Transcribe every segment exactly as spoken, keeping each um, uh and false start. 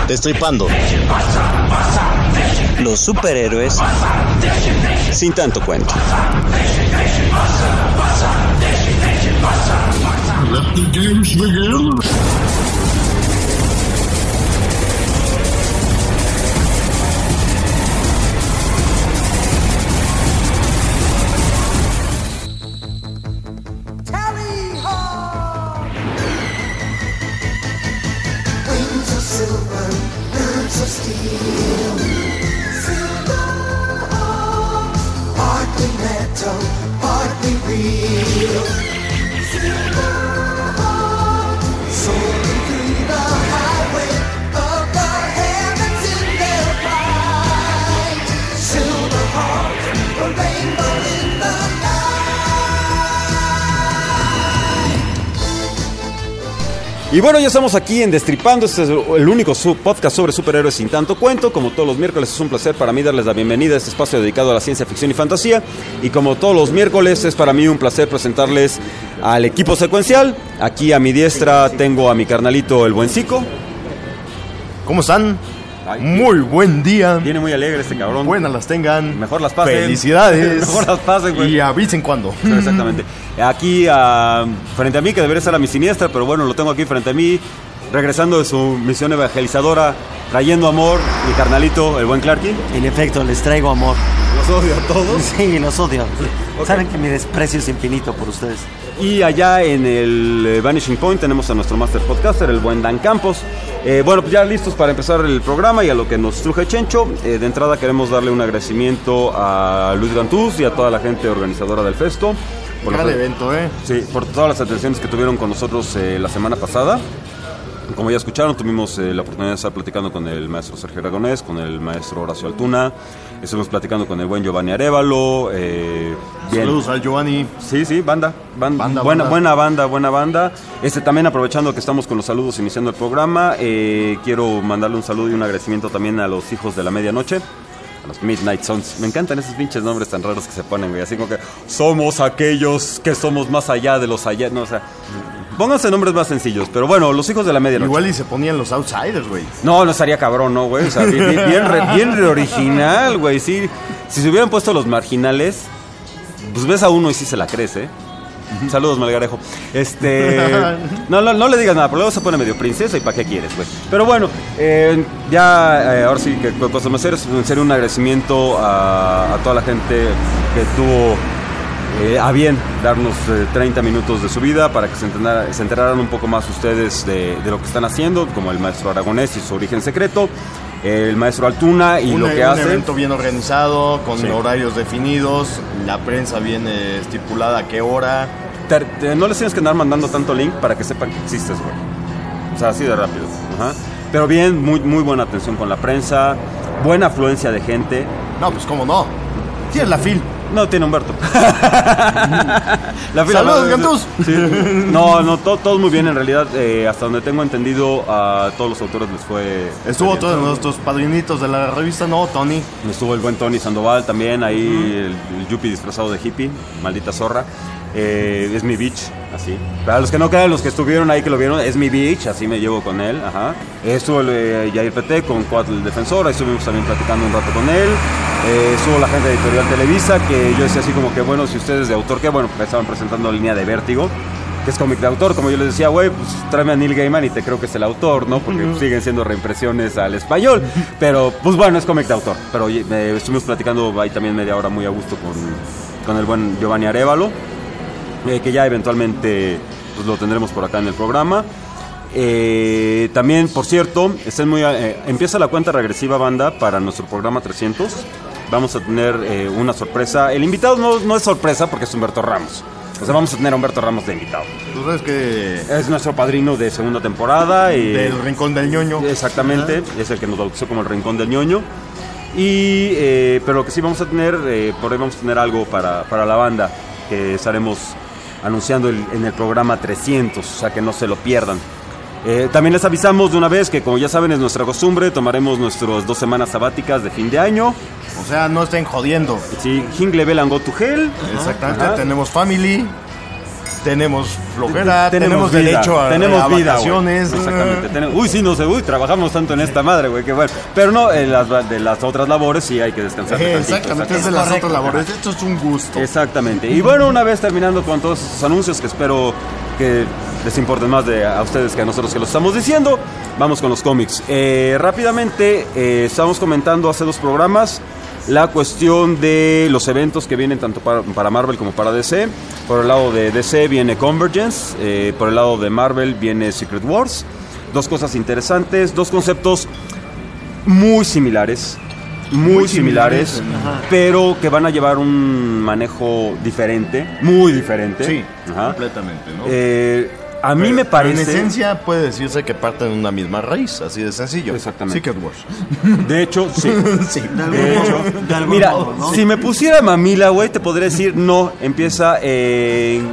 Destripando los superhéroes sin tanto cuento. Let the games begin. Y bueno, ya estamos aquí en Destripando, este es el único podcast sobre superhéroes sin tanto cuento. Como todos los miércoles es un placer para mí darles la bienvenida a este espacio dedicado a la ciencia ficción y fantasía. Y como todos los miércoles es para mí un placer presentarles al equipo secuencial. Aquí a mi diestra tengo a mi carnalito el buen Zico. ¿Cómo están? Ay, muy buen día. Viene muy alegre este cabrón. Buenas las tengan. Mejor las pasen. Felicidades. Mejor las pasen, güey. Y avisen cuándo. Sí, exactamente. Aquí uh, frente a mí, que debería estar a mi siniestra, pero bueno, lo tengo aquí frente a mí, regresando de su misión evangelizadora, trayendo amor, mi carnalito, el buen Clarky. En efecto, les traigo amor. ¿Los odio a todos? Sí, los odio. Okay. Saben que mi desprecio es infinito por ustedes. Y allá en el eh, Vanishing Point tenemos a nuestro master podcaster, el buen Dan Campos. Eh, bueno, pues ya listos para empezar el programa y a lo que nos truje Chencho. Eh, de entrada queremos darle un agradecimiento a Luis Gantús y a toda la gente organizadora del festo. Por Gran evento, ¿eh? Sí, por todas las atenciones que tuvieron con nosotros eh, la semana pasada. Como ya escucharon, tuvimos eh, la oportunidad de estar platicando con el maestro Sergio Aragonés, con el maestro Horacio Altuna. Estuvimos platicando con el buen Giovanni Arévalo. Eh, Saludos al Giovanni. Sí, sí, banda. Ban, banda buena, banda. buena banda, buena banda. Este, también aprovechando que estamos con los saludos iniciando el programa, eh, quiero mandarle un saludo y un agradecimiento también a los hijos de la medianoche. A los Midnight Suns. Me encantan esos pinches nombres tan raros que se ponen, güey. Así como que somos aquellos que somos más allá de los allá. No, o sea, pónganse nombres más sencillos. Pero bueno, los hijos de la medianoche. Igual y se ponían los Outsiders, güey. No, no estaría cabrón, ¿no, güey? O sea, bien, bien, re, bien re original, güey. Sí, si se hubieran puesto los marginales, pues ves a uno y sí se la crees, ¿eh? Saludos, Malgarejo. Este, no, no, no le digas nada, pero luego se pone medio princesa y ¿para qué quieres, güey? Pero bueno, eh, ya, eh, ahora sí que cosas más serias. En serio, un agradecimiento a, a toda la gente que tuvo eh, a bien darnos eh, treinta minutos de su vida para que se, entendara, se enteraran un poco más ustedes de, de lo que están haciendo, como el maestro Aragonés y su origen secreto. El maestro Altuna y un, lo que un hace. Un evento bien organizado, con sí. horarios definidos, la prensa viene estipulada a qué hora. Te, te, no les tienes que andar mandando tanto link para que sepan que existes, güey. O sea, así de rápido. Ajá. Pero bien, muy, muy buena atención con la prensa, buena afluencia de gente. No, pues cómo no. Tienes la fil. No, tiene Humberto. La ¡Saludos, Gantús! Sí. No, no, todo, todo muy bien en realidad. Eh, hasta donde tengo entendido, a todos los autores les fue... Estuvo todos nuestros padrinitos de la revista, ¿no? Tony. Estuvo el buen Tony Sandoval también, ahí uh-huh. el, el Yuppie disfrazado de hippie, maldita zorra. Eh, es mi bitch, así. Para los que no crean, los que estuvieron ahí que lo vieron, es mi bitch, así me llevo con él, ajá. Estuvo el eh, Yair P T con Cuatro el Defensor, ahí estuvimos también platicando un rato con él. Eh, estuvo la gente de Editorial Televisa, que yo decía así como que, bueno, si ustedes de autor, que bueno, estaban presentando la línea de Vértigo, que es cómic de autor, como yo les decía, güey, pues tráeme a Neil Gaiman y te creo que es el autor, ¿no? Porque uh-huh. siguen siendo reimpresiones al español, pero pues bueno, es cómic de autor. Pero eh, estuvimos platicando ahí también media hora muy a gusto con, con el buen Giovanni Arévalo. Eh, que ya eventualmente pues, lo tendremos por acá en el programa. Eh, también, por cierto, estén muy, eh, empieza la cuenta regresiva, banda, para nuestro programa trescientos. Vamos a tener eh, una sorpresa. El invitado no, no es sorpresa porque es Humberto Ramos. O sea, vamos a tener a Humberto Ramos de invitado. ¿Tú sabes que es nuestro padrino de segunda temporada? Y, del Rincón del Ñoño. Exactamente, uh-huh. Es el que nos bautizó como el Rincón del Ñoño. Y, eh, pero lo que sí vamos a tener, eh, por ahí vamos a tener algo para, para la banda, que estaremos anunciando el, en el programa trescientos, o sea que no se lo pierdan. Eh, también les avisamos de una vez que, como ya saben, es nuestra costumbre, tomaremos nuestras dos semanas sabáticas de fin de año. O sea, no estén jodiendo. Sí, Jingle Bell and Go to Hell. Exactamente, ajá. Tenemos Family. tenemos flojera, tenemos, tenemos vida, derecho a, tenemos a vida, vacaciones. güey. Exactamente. Tenemos, uy, sí, no sé, uy, trabajamos tanto en esta madre, güey, que bueno. Pero no, en las, de las otras labores sí hay que descansar. Eh, tantito, exactamente, es de las otras labores. Esto es un gusto. Exactamente. Y bueno, una vez terminando con todos esos anuncios que espero que les importen más de, a ustedes que a nosotros que lo estamos diciendo, vamos con los cómics. Eh, rápidamente, eh, estamos comentando hace dos programas la cuestión de los eventos que vienen tanto para, para Marvel como para D C. Por el lado de D C viene Convergence, eh, por el lado de Marvel viene Secret Wars. Dos cosas interesantes, dos conceptos muy similares. Muy, muy similares, similares pero que van a llevar un manejo diferente, muy diferente. Sí, Ajá. completamente, ¿no? Eh, a mí pero, me parece... En esencia puede decirse que parten de una misma raíz, así de sencillo. Exactamente. Secret Wars. De hecho, sí. sí. De, de hecho, de algún mira, modo, ¿no? si me pusiera mamila, güey, te podría decir, no, empieza en,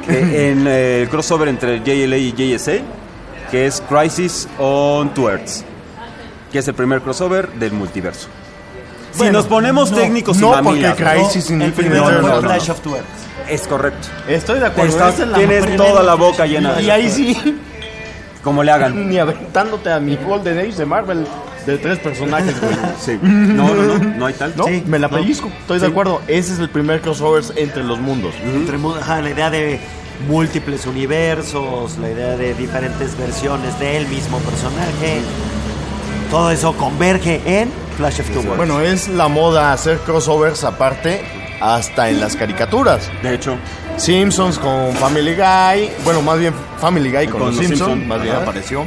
en el crossover entre J L A y J S A, que es Crisis on Two Earths, que es el primer crossover del multiverso. Si Bueno, nos ponemos no, técnicos no, y mamilas, porque Crisis No, in el Infinite primero Earths, fue no, no, Flash no. of Two Earths. es correcto. Estoy de acuerdo. Estás- esa es la tienes primera. toda la boca llena. Y ahí sí, Como le hagan. ni aventándote a mi Golden Age de Marvel de tres personajes, güey. Sí. No, no, no, no hay tal. No, Sí, me la no. pellizco. Estoy de Sí. acuerdo. Ese es el primer crossover entre los mundos. Entre mu- ajá, la idea de múltiples universos, la idea de diferentes versiones del mismo personaje. Todo eso converge en Flash of Two Worlds. Bueno, es la moda hacer crossovers aparte hasta en las caricaturas. De hecho, Simpsons con Family Guy, bueno, más bien Family Guy con, Con los los Simpsons, Simpson, más bien ajá. apareció.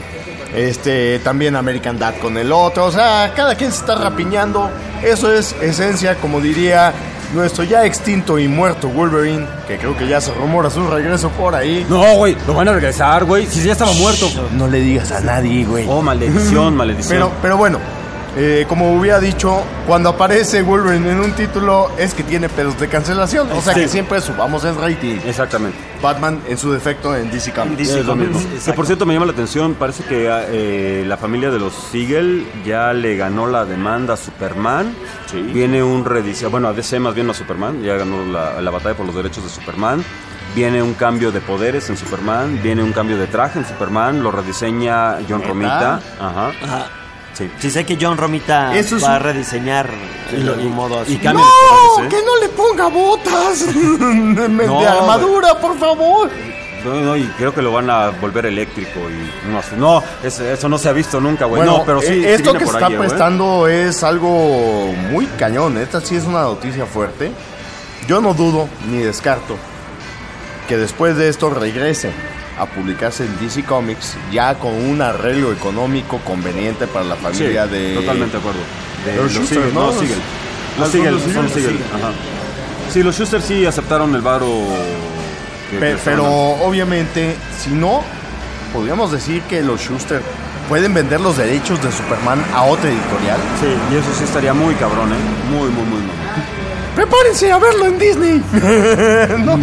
Este, también American Dad con el otro, o sea, cada quien se está rapiñando. Eso es esencia, como diría nuestro ya extinto y muerto Wolverine, que creo que ya se rumora su regreso por ahí. no, güey, lo van a regresar, güey. Si ya estaba muerto. No le digas a nadie, güey. Oh, maldición, maldición. Pero, pero bueno, eh, como hubiera dicho, cuando aparece Wolverine en un título es que tiene pedos de cancelación. O sea Sí. que siempre subamos el rating. Exactamente. Batman en su defecto en D C Comics. D C Es lo Comics, mismo. Que exacto. por cierto me llama la atención, parece que eh, la familia de los Siegel ya le ganó la demanda a Superman. Sí. Viene un rediseño, bueno, a D C más bien no a Superman, ya ganó la, la batalla por los derechos de Superman. Viene un cambio de poderes en Superman, viene un cambio de traje en Superman, lo rediseña John ¿Neta? Romita. Ajá. Ajá. Sí. Sí sé que John Romita Eso es va a un- rediseñar de algún modo así. y cambia ¡No! de poderes, ¿eh? ¡Que no le ponga botas! de, de No, armadura, por favor. No, no, y creo que lo van a volver eléctrico y no, no eso, eso no se ha visto nunca, güey. Bueno, no, pero sí, eh, sí esto viene que por está ahí, güey. prestando es algo muy cañón. Esta sí es una noticia fuerte. Yo no dudo ni descarto que después de esto regrese a publicarse en D C Comics ya con un arreglo económico conveniente para la Sí, familia de... totalmente de acuerdo. De los Schuster, Siegel, ¿no? Los Siegel. Los Ah, Siegel, son los son los Siegel, Siegel, sí. ajá. Sí, los Schuster sí aceptaron el varo. que- Pe- que pero estaban- obviamente, si no, podríamos decir que los Schuster pueden vender los derechos de Superman a otra editorial. Sí, y eso sí estaría muy cabrón, ¿eh? Muy, muy, muy, muy. ¡Prepárense a verlo en Disney! no.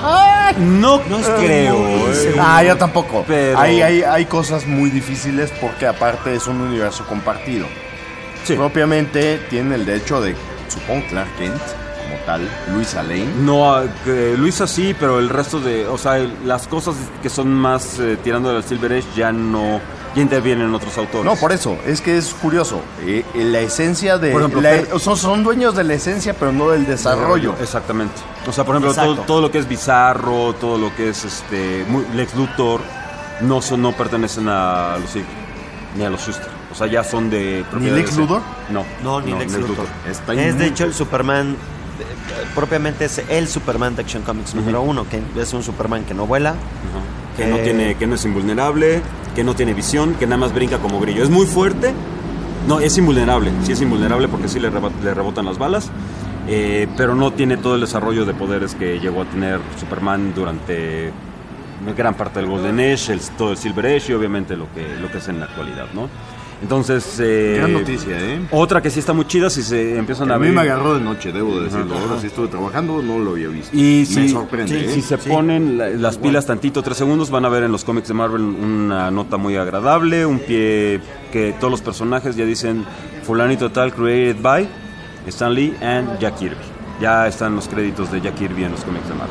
No, no creo. eh. Ah, yo tampoco. Pero- Hay, hay, hay cosas muy difíciles porque aparte es un universo compartido. Sí. Propiamente tiene el derecho de, supongo, Clark Kent, como tal, Luisa Lane. No, ah, que Luisa sí, pero el resto de, o sea, el- las cosas que son más eh, tirando del Silver Age ya no, ya intervienen otros autores. No, por eso, es que es curioso. eh, la esencia de... Por ejemplo, la- Fer- son, son dueños de la esencia, pero no del desarrollo. Exactamente. O sea, por ejemplo, todo, Exacto. todo lo que es Bizarro, todo lo que es este muy- Lex Luthor, no son, no pertenecen a los Siegel, ni a los Schuster. O sea, ya son de propiedad Lex de D C. Luthor? No, No, ni Lex Luthor. Está Es de muy- hecho el Superman, eh, propiamente es el Superman de Action Comics número uno, que es un Superman que no vuela. Ajá. Que Eh, no tiene, que no es invulnerable, que no tiene visión, que nada más brinca como grillo. Es muy fuerte. No, es invulnerable. Sí es invulnerable porque sí le, reba- le rebotan las balas. eh, pero no tiene todo el desarrollo de poderes que llegó a tener Superman durante gran parte del Golden Age, el, todo el Silver Age y obviamente lo que, lo que es en la actualidad, ¿no? Entonces... eh, Gran noticia, ¿eh? Otra que sí está muy chida si se empiezan a A mí ver... me agarró de noche, debo de decirlo. Ahora sí estuve trabajando, no lo había visto. Y me si, sorprende, sí, ¿eh? si se ponen la- las pilas tantito, tres segundos, van a ver en los cómics de Marvel una nota muy agradable, un pie que todos los personajes ya dicen fulanito tal, created by Stan Lee and Jack Kirby. Ya están los créditos de Jack Kirby en los cómics de Marvel.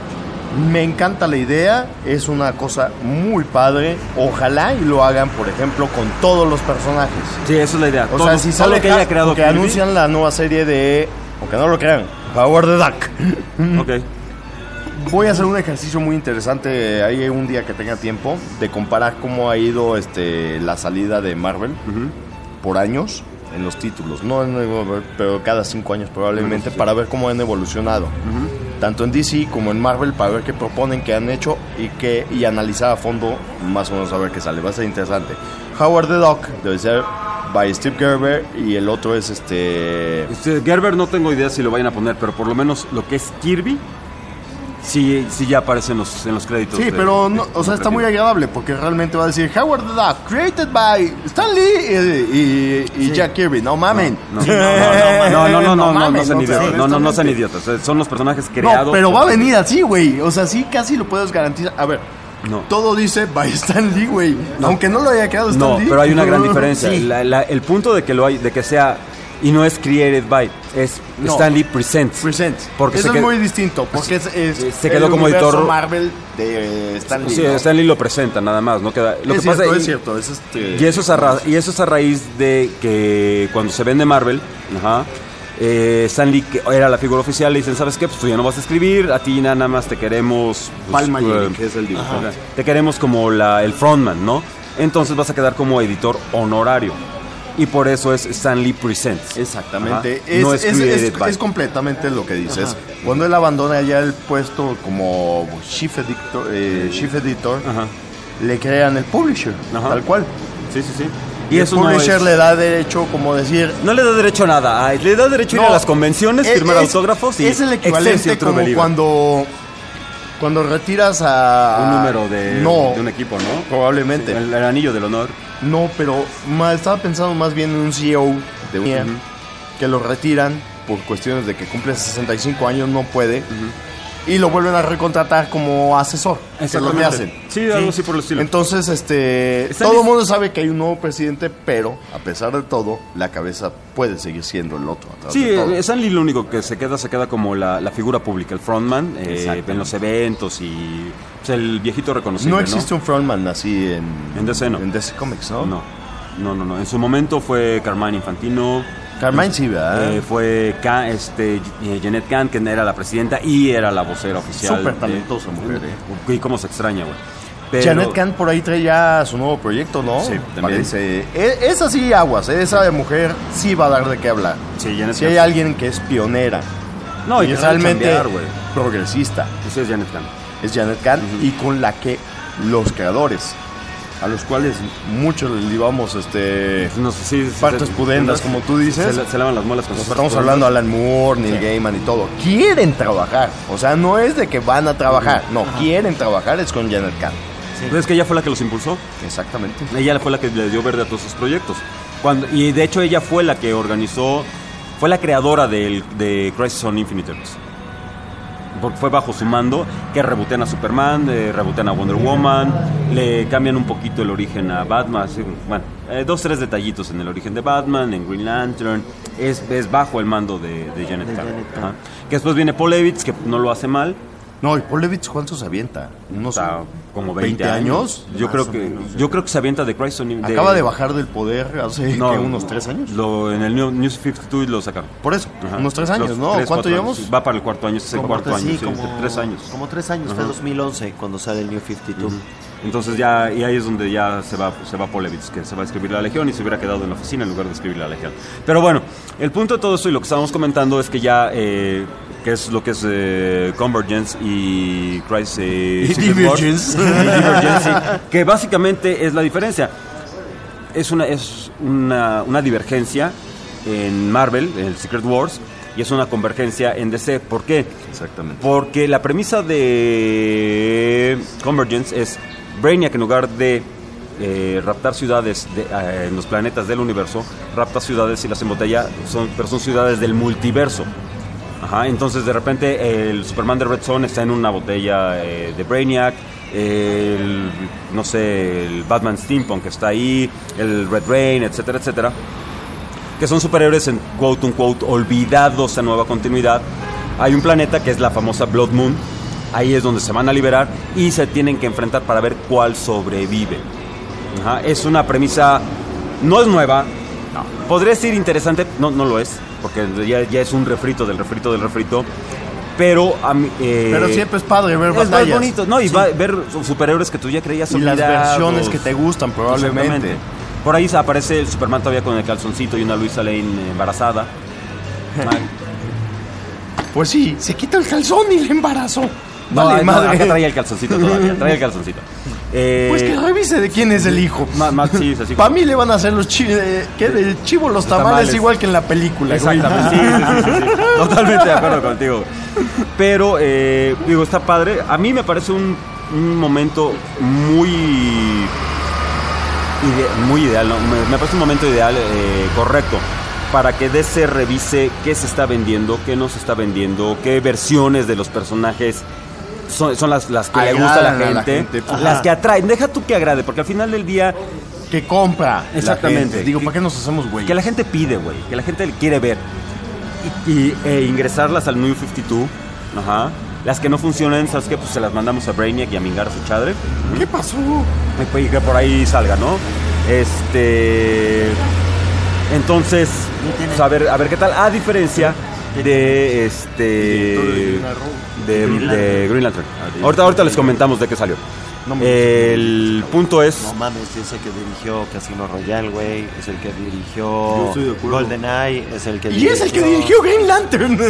Me encanta la idea, es una cosa muy padre. Ojalá y lo hagan, por ejemplo, con todos los personajes. Sí, esa es la idea. O Todo- sea, si todo sale lo que haya creado que Kirby. anuncian la nueva serie de, aunque no lo crean, Howard the Duck. Ok. Voy a hacer un ejercicio muy interesante ahí un día que tenga tiempo de comparar cómo ha ido este la salida de Marvel por años en los títulos, no en- pero cada cinco años probablemente, Bueno, sí. para ver cómo han evolucionado. Tanto en D C como en Marvel, para ver qué proponen, qué han hecho y qué y analizar a fondo más o menos a ver qué sale. Va a ser interesante. Howard the Duck debe ser by Steve Gerber y el otro es este Este, Gerber no tengo idea si lo vayan a poner, pero por lo menos lo que es Kirby, sí, sí ya aparece en los, en los créditos. Sí, de- pero de- no, o sea, de- está muy agradable porque realmente va a decir Howard the Duck, created by Stan Lee y, y- y Jack Kirby. No mamen. No, no, no, no, no, no, no, no, no mamen, sean o sea, idiotas. No, no, no sean honestamente. idiotas. Eh, Son los personajes creados. No, pero por- va a venir así, güey. O sea, sí, casi lo puedes garantizar. A ver, No. todo dice by Stan Lee, güey. Aunque no lo haya creado Stan No, Lee. pero hay una gran diferencia. Sí. La- la- el punto de que lo hay, de que sea y no es created by, es No. Stanley Presents. Present. Porque Eso se es qued- muy distinto, porque es, es se quedó el como universo editor- Marvel de Stan Lee. Sí, ¿no? Stanley lo presenta nada más, no queda. Lo es que cierto, pasa es cierto, es este. Y eso es, a ra- y eso es a raíz de que cuando se vende Marvel, ajá, eh, Stan Lee, que era la figura oficial, le dicen, ¿sabes qué? Pues tú ya no vas a escribir, a ti nada más te queremos... pues, Palma eh, Yelly, que es el dibujo. ajá, te queremos como la, el frontman, ¿no? Entonces vas a quedar como editor honorario. Y por eso es Stan Lee Presents. Exactamente. Ajá. Es, No es, es es- created by. es completamente lo que dices. Cuando él abandona ya el puesto como chief editor, eh, chief editor Ajá. le crean el publisher, Ajá. tal cual. Sí, sí, sí. Y, el publisher no, es- le da derecho como decir... no le da derecho a nada. Ay, le da derecho a ir No, a las convenciones, es- firmar es- autógrafos y es el equivalente Excelsior True como Believer. cuando cuando retiras a Un número de, no, de un equipo, ¿no? probablemente. Sí, el, el anillo del honor. No, pero ma- estaba pensando más bien en un C E O de una Ujú. que lo retiran por cuestiones de que cumple sesenta y cinco años, no puede, y lo vuelven a recontratar como asesor. Que es lo que hacen. Sí, algo así por el estilo. Entonces, este, Está todo el lis- mundo sabe que hay un nuevo presidente, pero a pesar de todo, la cabeza puede seguir siendo el otro. atrás Sí, de todo. eh, Stan Lee lo único que se queda, se queda como la, la figura pública, el frontman, eh, Exacto. en los eventos y pues, el viejito reconocible, No ¿no? existe un frontman así en, En D C, no. en D C Comics, ¿no? No, no, no, no. En su momento fue Carmine Infantino. Carmine sí, ¿verdad? eh, fue Ka- este, eh, Janet Kahn, que era la presidenta y era la vocera oficial. Súper de- talentosa mujer, ¿eh? Y cómo se extraña, güey. Pero- Janet Kahn por ahí trae ya su nuevo proyecto, ¿no? Sí, también. Parece. E- Esa sí, aguas, ¿eh? Esa mujer sí va a dar de qué hablar. Sí, Janet Si Kahn. hay alguien que es pionera No, y, y que es sabe realmente chambear, güey. progresista, Ese es Janet Kahn. es Janet Kahn, y con la que los creadores, a los cuales muchos les llevamos este, No sé, sí, sí, partes sí, pudendas, se- como tú dices. Se, se lavan las muelas con sus Estamos partes hablando de pudendas. Alan Moore, Neil Gaiman y todo. Quieren trabajar. O sea, no es de que van a trabajar. No, quieren trabajar, es con Janet Kahn. Pero es que ella fue la que los impulsó. Exactamente. Ella fue la que le dio verde a todos sus proyectos. Cuando, y de hecho ella fue la que organizó, fue la creadora del, de Crisis on Infinite Earths. Porque fue bajo su mando que rebotean a Superman, eh, rebotean a Wonder Woman, le cambian un poquito el origen a Batman. Así, bueno, eh, dos, tres detallitos en el origen de Batman, en Green Lantern. Es, es bajo el mando de, de Janet De Kahn. Janet Kahn. Ajá. Que después viene Paul Levitz, que no lo hace mal. No, y Paul Levitz, ¿cuántos avienta? Unos Está como veinte, veinte años. años. Yo Más creo o que menos. yo creo que se avienta de Crisis on Infinite Acaba de bajar del poder hace No, ¿qué, unos tres años. Lo, en el New, News cincuenta y dos lo sacaron. Por eso, Ajá. unos tres años, Los ¿no? tres, ¿Cuánto cuatro llevamos? años. Va para el cuarto año, este es el Como cuarto tres- año, sí, sí, como, tres años. Como tres años, fue dos mil once cuando sale el New cincuenta y dos. Entonces ya, y ahí es donde ya se va, se va Paul Levitz, que se va a escribir la Legión y se hubiera quedado en la oficina en lugar de escribir la Legión. Pero bueno, el punto de todo esto y lo que estábamos comentando es que ya, eh, que es lo que es eh, Convergence y Crisis eh, Y Secret Wars. Divergence. Y Divergence, sí, que básicamente es la diferencia. Es una, es una, una divergencia en Marvel, en el Secret Wars, y es una convergencia en D C. ¿Por qué? Exactamente. Porque la premisa de Convergence es Brainiac, en lugar de eh, raptar ciudades de, eh, en los planetas del universo, rapta ciudades y las embotella, son, pero son ciudades del multiverso. Ajá, entonces de repente el Superman de Red Son está en una botella eh, de Brainiac, el, no sé, el Batman Steampunk está ahí, el Red Rain, etcétera, etcétera, que son superhéroes en quote unquote olvidados a nueva continuidad. Hay un planeta que es la famosa Blood Moon, ahí es donde se van a liberar y se tienen que enfrentar para ver cuál sobrevive. Ajá, es una premisa, no es nueva, no. Podría ser interesante, no, no lo es, porque ya, ya es un refrito del refrito del refrito, pero a mí, eh, pero siempre es padre ver es batallas. más bonito, no, y sí. va, ver superhéroes que tú ya creías y olvidados. las versiones que te gustan probablemente. Exactamente. Por ahí aparece el Superman todavía con el calzoncito y una Luisa Lane embarazada. Pues sí, se quita el calzón y le embarazó. No, Vale, no, madre. acá traía el calzoncito todavía, traía el calzoncito. Eh, Pues que revise de quién es el hijo. ma- ma- sí, es así. Para mí le van a hacer los chi eh, ¿qué? De chivo los tamales, tamales. igual que en la película. güey. Exactamente, sí, sí, sí, sí, sí. Totalmente de acuerdo contigo. Pero, eh, digo, está padre. A mí me parece un, un momento muy... ide- muy ideal, ¿no? Me, me parece un momento ideal, eh, correcto, para que D C revise qué se está vendiendo, qué no se está vendiendo, qué versiones de los personajes son, son las, las que le gusta a la Agradan a la gente, gente, pues. las Ajá. que atraen. Deja tú que agrade, porque al final del día... Que compra. la Exactamente. gente. Digo, ¿para qué nos hacemos güey? Que la gente pide, güey. Que la gente quiere ver. Y, y e ingresarlas al New cincuenta y dos. Ajá. Las que no funcionan, ¿sabes qué? Pues se las mandamos a Brainiac y a Mingar a su chadre. ¿Qué pasó? Y que por ahí salga, ¿no? Este... Entonces, pues a ver, a ver qué tal. A diferencia de este... De, de Green Lantern. Ahorita, ahorita les comentamos de qué salió. No me- El punto es... No mames, es el que dirigió Casino Royale, güey. Es el que Yo dirigió estoy de acuerdo. GoldenEye. Es el que Y es el que dirigió Green Lantern.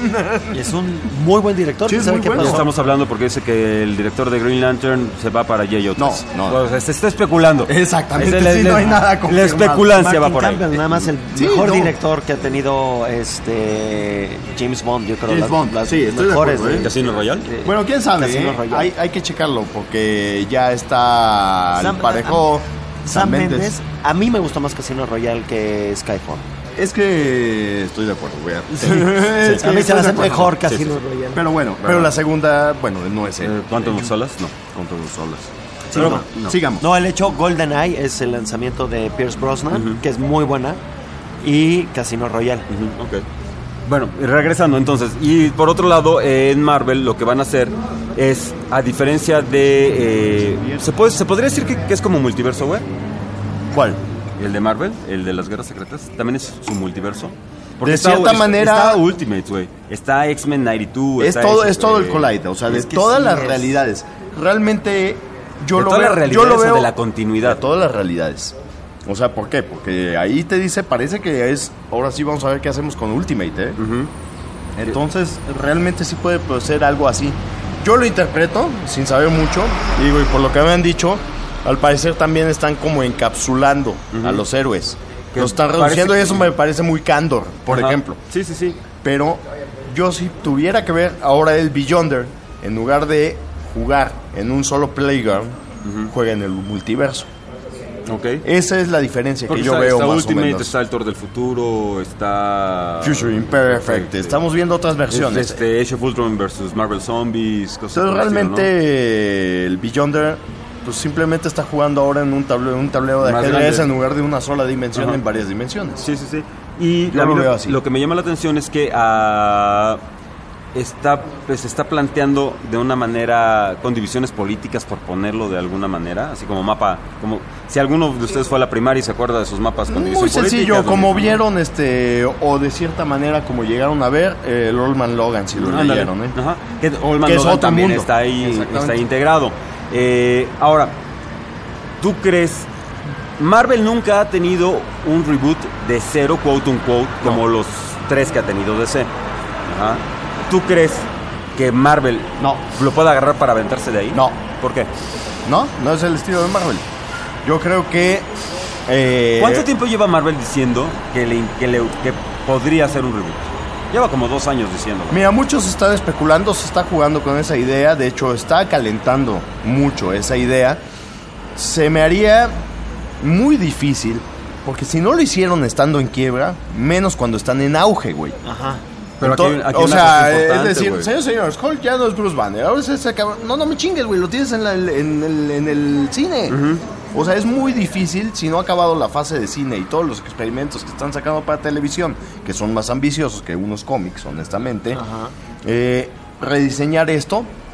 Y es un muy buen director. Sí, es ¿Sabe muy qué bueno. Ya pasó? estamos hablando porque dice que el director de Green Lantern se va para J O tres. No, no. Pues, se está especulando. Exactamente, Ese- sí, le- no hay nada La confirmado. especulancia va Martin por ahí. Campbell, nada más el Sí, mejor no. director que ha tenido este James Bond, yo creo. James las, Bond, las sí, estoy de mejores acuerdo, ¿eh? de- Casino Royale. de- Bueno, quién sabe, Casino ¿eh? Royale. hay, hay que checarlo porque ya está Sam- el parejo Sam Mendes, a mí me gustó más Casino Royale que Skyfall. Es que estoy de acuerdo, güey. Es a que mí se estoy me de hace acuerdo. mejor Sí, Casino sí, sí. Royale. Pero bueno, pero la segunda, bueno, no es él. Eh, ¿Cuántos solas? No. Con todos solas. Sí, Pero no, no. Sigamos. No, el hecho GoldenEye es el lanzamiento de Pierce Brosnan, que es muy buena, y Casino Royale. Ujú, ok. Bueno, y regresando entonces, y por otro lado, eh, en Marvel lo que van a hacer es, a diferencia de... eh, ¿se, puede, ¿Se podría decir que, que es como multiverso, güey? ¿Cuál? El de Marvel, el de las Guerras Secretas, también es su multiverso. De está- cierta está- manera- Está Ultimates, güey. Está X-Men noventa y dos. Es está todo, eso, es todo el eh, Collider, o sea, de es que todas sí las es. realidades. Realmente yo ¿De lo todas veo, las realidades yo lo o veo de la continuidad? De todas las realidades. O sea, ¿por qué? Porque ahí te dice, parece que es, ahora sí vamos a ver qué hacemos con Ultimate, ¿eh? Ujú. Entonces, realmente sí puede ser algo así. Yo lo interpreto, sin saber mucho, y digo, y por lo que me han dicho, al parecer también están como encapsulando a los héroes. Que Los están parece reduciendo y que- eso me parece muy Candor, por Ajá. ejemplo. Sí, sí, sí. Pero yo si tuviera que ver ahora el Beyonder, en lugar de jugar en un solo playground, juega en el multiverso. Ok. Esa es la diferencia Porque que yo está, veo está más Ultimate, o menos. está el Thor del futuro, está... Future Imperfect. Perfect. Estamos viendo otras versiones. Este, Age of Ultron versus Marvel Zombies, cosas Entonces por el realmente estilo, el Beyonder pues simplemente está jugando ahora en un tablero, un tablero de Más ajedrez grande. en lugar de una sola dimensión Ajá. en varias dimensiones. ¿no? Sí, sí, sí. Y Yo a mí lo lo, veo así. lo que me llama la atención es que ah, está, pues, se está planteando de una manera, con divisiones políticas, por ponerlo de alguna manera, así como mapa, como si alguno de ustedes fue a la primaria y se acuerda de sus mapas con división Muy política. sencillo, donde- como vieron este o de cierta manera como llegaron a ver eh, el Old Man Logan, si lo Ándale. leyeron, ¿eh? Ajá. Que Old Man Que es Logan otro también mundo. está ahí, Exactamente. está ahí integrado. Eh, ahora, ¿tú crees? Marvel nunca ha tenido un reboot de cero, quote unquote, como los tres que ha tenido D C. Ajá. ¿Tú crees que Marvel No. lo pueda agarrar para aventarse de ahí? No. ¿Por qué? No, no es el estilo de Marvel. Yo creo que eh, ¿Cuánto tiempo lleva Marvel diciendo que, le, que, le- que podría hacer un reboot? Lleva como dos años diciéndolo. Mira, muchos están especulando, se está jugando con esa idea, de hecho está calentando mucho esa idea. Se me haría muy difícil, porque si no lo hicieron estando en quiebra, menos cuando están en auge, güey. Ajá. Pero aquí hay- Ento- aquí hay o una sea, cosa es importante, decir, güey. señores, señores, Hulk ya no es Bruce Banner, ahora es ese cabrón. No, no me chingues, güey, lo tienes en, la- en el, en el cine. O sea, es muy difícil, si no ha acabado la fase de cine y todos los experimentos que están sacando para televisión, que son más ambiciosos que unos cómics, honestamente, Ajá. eh, rediseñar esto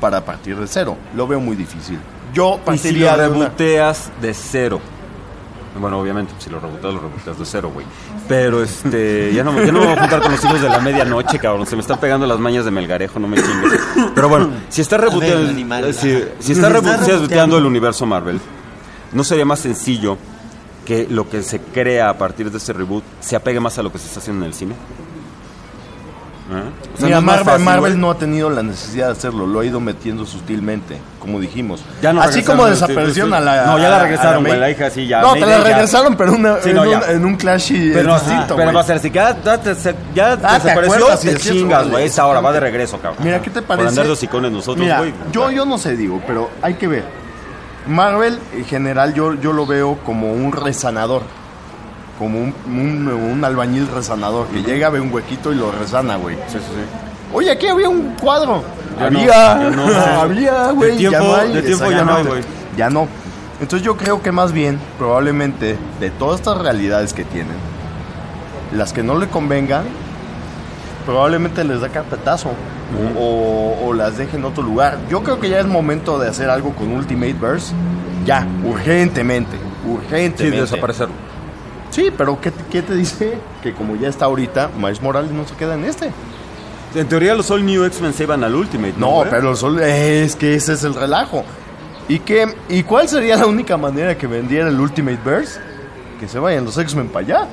para partir de cero. Lo veo muy difícil. Yo Y si partiría lo de una... reboteas de cero. Bueno, obviamente, si lo reboteas, lo reboteas de cero, güey. Pero, este, ya no, ya no me voy a juntar con los hijos de la medianoche, cabrón. Se me están pegando las mañas de Melgarejo, no me chingues. Pero bueno, si está reboteando, ver, animal. si, si Si está está reboteando reboteando el universo Marvel, ¿no sería más sencillo que lo que se crea a partir de ese reboot se apegue más a lo que se está haciendo en el cine? ¿Eh? O sea, Mira, ¿no es más Marvel, fácil, Marvel güey? no ha tenido la necesidad de hacerlo, lo ha ido metiendo sutilmente, como dijimos. Ya no Así regresaron, como sí, desaparecieron sí, sí. a la... No, ya la a- a regresaron, güey, May. la hija sí, ya. No, te la Mayday ya. regresaron, pero una, Sí, en, no, un, ya. en un clash y Pero, distinto, ajá, pero güey. va a ser así que ya, ya, te- se- ya Ah, ¿te desapareció, acuerdas? Sí, te es cierto, chingas, vale, güey. Esta hora va de regreso, cabrón. Mira, ¿qué te Por parece? andar de hocicones nosotros, Mira, güey. yo, yo no sé, digo, pero hay que ver. Marvel, en general, yo, yo lo veo como un resanador. Como un, un, un albañil resanador que llega, ve un huequito y lo resana, güey. Sí, sí, sí. Oye, aquí había un cuadro. Ya no, había, ya no. había, De güey. tiempo- ya no hay, de tiempo ya no hay, exactamente. güey. Ya no. Entonces yo creo que más bien, probablemente, de todas estas realidades que tienen, las que no le convengan, probablemente les da carpetazo. O, o las deje en otro lugar. Yo creo que ya es momento de hacer algo con Ultimate Verse. Ya, urgentemente. Sí, Urgentemente. desaparecer. Sí, pero ¿qué, te- ¿qué te dice? Que como ya está ahorita, Miles Morales no se queda en este. En teoría los All New X-Men se iban al Ultimate, ¿no? No, güey? pero sol- es que ese es el relajo. ¿Y, qué, ¿Y cuál sería la única manera que vendiera el Ultimate Verse? Que se vayan los X-Men para allá.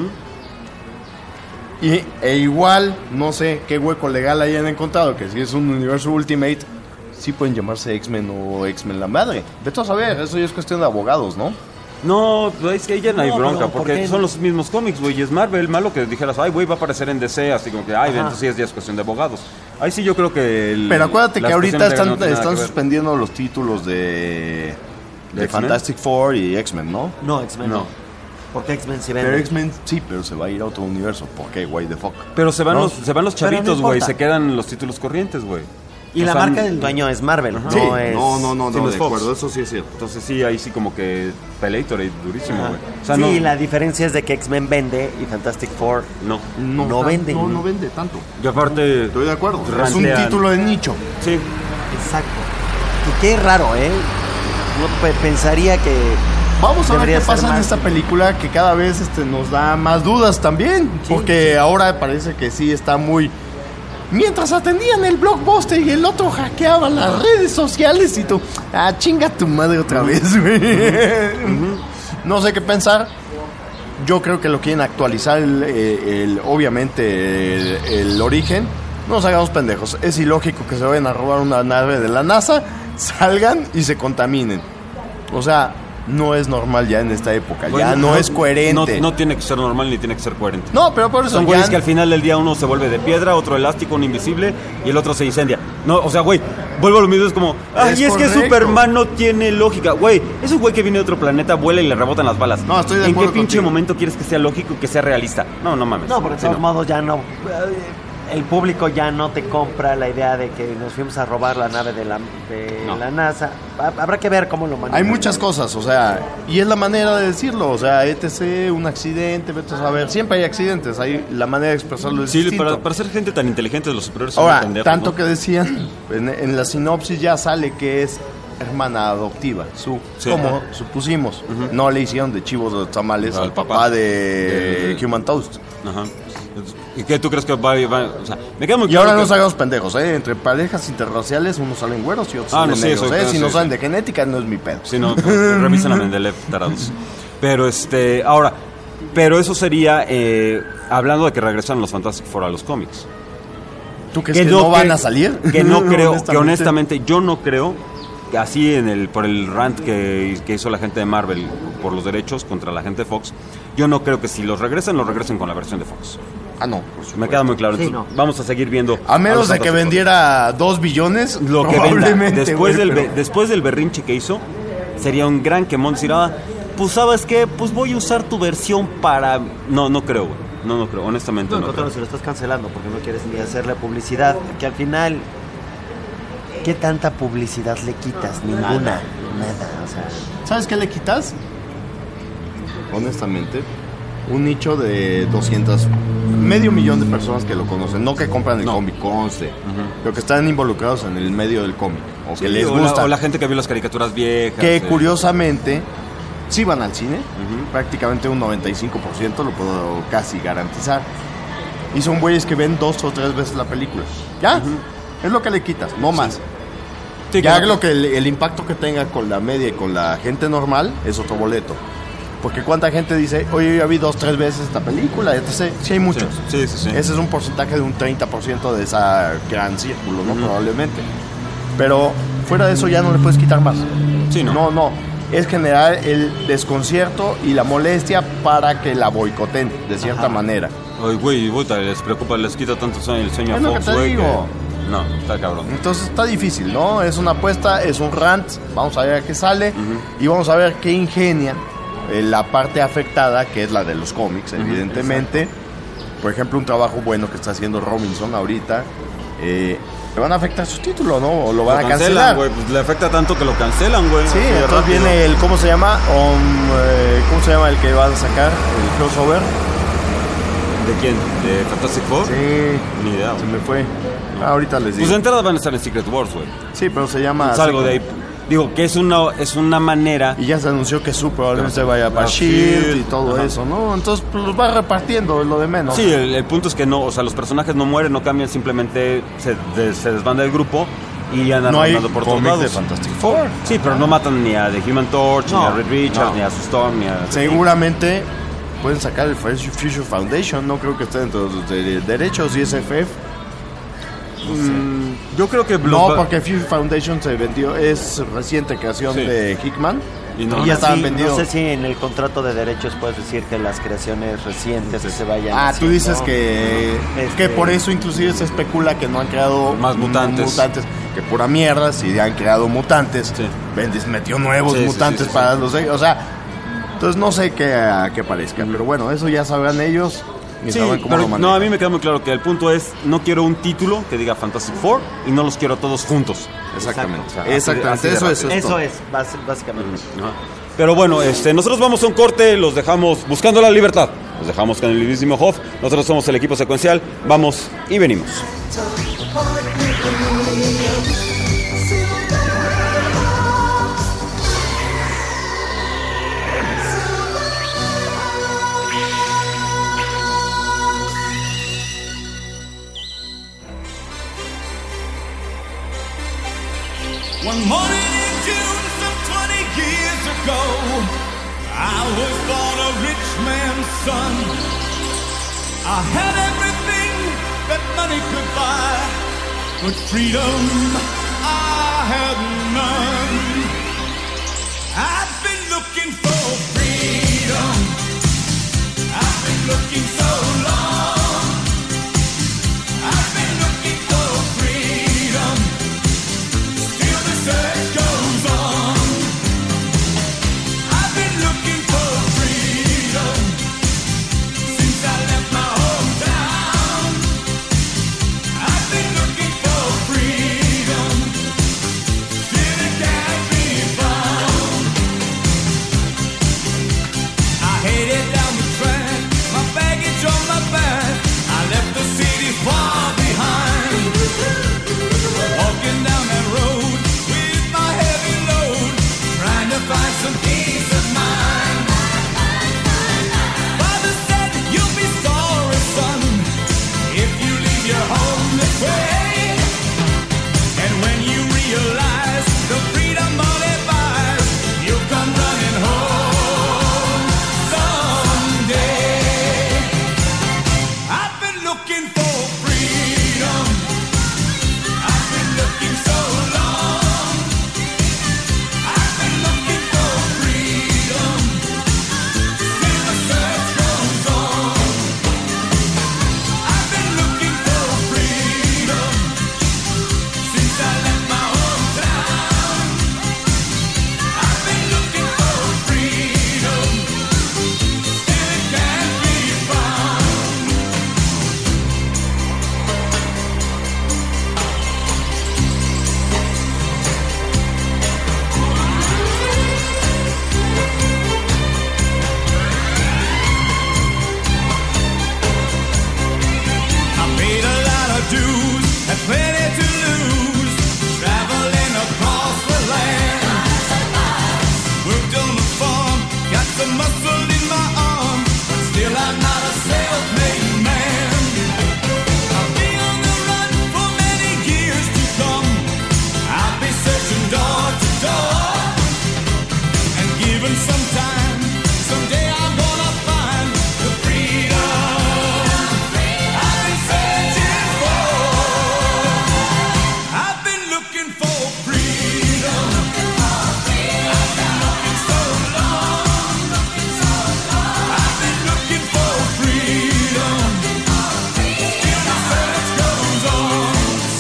Y, e igual, no sé qué hueco legal hayan encontrado, que si es un universo Ultimate, sí pueden llamarse X-Men o X-Men la madre. Vete a saber, eso ya es cuestión de abogados, ¿no? No, pues es que ahí ya no hay No, bronca, pero ¿por porque qué son no? los mismos cómics, güey. Y es Marvel, malo que dijeras, ay, güey, va a aparecer en D C, así como que, ay, Ajá. entonces sí es, ya es cuestión de abogados. Ahí sí yo creo que... el- Pero acuérdate las que ahorita cuestiones están, legales no tienen nada están que ver. suspendiendo los títulos de, de ¿De X-Men? Fantastic Four y X-Men, ¿no? No, X-Men no. No. Porque X-Men sí Pero vende. X-Men sí, pero se va a ir a otro universo. ¿Por qué? Why the fuck? Pero se van, No. los, se van los Pero no chavitos, güey, importa. se quedan los títulos corrientes, güey. Y O la sea, marca del dueño es Marvel, Sí, no es... No, no, no, Sí, no, no de es Fox. acuerdo, eso sí es cierto. Entonces sí, ahí sí como que Pelator durísimo, Ajá. güey. O sea, sí, no, la diferencia es de que X-Men vende y Fantastic Four no. no, tan- vende. No, no vende tanto. Y aparte... Estoy de acuerdo. Es un Rantean. título de nicho. Sí, Exacto. Y qué raro, ¿eh? Yo pe- pensaría que... Vamos a ver Debería qué ser pasa en más- esta película que cada vez este, nos da más dudas también. Sí, porque ahora parece que sí está muy... Mientras atendían el blockbuster y el otro hackeaba las redes sociales y tú... Ah, chinga tu madre otra vez, güey. No sé qué pensar. Yo creo que lo quieren actualizar, el, eh, el- obviamente, el, el origen. No nos hagamos pendejos. Es ilógico que se vayan a robar una nave de la NASA, salgan y se contaminen. O sea, no es normal ya en esta época. Bueno, ya no, es coherente. No, no tiene que ser normal ni tiene que ser coherente. No, pero por eso Son ya... güeyes que al final del día uno se vuelve de piedra, otro elástico, uno invisible y el otro se incendia. No, o sea, güey, vuelvo a lo mismo, es como, ay, Es es, que correcto. Superman no tiene lógica. Güey, es un güey que viene de otro planeta, vuela y le rebotan las balas. No, estoy de ¿En qué acuerdo pinche contigo. momento quieres que sea lógico, que sea realista? No, no mames. No, porque de Sí, todos no. modos ya no... El público ya no te compra la idea de que nos fuimos a robar la nave de la, de No. la NASA. Ha- Habrá que ver cómo lo manejan. Hay muchas cosas, o sea, y es la manera de decirlo, o sea, etcétera, un accidente, vete a saber, siempre hay accidentes, hay la manera de expresarlo es Sí, distinto. para, para ser gente tan inteligente, los superiores son Ahora, pendejos, tanto ¿no? que decían, en, en la sinopsis ya sale que es hermana adoptiva, su, Sí. como supusimos, no le hicieron de chivos de los tamales Al al papá, papá. de, De- Human Toast. Ajá. ¿Y qué tú crees que va, va- o sea, me queda muy Y claro ahora que- nos hagamos pendejos, ¿eh? Entre parejas interraciales, unos salen güeros y otros Ah, no, salen sí, negros, eso, ¿eh? eso, Si sí, no sí. saben de genética, no es mi pedo. Sí, no, no, revisen a Mendeleev, tarados. Pero este, ahora, pero eso sería eh, hablando de que regresan los Fantastic Four a los cómics. ¿Tú crees que, no cre- van a salir? Que no creo, que honestamente yo no creo que así en el por el rant que, que hizo la gente de Marvel por los derechos contra la gente de Fox, yo no creo que si los regresan, los regresen con la versión de Fox. Ah, no, por supuesto. Me queda muy claro. Sí, Entonces, no. vamos a seguir viendo. A menos los de que Fantastic Four. vendiera dos billones, Lo que venda. probablemente, Después, güey, del, pero- be- después del berrinche que hizo, sería un gran quemón decir, ah, pues sabes qué, pues voy a usar tu versión para... No, no creo, güey. No, no creo, honestamente No, no, no, creo. si lo estás cancelando porque no quieres ni hacerle publicidad. Que al final, ¿qué tanta publicidad le quitas? Ninguna. Nada. O sea, ¿Sabes qué le quitas? Honestamente, un nicho de doscientos, medio millón de personas que lo conocen, no que compran el No. cómic, conste, pero que están involucrados en el medio del cómic, o que Sí, les o la- gusta, o la gente que vio las caricaturas viejas. que eh. curiosamente sí van al cine, prácticamente un noventa y cinco por ciento, lo puedo casi garantizar, y son güeyes que ven dos o tres veces la película, ya, es lo que le quitas, no más. Sí, Ya claro. lo que el, el impacto que tenga con la media y con la gente normal es otro boleto. Porque cuánta gente dice, oye, yo ya vi dos, tres veces esta película, entonces sí hay muchos. Sí, sí, sí. Ese es un porcentaje de un treinta por ciento de esa gran círculo, ¿no? Probablemente. Pero fuera de eso ya no le puedes quitar más. Sí, no. No, no. Es generar el desconcierto y la molestia para que la boicoten, de cierta manera. Ay, güey, puta, les preocupa, les quita tanto sueño- el sueño a Es lo que Fox, te güey. digo. que- No, está cabrón. Entonces está difícil, ¿no? Es una apuesta, es un rant, vamos a ver a qué sale y vamos a ver qué ingenia eh, la parte afectada, que es la de los cómics, evidentemente. Por ejemplo, un trabajo bueno que está haciendo Robinson ahorita, eh, le van a afectar su título, ¿no? O lo van Lo a cancelan, cancelar. güey. Pues le afecta tanto que lo cancelan, güey. Sí, Así de entonces rápido. viene el, ¿cómo se llama? Um, eh, ¿Cómo se llama el que van a sacar? El crossover. ¿De quién? ¿De Fantastic Four? Sí, Ni idea, se güey. me fue. Ah, ahorita les Pues digo. de entrada van a estar en Secret Wars, güey. Sí, pero se llama... Es así algo como- de ahí. Digo, que es una, es una manera... Y ya se anunció que su probablemente se vaya para Ah, Shield Shield, y todo ajá. eso, ¿no? Entonces pues, los va repartiendo, es lo de menos. Sí, el, el punto es que no, o sea, los personajes no mueren, no cambian, simplemente se, de- se desbanda el grupo y andan No hay rondando por todos cómics de lados. Fantastic Four. Sí, pero no matan ni a The Human Torch, ni No, a Red Richards, no. ni a Sue Storm, ni a... Seguramente pueden sacar el Fresh Future Foundation, no creo que esté dentro de los de- derechos y S F F. Mm, yo creo que... los No, va- porque Future Foundation se vendió, es reciente creación Sí. de Hickman. Y no- y Aún ya estaban así, vendidos. No sé si en el contrato de derechos puedes decir que las creaciones recientes se vayan. Ah, tú haciendo. dices que, Este- que por eso inclusive se especula que no han creado Más mutantes. mutantes. Que pura mierda, si han creado mutantes. Sí. Bendis metió nuevos Sí, sí, mutantes sí, sí, para sí. los... O sea, entonces no sé qué, a qué parezca. Pero bueno, eso ya sabrán ellos. Y Sí, sabrán cómo pero lo no, manejan. a mí me queda muy claro que el punto es, no quiero un título que diga Fantastic Four y no los quiero todos juntos. Exactamente. Exacto, o sea, así de- Exactamente. así de Eso, rápido. eso es Eso todo. es, bas- básicamente. Ajá. Pero bueno, este, nosotros vamos a un corte, los dejamos buscando la libertad. Los dejamos con el mismísimo Hoff. Nosotros somos el equipo secuencial. Vamos y venimos. One morning in June, some twenty years ago, I was born a rich man's son. I had everything that money could buy, but freedom I had none. I've been looking for freedom. I've been looking so long. I've been looking for freedom. Still the search goes on. I've been looking for freedom since I left my hometown. I've been looking for freedom, still it can't be found. I'm not a self-made man. I'll be on the run for many years to come. I'll be searching door to door, and given some time, someday I'm gonna find the freedom I've been searching for. I've been looking for freedom. I've been looking so long. I've been looking for freedom. Still the search goes on.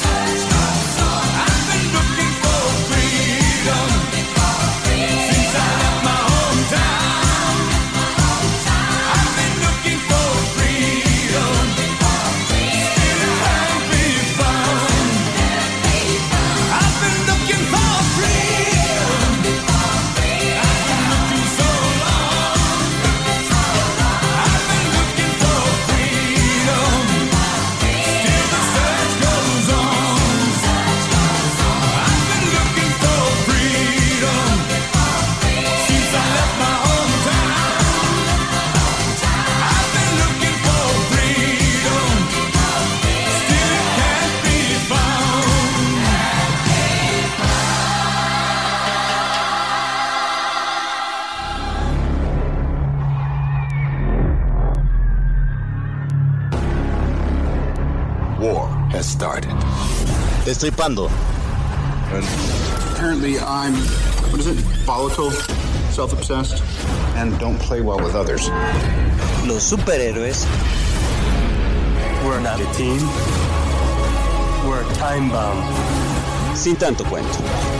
I've been looking for freedom since I left my hometown. I've been looking for freedom. Still it can't be found. I've been looking for freedom. I've been looking so long. I've been looking for freedom. Still the search goes on. I've been looking for freedom since I left my hometown. I've been looking for freedom. Still it can't be found. War has started. Destripando. Apparently, I'm, what is it, volatile, self-obsessed, and don't play well with others. Los superhéroes. We're not a team. We're a time bomb. Sin tanto cuento.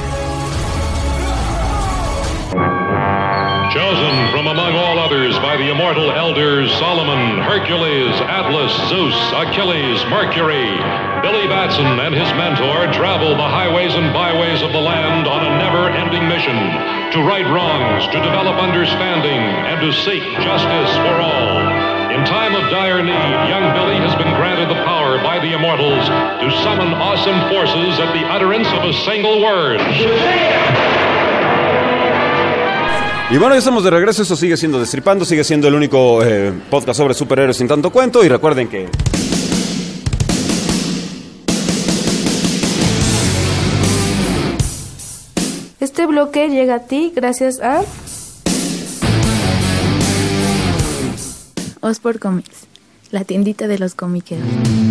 Chosen from among all others by the immortal elders Solomon, Hercules, Atlas, Zeus, Achilles, Mercury, Billy Batson and his mentor travel the highways and byways of the land on a never-ending mission to right wrongs, to develop understanding, and to seek justice for all. In time of dire need, young Billy has been granted the power by the immortals to summon awesome forces at the utterance of a single word. Y bueno, ya estamos de regreso. Esto sigue siendo Destripando, sigue siendo el único eh, podcast sobre superhéroes sin tanto cuento. Y recuerden que Este bloque llega a ti gracias a Osport Comics, la tiendita de los comiqueros.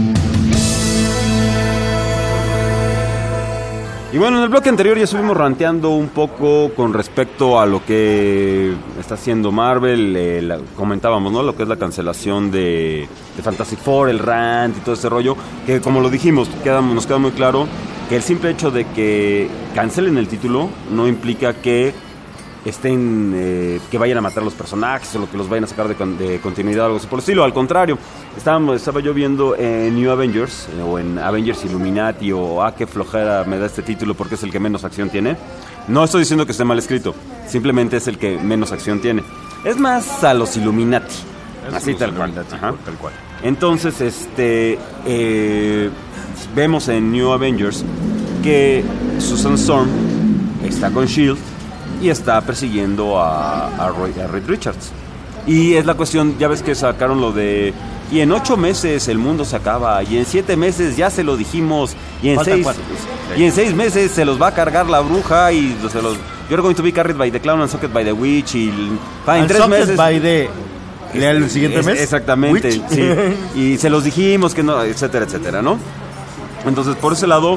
Y bueno, en el bloque anterior ya estuvimos ranteando un poco con respecto a lo que está haciendo Marvel. Eh, la, comentábamos, ¿no? Lo que es la cancelación de, de Fantastic Four, el rant y todo ese rollo. Que como lo dijimos, queda, nos queda muy claro que el simple hecho de que cancelen el título no implica que estén eh, que vayan a matar a los personajes o lo que los vayan a sacar de, de continuidad o algo así por el estilo. Al contrario, estaba, estaba yo viendo en New Avengers eh, o en Avengers Illuminati o ah, qué flojera me da este título porque es el que menos acción tiene. No estoy diciendo que esté mal escrito, simplemente es el que menos acción tiene. Es más a los Illuminati, Es así los tal cual. Illuminati, Ajá. tal cual. Entonces, este eh, vemos en New Avengers que Susan Storm está con Shield y está persiguiendo a, a, Roy, a Reed Richards. Y es la cuestión, ya ves que sacaron lo de y en ocho meses el mundo se acaba, y en siete meses ya se lo dijimos, y en Faltan seis cuatro. y en seis meses se los va a cargar la bruja y se los you're going to be carried by the clown and socked by the witch y pa, en And tres socked meses by the... ¿Lea el siguiente es- mes? Exactamente, Witch. sí. Y se los dijimos que no, etcétera, etcétera, ¿no? Entonces, por ese lado,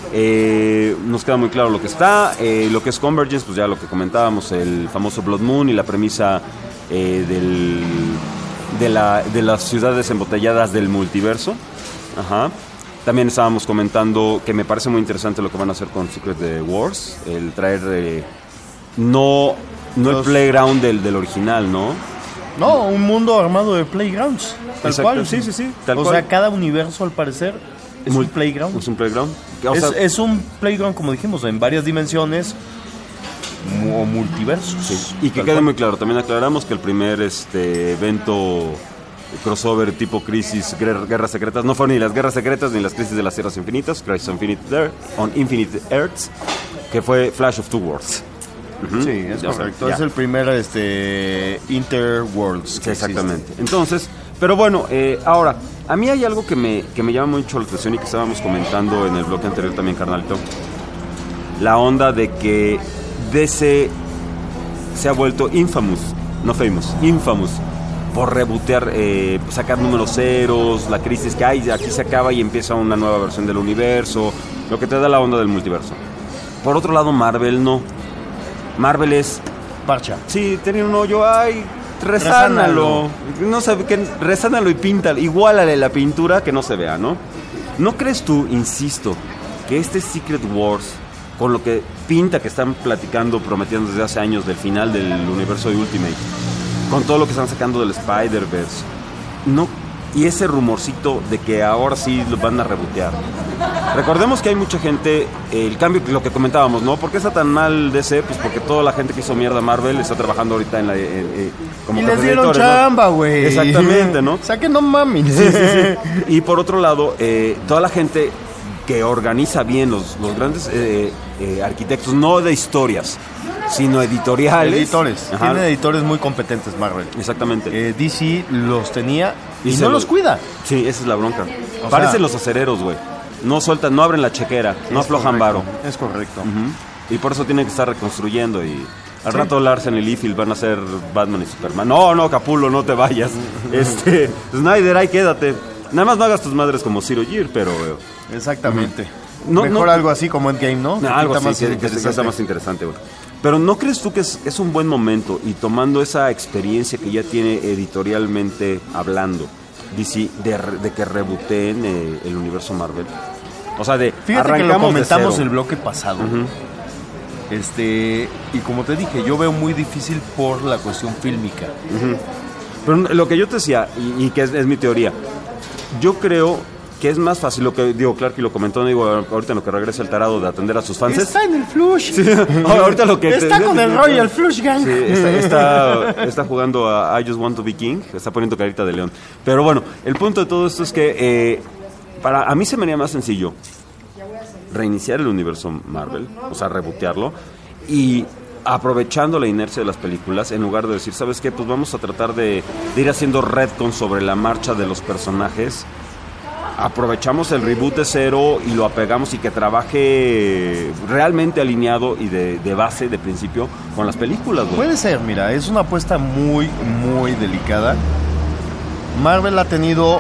eh, nos queda muy claro lo que está. Eh, lo que es Convergence, pues ya lo que comentábamos, el famoso Blood Moon y la premisa eh, del, de, la, de las ciudades embotelladas del multiverso. Ajá. También estábamos comentando que me parece muy interesante lo que van a hacer con Secret Wars, el traer eh, no, no el Los- playground del, del original, ¿no? No, un mundo armado de playgrounds. Tal Exacto, cual. sí, sí, sí, tal o cual. sea, cada universo, al parecer, es Muy- un playground. Es un playground. O Es, sea, es un playground, como dijimos, en varias dimensiones mu- o multiversos. sí. Y que Tal quede cual. muy claro, también aclaramos que el primer este evento crossover tipo crisis, guerra- guerras secretas, no fueron ni las guerras secretas ni las crisis de las tierras infinitas, Crisis on Infinite, Earth, on Infinite Earths, que fue Flash of Two Worlds. Ujú. Sí, es Ya, correcto. ya. Es el primer este, Interworlds. Sí, exactamente. Entonces, pero bueno, eh, ahora, a mí hay algo que me, que me llama mucho la atención y que estábamos comentando en el bloque anterior también, carnalito. La onda de que D C se ha vuelto infamous, no famous, infamous, por rebotear, eh, sacar números ceros, la crisis que hay, aquí se acaba y empieza una nueva versión del universo, lo que te da la onda del multiverso. Por otro lado, Marvel no. Marvel es... Parcha. Sí, tiene un hoyo, ay, resánalo. No sabe que resánalo y píntalo. Igualale la pintura que no se vea, ¿no? ¿No crees tú, insisto, que este Secret Wars, con lo que pinta que están platicando, prometiendo desde hace años del final del universo de Ultimate, con todo lo que están sacando del Spider-Verse, no, y ese rumorcito de que ahora sí lo van a rebotear? Recordemos que hay mucha gente, eh, el cambio, lo que comentábamos, ¿no? ¿Por qué está tan mal D C? Pues porque toda la gente que hizo mierda Marvel está trabajando ahorita en la... Eh, eh, como Y les jefes dieron editores, ¿no? chamba, güey. Exactamente, ¿no? O sea que no mames. Sí, sí, sí. Y por otro lado, eh, toda la gente que organiza bien los, los grandes eh, eh, arquitectos, no de historias, sino editoriales. Editores. Ajá. Tiene editores muy competentes, Marvel. Exactamente. Eh, D C los tenía y, se no lo- los cuida. Sí, esa es la bronca. O Parecen sea- los acereros, güey. No sueltan, no abren la chequera, no Es aflojan correcto, varo. Es correcto. Y por eso tienen que estar reconstruyendo y... Al Sí. rato Larsen y Liefeld van a ser Batman y Superman. No, no, Capulo, no te vayas. este, Snyder, ahí quédate. Nada más no hagas tus madres como Zero Year, pero... eh, Exactamente. No, Mejor no- algo así como Endgame, ¿no? No, algo Quita así, que, que- que interesante. está más interesante, güey. Pero ¿no crees tú que es, es un buen momento y tomando esa experiencia que ya tiene editorialmente hablando, D C, de, re- de que reboteen eh, el universo Marvel? O sea, de Fíjate que lo arrancamos de comentamos cero. el bloque pasado. Ujú. Este, y como te dije, yo veo muy difícil por la cuestión fílmica. Ujú. Pero lo que yo te decía, y, y que es, es mi teoría, yo creo que es más fácil, lo que digo, Clark y lo comentó, no digo, ahorita en lo que regresa el tarado de atender a sus fans. Está en el Flush. Sí, ahorita lo que Está te- con el Royal Flush Gang. Sí, está, está, está jugando a I Just Want to Be King, está poniendo carita de león. Pero bueno, el punto de todo esto es que eh, para a mí se me haría más sencillo reiniciar el universo Marvel, o sea, rebotearlo, y aprovechando la inercia de las películas, en lugar de decir, ¿sabes qué? Pues vamos a tratar de, de ir haciendo retcon sobre la marcha de los personajes. Aprovechamos el reboot de cero y lo apegamos y que trabaje realmente alineado y de, de base, de principio, con las películas, güey. Puede ser, mira, es una apuesta muy, muy delicada. Marvel ha tenido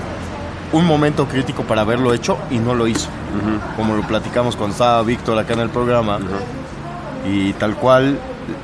un momento crítico para haberlo hecho y no lo hizo. Ujú. Como lo platicamos cuando estaba Víctor acá en el programa. Ujú. Y tal cual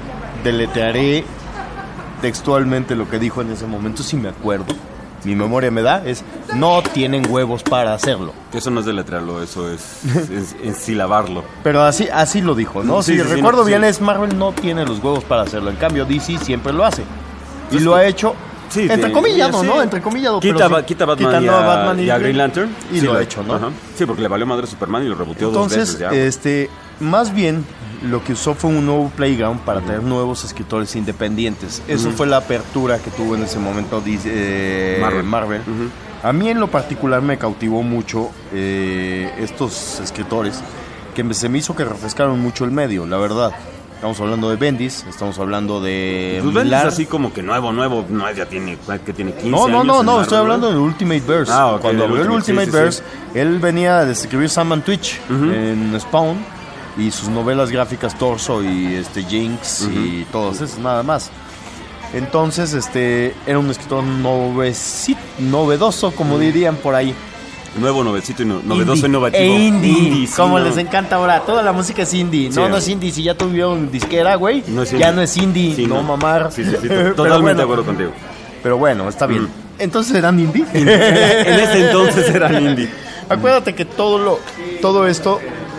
deletrearé textualmente lo que dijo en ese momento, si me acuerdo. Mi memoria me da, es no tienen huevos para hacerlo. Eso no es deletrearlo, eso es, es, es silabarlo. Pero así así lo dijo, ¿no? Sí, si sí, sí, recuerdo no, bien sí. es Marvel no tiene los huevos para hacerlo. En cambio D C siempre lo hace. Y Pues lo que- ha hecho Sí, entre de- comillado, sí. ¿no? Entre comillado. Quita, pero sí, ba- quita Batman, quitando y a, a Batman y a Green Lantern. Y Sí, lo ha hecho, ¿no? Ajá. Sí, porque le valió madre a Superman y lo reboteó dos Entonces, veces ya. güey. este, más bien lo que usó fue un nuevo playground para traer nuevos escritores independientes. Eso Ujú. fue la apertura que tuvo en ese momento D C, eh, Marvel. Marvel. Ujú. A mí en lo particular me cautivó mucho eh, estos escritores que me- se me hizo que refrescaron mucho el medio, la verdad. Estamos hablando de Bendis, estamos hablando de Pues Bendis Millar. así como que nuevo, nuevo, no ya tiene, que tiene quince No, no, años no, en no, Marvel, estoy hablando del Ultimate Verse. Ah, ok, Cuando del abrió el Ultimate, Ultimate sí, sí, Verse, él venía de escribir Sandman Twitch Ujú. en Spawn y sus novelas gráficas Torso y este Jinx y todas esas, nada más. Entonces, este, era un escritor noveci- novedoso, como dirían por ahí. Nuevo, novecito y no- novedoso, Indie. innovativo. E indie, sí, como no. les encanta ahora. Toda la música es indie. Sí. No, no es indie. Si ya tuvieron disquera, güey, No es ya indie. no es indie. Sí, no, no. mamar. Sí, sí, sí, Pero totalmente bueno, de acuerdo contigo. Pero bueno, está bien. Mm. Entonces eran indie. En ese entonces era indie. Acuérdate que todo lo, todo esto,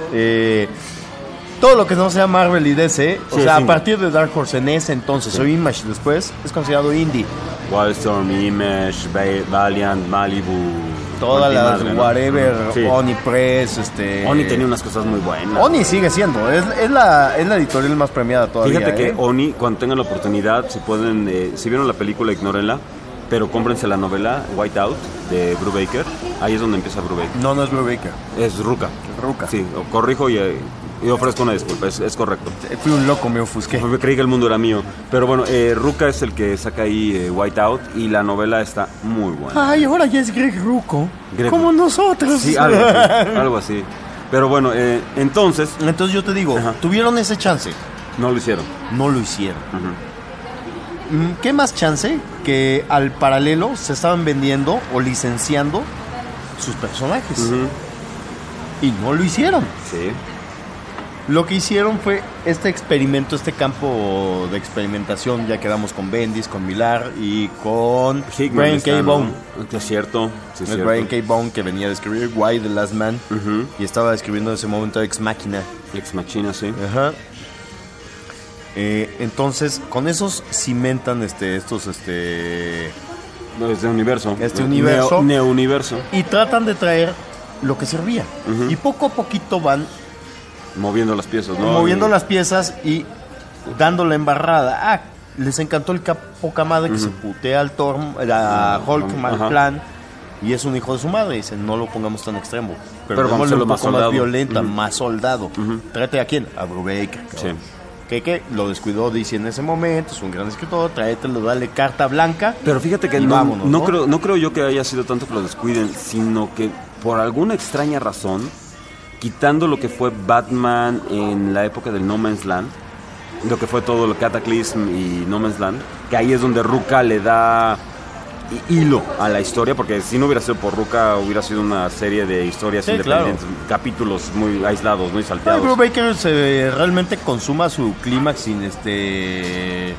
eh, todo lo que no sea Marvel y D C, o Sí, sea, es a indie. partir de Dark Horse en ese entonces, o Image después, es considerado indie. Wildstorm, Image, Va- Valiant, Malibu. Todas cualquier las madre, ¿no? whatever, Sí. Oni Press, este... Oni tenía unas cosas muy buenas. Oni sigue siendo, es, es, la, es la editorial más premiada todavía. Fíjate que ¿eh? Oni, cuando tengan la oportunidad, si pueden, eh, si vieron la película, ignórenla, pero cómprense la novela Whiteout de Brubaker. Ahí es donde empieza Brubaker. No, no es Brubaker. Es Ruka. Ruka. Sí, o corrijo y eh, Y ofrezco una disculpa, es, es correcto. Fui un loco, me ofusqué. Me creí que el mundo era mío. Pero bueno, eh, Rucka es el que saca ahí eh, Whiteout y la novela está muy buena. Ay, ahora ya es Greg Rucko. Greg- Como nosotros. Sí, algo así, algo así. Pero bueno, eh, entonces... Entonces yo te digo, Ajá. tuvieron ese chance. No lo hicieron. No lo hicieron. Ujú. Mm, ¿Qué más chance que al paralelo se estaban vendiendo o licenciando sus personajes? Ujú. Y no lo hicieron. Sí. Lo que hicieron fue este experimento, este campo de experimentación. Ya quedamos con Bendis, con Millar y con Hickman Brian está, K. ¿no? Bone. Que es cierto, sí es Es cierto. Brian K. Bone, que venía de escribir Why the Last Man. Ujú. Y estaba escribiendo en ese momento Ex Machina. Ex Machina, sí. Ajá. Eh, entonces, con esos cimentan este, estos, este... No, este universo. Este Neo- universo. Neo-universo. Y tratan de traer lo que servía. Ujú. Y poco a poquito van Moviendo las piezas, ¿no? moviendo Y- las piezas y dando la embarrada. Ah, les encantó el cap- poca madre que se putea al Thor, a Hulk Ajá. mal plan. Y es un hijo de su madre. Dicen, no lo pongamos tan extremo. Pero, Pero vamos a démosle hacerlo un más poco más soldado. violenta, Ujú. más soldado. Ujú. Tráete a quién? A Brubaker. Sí. Que, que lo descuidó D C en ese momento. Es un gran escritor. Tráetelo, dale carta blanca. Pero fíjate que Y no, vámonos, no, ¿no? Creo, no creo yo que haya sido tanto que lo descuiden, sino que por alguna extraña razón, quitando lo que fue Batman en la época del No Man's Land, lo que fue todo lo Cataclysm y No Man's Land, que ahí es donde Rucka le da hi- hilo a la historia, porque si no hubiera sido por Rucka, hubiera sido una serie de historias Sí, independientes, capítulos muy aislados, muy Ah, salteados. Brubaker se realmente consuma su clímax sin este,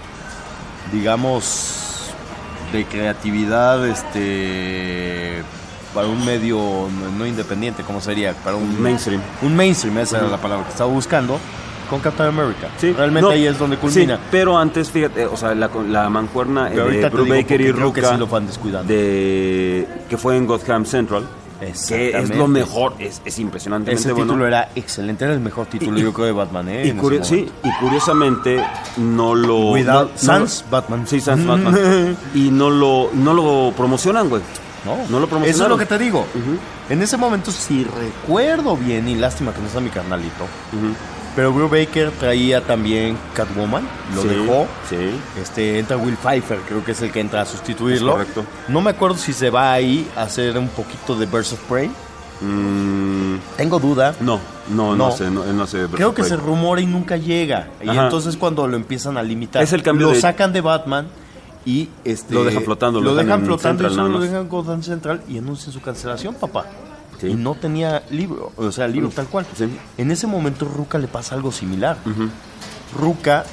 digamos, de creatividad, este, para un medio no, no independiente, ¿cómo sería? Para un Mainstream. Un mainstream, esa era la palabra que estaba buscando, con Captain America. Sí, realmente no, ahí es donde culmina. sí, pero antes, fíjate, o sea, la, la mancuerna Pero eh, ahorita de te digo Brubaker y porque creo que Rucka, sí lo van descuidando. de, que fue en Gotham Central, que es Exactamente. lo mejor, es, es impresionantemente Ese bueno. título era excelente, era el mejor título, Y- yo creo, de Batman, ¿eh? Y, en curio- ese sí, y curiosamente no lo... Without no- Sans no- Batman. Sí, Sans Batman. Y no lo, no lo promocionan, güey. No, No lo promocionaron. Eso es lo que te digo. Ujú. En ese momento, si recuerdo bien, y lástima que no está mi carnalito, Ujú. pero Brubaker traía también Catwoman, lo Sí, dejó. Sí. Este, entra Will Pfeiffer, creo que es el que entra a sustituirlo. Es correcto. No me acuerdo si se va ahí a hacer un poquito de Birds of Prey. Mm, Tengo duda. no, no, no, No. sé, no, no sé. Creo que Birds se of Prey. rumora y nunca llega. Y Ajá. entonces cuando lo empiezan a limitar, Es el cambio lo de- sacan de Batman y este Lo dejan flotando, lo, lo dejan dejan en flotando Central y solo nada lo más. dejan en Gotham Central y anuncian su cancelación, papá. Sí. Y no tenía libro, o sea, libro Mm. tal cual. Sí. En ese momento Rucka le pasa algo similar. Ujú. Rucka,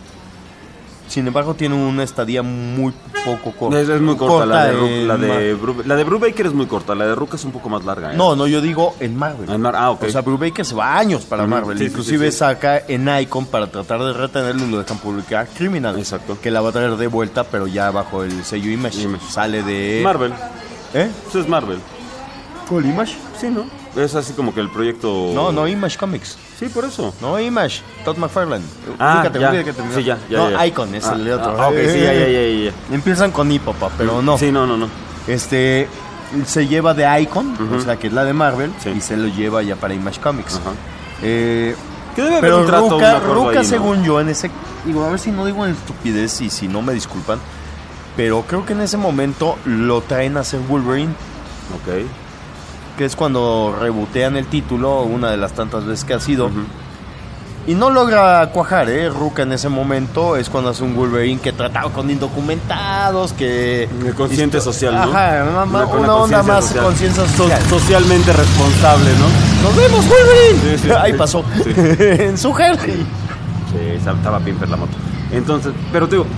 sin embargo, tiene una estadía muy poco corta. Es, es muy corta, la de, Ru- en la, de Ma- Bru- la de Brubaker es muy corta, la de Rucka es un poco más larga. ¿eh? No, no, yo digo en Marvel. En Mar- ah, ok. O sea, Brubaker se va años para Ujú. Marvel. Sí, sí, Inclusive sí, sí. saca en Icon para tratar de retenerlo y lo dejan publicar Criminal. Exacto. Que la va a traer de vuelta, pero ya bajo el sello Image. Image. Sale de... Marvel. ¿Eh? Eso es Marvel. ¿Cuál Image? Sí, ¿no? Es así como que el proyecto... No, no, Image Comics. Sí, por eso. No, Image. Todd McFarlane. Ah, Ubícate, ya. ubícate, ubícate. Sí, ya, ya, No, ya. Icon es Ah, el de otro. ah, ok, sí, ya, ya, ya, ya, ya. Empiezan con I, papá, pero no. Sí, no, no, no. Este... Se lleva de Icon, Ujú. o sea, que es la de Marvel, Sí. y se lo lleva ya para Image Comics. Ajá. Eh... Que debe haber Pero un trato, un Rucka, acuerdo Rucka, ahí, ¿no? según yo, en ese... Digo, a ver si no digo en estupidez y si no me disculpan. Pero creo que en ese momento lo traen a hacer Wolverine. Ok. Que es cuando rebotean el título, una de las tantas veces que ha sido. Ujú. Y no logra cuajar, ¿eh? Rucka en ese momento es cuando hace un Wolverine que trataba con indocumentados, que... El consciente social, ¿no? Ajá, una, Una- una una onda conciencia más social. conciencia So- social. socialmente responsable, ¿no? ¡Nos vemos, Wolverine! Sí, sí, Ahí sí. pasó. Sí. En su Harley. Sí, estaba Pimper la moto. Entonces, pero te digo,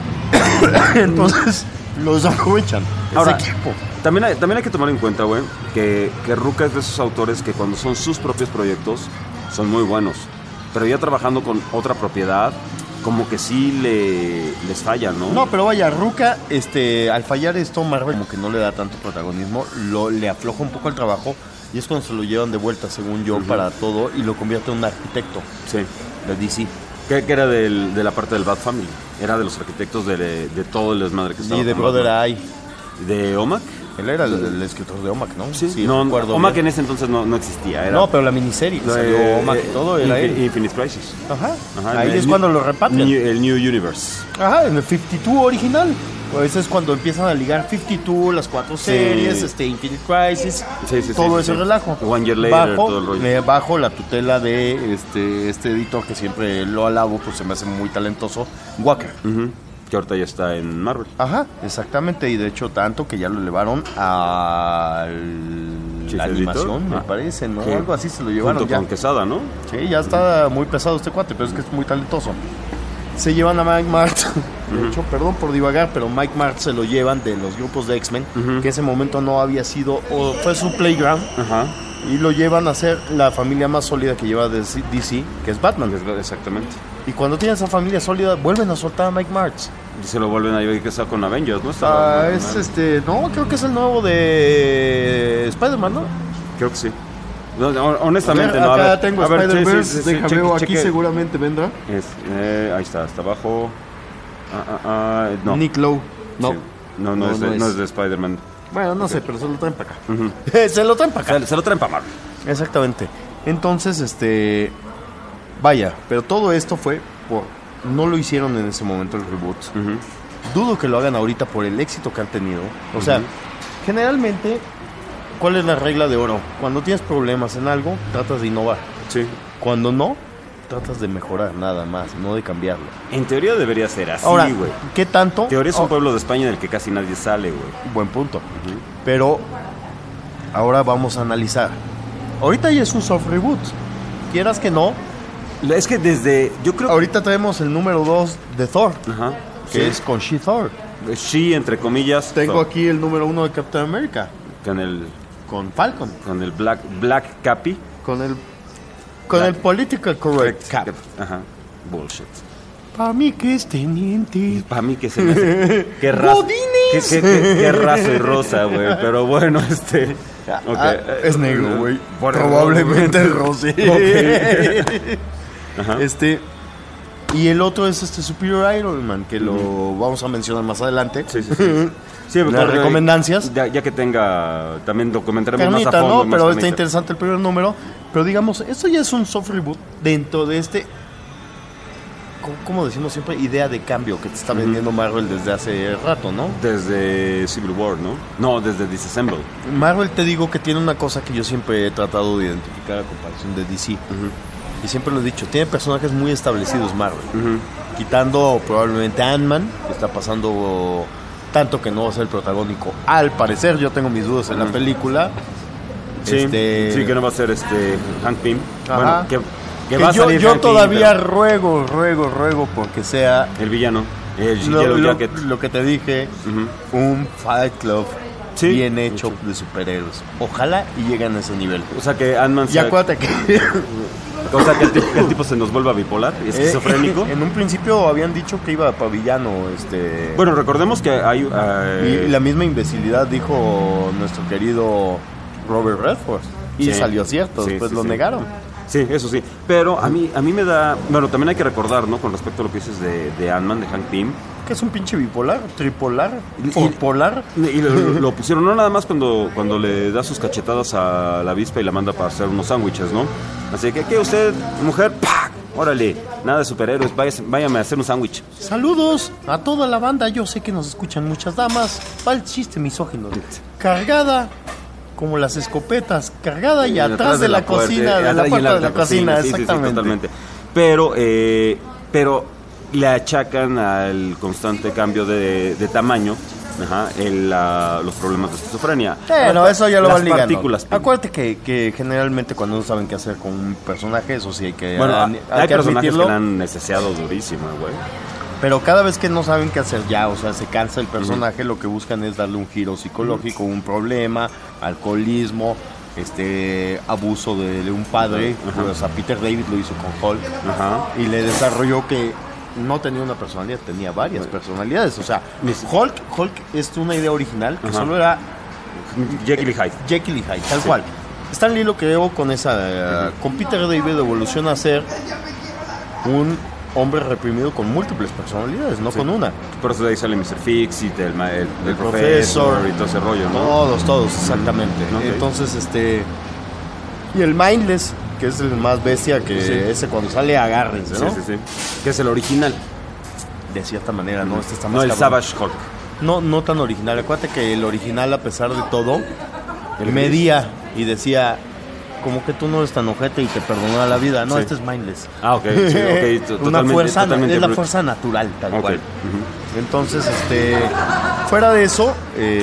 Entonces, los aprovechan. ahora, ese equipo. también hay, también hay que tomar en cuenta, güey, que, que Rucka es de esos autores que cuando son sus propios proyectos son muy buenos. Pero ya trabajando con otra propiedad, como que sí le, les falla, ¿no? No, pero vaya, Rucka, este, al fallar esto, Marvel como que no le da tanto protagonismo, lo, le afloja un poco el trabajo y es cuando se lo llevan de vuelta, según yo, Ujú. para todo y lo convierte en un arquitecto Sí. de D C. Que, que era del- de la parte del Bat Family. Era de los arquitectos de, de todo el desmadre que estaba. Y de con Brother Batman. Eye. ¿De Omac? Él era el, el escritor de Omak, ¿no? Sí, no, recuerdo Omak bien. en ese entonces no, no existía. Era, No, pero la miniserie que no, salió eh, Omak eh, y todo era Infin- él. Infinite Crisis. Ajá. Ajá, Ahí el es New- cuando lo repatrian. New- el New Universe. Ajá, en el cincuenta y dos original. Pues es cuando empiezan a ligar cincuenta y dos, las cuatro Sí. series, este Infinite Crisis, Sí, sí, sí, todo sí, ese sí. relajo. One Year Later, bajo, todo el rollo. eh, bajo la tutela de este este editor que siempre lo alabo, pues se me hace muy talentoso, Walker. Ujú. Que ahorita ya está en Marvel. Ajá, exactamente, y de hecho tanto que ya lo elevaron a Chief la Editor. animación, me Ah. parece, ¿no? Sí. Algo así se lo llevaron Junto ya. con Quesada, ¿no? Sí, ya está muy pesado este cuate, pero es que es muy talentoso. Se llevan a Mike Martz. De hecho, perdón por divagar, pero Mike Martz se lo llevan de los grupos de X-Men, Ujú. que ese momento no había sido, o fue su playground, Ajá. y lo llevan a ser la familia más sólida que lleva D C, D C, que es Batman. Exactamente. Y cuando tienen esa familia sólida, vuelven a soltar a Mike Martz. Y se lo vuelven a llevar que está con Avengers, ¿no? Estaba- Ah, es este, no, creo que es el nuevo de Spider-Man, ¿no? Creo que sí. No, no, honestamente, A ver, no. acá A ver, tengo a ver, sí, Spider-Verse, sí, sí, sí, déjame cheque- ver, aquí cheque. seguramente vendrá. Es, eh, ahí está, hasta abajo. Ah, ah, ah, no. Nick Lowe. No. Sí. No, no, No, es, de, no no es. es de Spider-Man. Bueno, no sé, pero se lo traen para acá. Ujú. Se lo traen para acá. Se, se lo traen para Marvel. Exactamente. Entonces, este. Vaya, pero todo esto fue por. No lo hicieron en ese momento el reboot. Ujú. Dudo que lo hagan ahorita por el éxito que han tenido. O sea, Ujú. generalmente, ¿cuál es la regla de oro? Cuando tienes problemas en algo, tratas de innovar. Sí. Cuando no, tratas de mejorar nada más, no de cambiarlo. En teoría debería ser así, Ahora, güey. ¿qué tanto? Teoría es un Oh, pueblo de España en el que casi nadie sale, güey. Buen punto. Pero ahora vamos a analizar. Ahorita ya es un soft reboot. Quieras que no. Es que desde. Yo creo Ahorita traemos el número dos de Thor, Ajá. que Sí. es con She-Thor. She, entre comillas. Tengo Thor, aquí el número uno de Captain America, Con el. con Falcon. Con el Black, Black Cappy. Con el con Black- el Political Correct Cap. Ajá. Bullshit. Para mí que es teniente. Para mí que se me hace. Qué raza. Qué, qué, qué, qué raza y rosa, güey. Pero bueno, este. ok. Ah, es negro, güey. Bueno, Probablemente el rosé. Ok. Ajá. Este y el otro es este Superior Iron Man, que lo vamos a mencionar más adelante. Sí, sí, sí. Sí, Las porque- recomendancias. Ya, ya que tenga. También documentaremos más a Carnita, fondo. ¿no? más Pero está carnita. interesante el primer número. Pero digamos, esto ya es un soft reboot dentro de este, co- como decimos siempre, idea de cambio que te está vendiendo Marvel desde hace rato, ¿no? Desde Civil War, ¿no? No, desde Disassemble. Marvel, te digo que tiene una cosa que yo siempre he tratado de identificar a comparación de D C. Y siempre lo he dicho, tiene personajes muy establecidos Marvel. Ujú. Quitando probablemente Ant-Man, que está pasando tanto que no va a ser el protagónico. Al parecer, yo tengo mis dudas en la película. Sí, Este- sí, que no va a ser este Hank Pym. Ajá. Bueno, que, que Que va a yo salir yo Hank Pym, todavía pero ruego, ruego, ruego porque sea el villano, el lo, Yellow lo- Jacket. lo que te dije, Ujú. un Fight Club Sí. bien hecho de superhéroes. Ojalá y lleguen a ese nivel. O sea que Ant-Man Y sea- acuérdate que o sea que el tipo, el tipo se nos vuelva bipolar y esquizofrénico. Eh, en un principio habían dicho que iba para villano, este. Bueno, recordemos que hay eh, y la misma imbecilidad dijo nuestro querido Robert Redford. Y Sí. salió cierto, Sí, después sí, lo sí. negaron. Sí, eso sí. Pero a mí, a mí me da. Bueno, también hay que recordar, ¿no? Con respecto a lo que dices de, de Ant-Man, de Hank Pym. Que es un pinche bipolar, tripolar, Y- bipolar. Y lo, lo pusieron no nada más cuando, cuando le da sus cachetadas a la avispa y la manda para hacer unos sándwiches, ¿no? Así que, ¿qué usted, mujer? ¡Pah! Órale, nada de superhéroes, váyase- váyame a hacer un sándwich. Saludos a toda la banda. Yo sé que nos escuchan muchas damas. Va el chiste misógino. Cargada como las escopetas, cargada y atrás de la puerta, cocina, de la atrás y en puerta de la cocina, sí, sí, sí, exactamente. totalmente. Pero, eh, pero le achacan al constante cambio de, de tamaño, ajá, el, la- los problemas de esquizofrenia. Bueno, eso ya lo Las van ligando. partículas. Acuérdate que, que generalmente cuando no saben qué hacer con un personaje, eso sí hay que, Bueno, hay hay que personajes admitirlo. que la han neceseado durísimo, güey. Pero cada vez que no saben qué hacer ya, o sea, se cansa el personaje, lo que buscan es darle un giro psicológico, un problema, alcoholismo, este abuso de, de un padre. Ajá. O sea, Peter David lo hizo con Hulk. Ajá. Y le desarrolló que no tenía una personalidad, tenía varias personalidades. O sea, Hulk, Hulk es una idea original que Ajá. solo era Jekyll y Hyde. Jekyll y Hyde, tal cual. Stan Lee lo creó con esa, con Peter David evoluciona a ser un hombre reprimido con múltiples personalidades, no Sí. con una. Por eso de ahí sale mister Fix-It, el, ma- el, el El profesor profesor. y todo ese rollo, ¿no? Todos, todos, exactamente. Ok. Entonces, este... Y el Mindless, que es el más bestia, que Sí. ese cuando sale agárrense, Sí, ¿no? sí, sí. Que es el original. De cierta manera, ¿no? Este está más No el cabrón. Savage Hulk. No, no tan original. Acuérdate que el original, a pesar de todo, medía y decía, como que tú no eres tan ojete y te perdonó la vida. No, Sí. este es Mindless. Ah, ok, sí, ok, t- Una totalmente- fuerza, totalmente es la brute. fuerza natural, tal Ok, cual. ujú. Entonces, este, fuera de eso,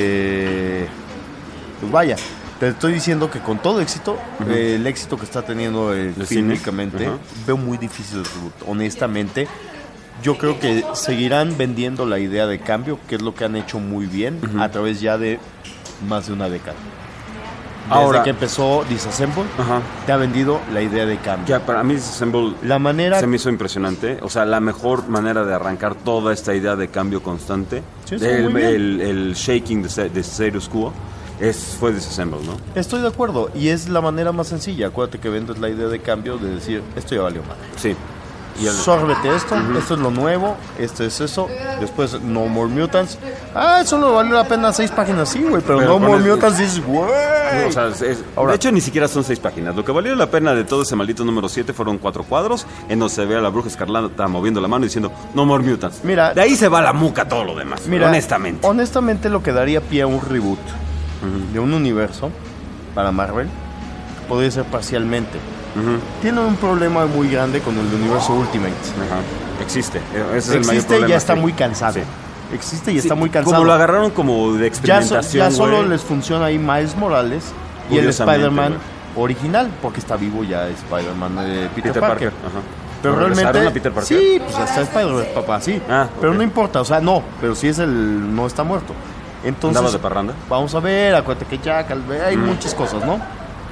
eh, pues vaya, te estoy diciendo que con todo éxito, Ujú. eh, el éxito que está teniendo eh, El cine, fílmicamente, ajá. veo muy difícil el reboot, honestamente. Yo creo que seguirán vendiendo la idea de cambio, que es lo que han hecho muy bien Ujú. a través ya de más de una década. Desde Ahora- que empezó Disassemble, Ajá. te ha vendido la idea de cambio. Que para mí Disassemble La manera... se me hizo impresionante. O sea, la mejor manera de arrancar toda esta idea de cambio constante, Sí, sí, el, muy bien. el, el shaking de, se- de status quo, es, fue Disassemble, ¿no? Estoy de acuerdo, y es la manera más sencilla. Acuérdate que vendes la idea de cambio de decir, esto ya valió mal. Sí. Y el- Sórbete esto, esto es lo nuevo, esto es eso. Después, No More Mutants. Ah, solo valió la pena seis páginas, sí, güey, pero, Pero No con More el- Mutants dices, güey. No, o sea, es- es- Ahora- de hecho, ni siquiera son seis páginas. Lo que valió la pena de todo ese maldito número siete fueron cuatro cuadros en donde se ve a la bruja escarlata moviendo la mano y diciendo No More Mutants. Mira- de ahí se va la muca todo lo demás. Mira, honestamente. Honestamente, lo que daría pie a un reboot de un universo para Marvel podría ser parcialmente. Ujú. Tienen un problema muy grande con el universo Ultimate. Ajá. Existe. Ese es el mayor Existe y problema, ya está sí. muy cansado. Sí. Existe y Sí, está muy cansado. Como lo agarraron como de Ya, so- experimentación, ya solo güey. les funciona ahí Miles Morales y el Curiosamente, Spider-Man güey. original, porque está vivo ya Spider-Man de Peter, Peter Parker. Parker. Ajá. Pero ¿Lo regresaron realmente... a Peter Parker? Sí, pues hasta Spider-Man, papá, sí. Ah, pero ok. no importa, o sea, no, pero sí es el... no está muerto. Entonces... ¿Andaba de parranda? Vamos a ver, acuérdate que Jack, al- hay Mm. muchas cosas, ¿no?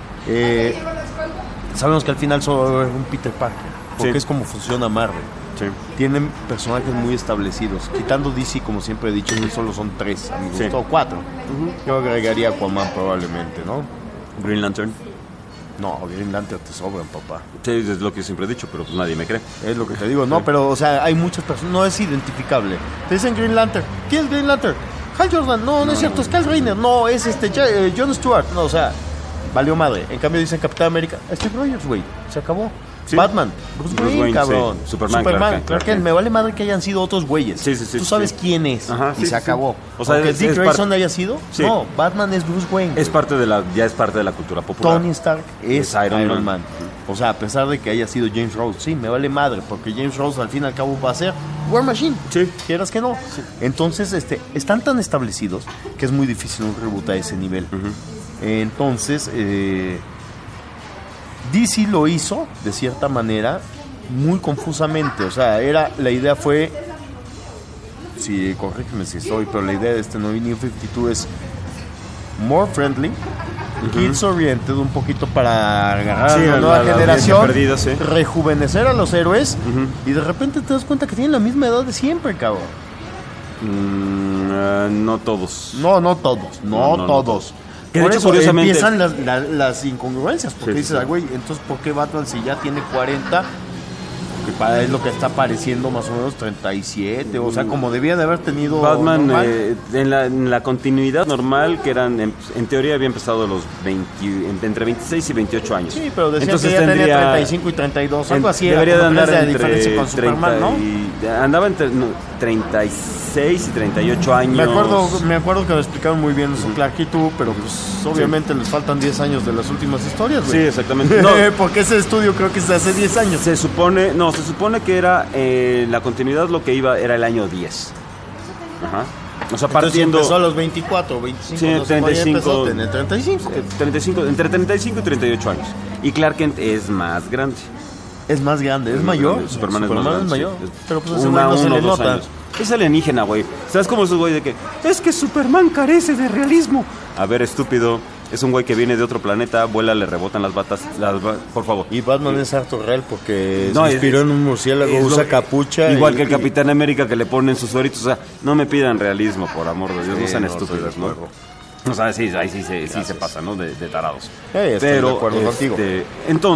Eh, sabemos que al final solo es un Peter Parker, porque Sí. es como funciona Marvel. Sí. Tienen personajes muy establecidos. Quitando D C, como siempre he dicho, que solo son tres, a mi Sí. gusto, o cuatro. Yo agregaría Aquaman probablemente, ¿no? Green Lantern. No, Green Lantern te sobran, papá. Sí, es lo que siempre he dicho, pero pues nadie me cree. Es lo que te digo. No, pero, o sea, hay muchas personas. No es identificable. Te dicen Green Lantern. ¿Quién es Green Lantern? Hal Jordan. No, no, es cierto. Es Kyle Rayner. No, es este Ja- eh, Jon Stewart. No, o sea, valió madre. En cambio dicen Capitán América. Steve Rogers, güey. Se acabó. Sí. Batman. Bruce, Bruce Wayne, Wayne, cabrón. sí. Superman, Clark Kent, Clark Clark Kent. Kent. Me vale madre que hayan sido otros güeyes. Sí, sí, sí, Tú sabes sí. quién es. Ajá, y sí, se sí, acabó. sí. O sea, Aunque es- Dick es Grayson par- haya sido. Sí. No, Batman es Bruce Wayne. Es parte de la, ya es parte de la cultura popular. Tony Stark es, Es Iron Iron, Man. Man. O sea, a pesar de que haya sido James Rhodes, sí, me vale madre, porque James Rhodes al fin y al cabo va a ser War Machine. Sí. Quieras que no. Entonces, este, están tan establecidos que es muy difícil un reboot a ese nivel. Entonces, eh, D C lo hizo, de cierta manera, muy confusamente. O sea, era, la idea fue, sí, corrígeme si estoy, pero la idea de este New cincuenta y dos es more friendly, kids oriented, un poquito para agarrar Sí, a la la- nueva la generación, audiencia perdida, sí. rejuvenecer a los héroes, y de repente te das cuenta que tienen la misma edad de siempre, cabrón. Mm, eh, no todos. No, no todos, no, No, no, no todos. Que de Por hecho, eso curiosamente- empiezan las, la- las incongruencias, porque Sí, sí, dices, sí. ah, güey, entonces, ¿por qué Batman si ya tiene cuarenta? Que para es lo que está pareciendo más o menos treinta y siete, o sea, como debía de haber tenido Batman, normal. eh, en, la, en la continuidad normal, que eran, en, en teoría había empezado a los veinte, en- entre veintiséis y veintiocho años. Sí, pero decía Entonces que ya tenía tendría- treinta y cinco y treinta y dos, algo en- así. era, Debería de como que andar es la entre diferencia con Superman, ¿no? treinta y- andaba entre no, treinta y seis y treinta y ocho años. Me acuerdo, me acuerdo que lo explicaron muy bien eso Clark y tú, pero pues obviamente les faltan diez años de las últimas historias, Sí, güey. exactamente. No, Porque ese estudio creo que es de hace diez años. se supone, no, se supone que era eh, la continuidad lo que iba era el año diez. Ajá. O sea, Entonces partiendo empezó a los veinticuatro, veinticinco, Sí, no sé cuándo treinta y cinco. empezó, tenía treinta y cinco. eh, treinta y cinco, entre treinta y cinco y treinta y ocho años. Y Clark Kent es más grande. Es más grande, es mayor. Superman, es más grande, mayor. sí. Pero pues ese Una, güey no se uno, le dos nota. años. Es alienígena, güey. ¿Sabes cómo es güey de que es que Superman carece de realismo? A ver, estúpido. Es un güey que viene de otro planeta, vuela, le rebotan las batas. Las ba- por favor. Y Batman es harto real porque No, se es- inspiró en un murciélago, Es usa lo- capucha. Igual y- que el Capitán América que le ponen sus sueritos. O sea, no me pidan realismo, por amor de Dios. Sí, no sean no, estoy estúpidos, de ¿no? acuerdo. O sea, sí, ahí sí se, sí se pasa, ¿no? De, de tarados. Eh, estoy de acuerdo contigo. Entonces,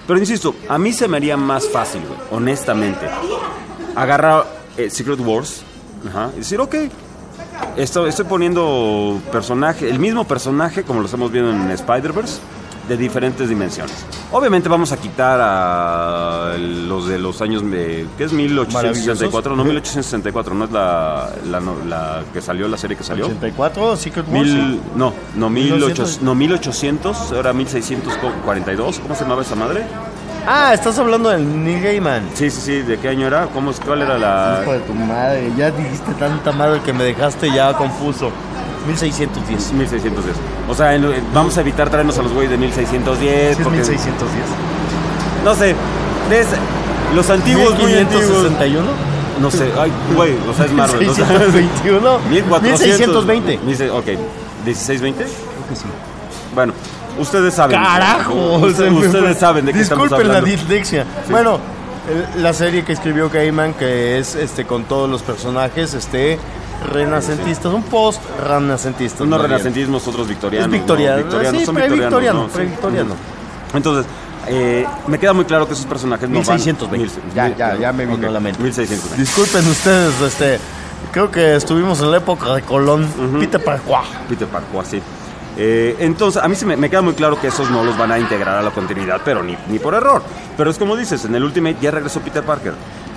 Pero insisto, a mí se me haría más fácil, güey, honestamente, agarrar eh, Secret Wars, ajá, y decir, ok, esto, estoy poniendo personaje, el mismo personaje como lo estamos viendo en Spider-Verse, de diferentes dimensiones. Obviamente vamos a quitar a los de los años, de, ¿qué es mil ochocientos sesenta y cuatro? No, mil ochocientos sesenta y cuatro, no es la, la, no, la que salió, la serie que salió. ¿ochenta y cuatro? Secret Wars. Mil, no, no, mil ¿mil no, mil ochocientos, era mil seiscientos cuarenta y dos, ¿cómo se llamaba esa madre? Ah, estás hablando del Neil Gaiman. Sí, sí, sí, ¿de qué año era? ¿Cómo, ¿Cuál era la...? Hijo de tu madre, ya dijiste tanta madre que me dejaste ya confuso. mil seiscientos diez. mil seiscientos diez. O sea, en, vamos a evitar traernos a los güeyes de mil seiscientos diez. Sí, porque, mil seiscientos diez. No sé, ves, los antiguos, muy ¿mil quinientos antiguos. sesenta y uno? No sé, ay, güey, o sea, es Marvel. ¿mil seiscientos veintiuno? mil cuatrocientos. mil seiscientos veinte. Ok, ¿dieciséis veinte? Creo que sí. Bueno, ustedes saben. ¡Carajo! Ustedes, ustedes saben de qué estamos Disculpen hablando. la dislexia. Sí. Bueno, el, la serie que escribió Gaiman, que es este con todos los personajes, este... renacentistas, un post renacentista. Unos renacentismos, otros victorianos. Es victoriano, ¿no? Victorianos, sí, son pre-victoriano, victorianos, ¿no? pre-victoriano. Sí. Entonces, eh, me queda muy claro que esos personajes no mil seiscientos veinte. van... Ya, ya, ya me vino okay. a la mente. mil seiscientos veinte. Disculpen ustedes, este... creo que estuvimos en la época de Colón. Uh-huh. Peter Parquois. Peter Parquois, sí. Eh, entonces, a mí se me, me queda muy claro que esos no los van a integrar a la continuidad, pero ni, ni por error. Pero es como dices, en el Ultimate ya regresó Peter Parker.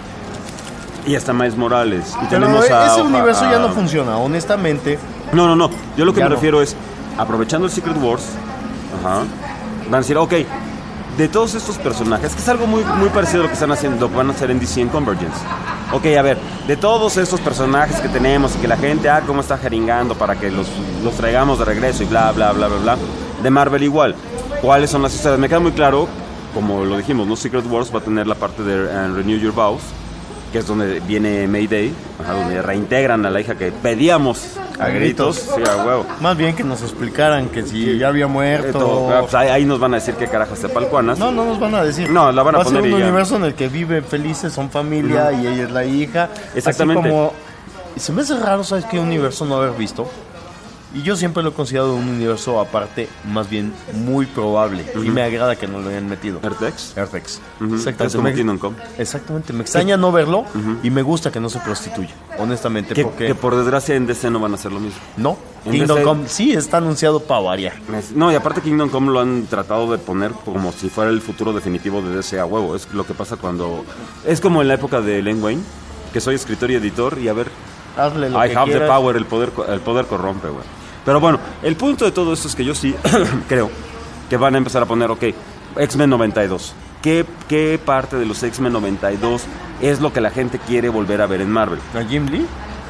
Y hasta Miles Morales. Y pero tenemos a, ese universo a, ya no funciona, honestamente. No, no, no. Yo lo que me no. refiero es, aprovechando el Secret Wars, ajá, van a decir, ok, de todos estos personajes, que es algo muy, muy parecido a lo que están haciendo, lo que van a hacer en D C en Convergence. Ok, a ver, de todos estos personajes que tenemos y que la gente, ah, cómo está jeringando para que los, los traigamos de regreso y bla, bla, bla, bla, bla. De Marvel igual. ¿Cuáles son las historias? Me queda muy claro, como lo dijimos, ¿no? Secret Wars va a tener la parte de uh, Renew Your Vows, que es donde viene Mayday, ajá, donde reintegran a la hija que pedíamos a, a gritos. Sí, a huevo. Más bien que nos explicaran que si sí. ya había muerto. Todo, ah, pues ahí, ahí nos van a decir qué carajos te palcuanas. No, no nos van a decir. No, la van a va poner a ser un y universo en el que viven felices, son familia uh-huh. y ella es la hija. Exactamente. Así como, se me hace raro, ¿sabes qué universo no haber visto? Y yo siempre lo he considerado un universo aparte, más bien muy probable. Uh-huh. Y me agrada que no lo hayan metido. ¿Earthx? Earthx. Uh-huh. Exactamente. Es como me, Kingdom Come. Exactamente. Me extraña sí. no verlo uh-huh. y me gusta que no se prostituya, honestamente. Que, porque que por desgracia en D C no van a hacer lo mismo. No. En Kingdom D C... Come sí está anunciado para variar. No, y aparte Kingdom Come lo han tratado de poner como si fuera el futuro definitivo de D C a huevo. Es lo que pasa cuando... Es como en la época de Len Wayne, que soy escritor y editor y a ver... Hazle lo I que have quieras. the power, el poder, el poder corrompe, güey. Pero bueno, el punto de todo esto es que yo sí creo que van a empezar a poner, ok, X-Men noventa y dos. ¿Qué, ¿Qué parte de los X-Men noventa y dos es lo que la gente quiere volver a ver en Marvel? ¿A Jim Lee?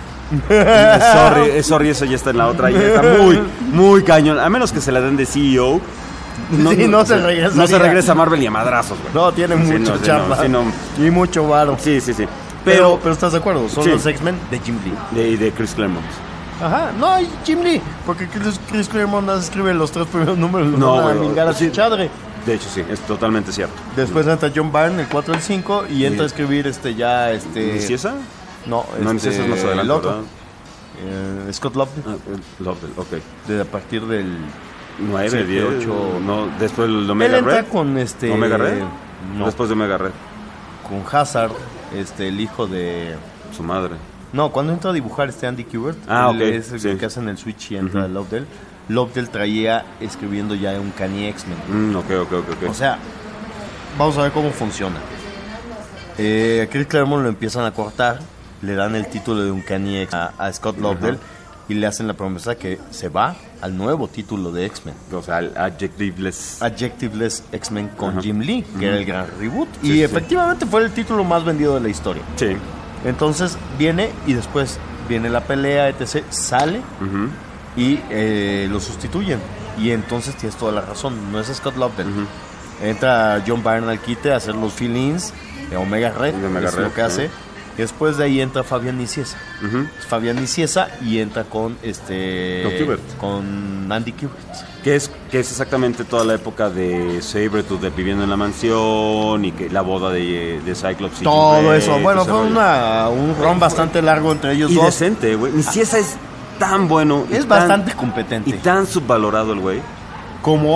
sorry, sorry, eso ya está en la otra y está muy, muy cañón. A menos que se la den de C E O. No, sí, no, no se regresa. No se regresa a Marvel ni a madrazos, güey. No, tiene sí, mucho no, chamba. Sí, no, sí, no. Y mucho varo. Sí, sí, sí. Pero, pero, pero ¿estás de acuerdo? Son sí. los X-Men de Jim Lee. De, de Chris Claremont. Ajá, no, hay Jim Lee, porque Chris, Chris Claremont escribe los tres primeros números, no, van a güey, mingar a su chadre. De hecho, sí, es totalmente cierto. Después entra John Byrne, el cuatro, el cinco, y entra a escribir este ya, este... ¿Niciesa? No, no, este... Niciesa es más adelante, ¿verdad? Eh, Scott Lobdell. Ah, Lobdell, ok. De, a partir del... nueve, diez, ocho... No, después el Omega Red. Él entra Red. con este... ¿Omega Red? No. Después de Omega Red. Con Hazard, este, el hijo de... Su madre. No, cuando entra a dibujar este Andy Kubert, ah, él okay, es el sí. que hacen el switch y entra uh-huh. Lobdell. Lobdell traía escribiendo ya un Uncanny X-Men. Mm, ok, ok, ok, ok. O sea, vamos a ver cómo funciona. Eh, a Chris Claremont lo empiezan a cortar, le dan el título de Uncanny X-Men a, a Scott Lobdell uh-huh. y le hacen la promesa que se va al nuevo título de X-Men. O sea, al Adjectiveless. Adjectiveless X-Men con uh-huh. Jim Lee, que uh-huh. era el gran reboot. Sí, y sí. efectivamente fue el título más vendido de la historia. Sí. Entonces viene y después viene la pelea, etcétera. Sale uh-huh. y eh, lo sustituyen. Y entonces tienes toda la razón, no es Scott Lobdell. Uh-huh. Entra John Byrne al quite a hacer los fill-ins de Omega Red, de Omega es Red, lo que hace. Uh-huh. Y después de ahí entra Fabián Nicieza. Uh-huh. Fabián Nicieza y entra con este con Andy Kubert. Que es, que es exactamente toda la época de Sabretooth de viviendo en la mansión y que la boda de, de Cyclops y todo Red, eso. Bueno, fue una, un ron bastante largo entre ellos y dos. Y decente, güey. Nicieza ah. es tan bueno. Es tan, bastante competente. Y tan subvalorado el güey. Como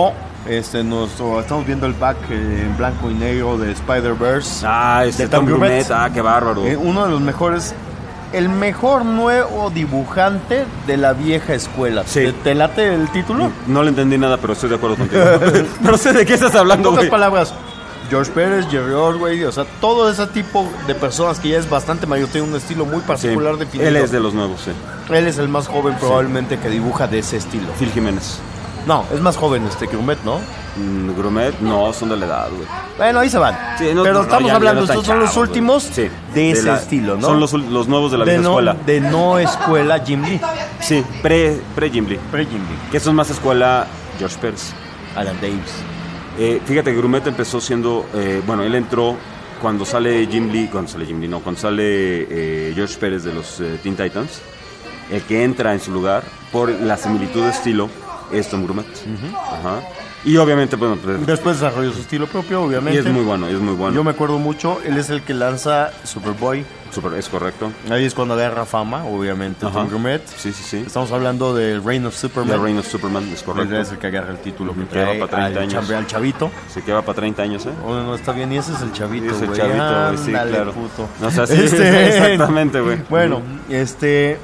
Este, nuestro, estamos viendo el back eh, en blanco y negro de Spider-Verse. Ah, este de Tom Tom Grumet. Grumet. Ah, qué bárbaro. Eh, uno de los mejores, el mejor nuevo dibujante de la vieja escuela. Sí. ¿Te, te late el título? No le entendí nada, pero estoy de acuerdo contigo. No sé de qué estás hablando, En pocas güey. palabras, George Pérez, Jerry Ordway, o sea, todo ese tipo de personas que ya es bastante mayor, tiene un estilo muy Sí, particular definido. él es de los nuevos, sí. Él es el más joven probablemente que dibuja de ese estilo. Phil Jiménez. No, es más joven este Grumet, ¿no? Mm, Grumet, no, son de la edad, güey. Bueno, ahí se van. Sí, no, Pero no, estamos ya- ya hablando, no están estos son los chavos, últimos güey. Sí, de ese la- estilo, ¿no? Son los, ul- los nuevos de la de vieja no, escuela. de no escuela Jim Lee. Sí, pre, pre Jim Lee. Pre Jim Lee. Que son más escuela George Pérez. Alan Davis. Eh, fíjate que Grumet empezó siendo, eh, bueno, él entró cuando sale Jim Lee, cuando sale Jim Lee, no, cuando sale eh, George Pérez de los eh, Teen Titans, el que entra en su lugar por la similitud de estilo es Tom Grumet. Ajá. Y obviamente, bueno, pues, Después desarrolló su estilo propio, obviamente. y es muy bueno, es muy bueno. Yo me acuerdo mucho, él es el que lanza Superboy. Super, es correcto. Ahí es cuando agarra fama, obviamente, Ajá. Tom Grumet. Sí, sí, sí. Estamos hablando de Reign of Superman. The Reign of Superman, es correcto. Él es el que agarra el título que Que va trae para treinta al, años. chambe- al chavito. Se queda para treinta años, ¿eh? Oh, no, está bien, y ese es el chavito, Ese es el güey. chavito, güey, sí, Ándale, claro. puto. O sea, sí, exactamente, güey. Bueno, este...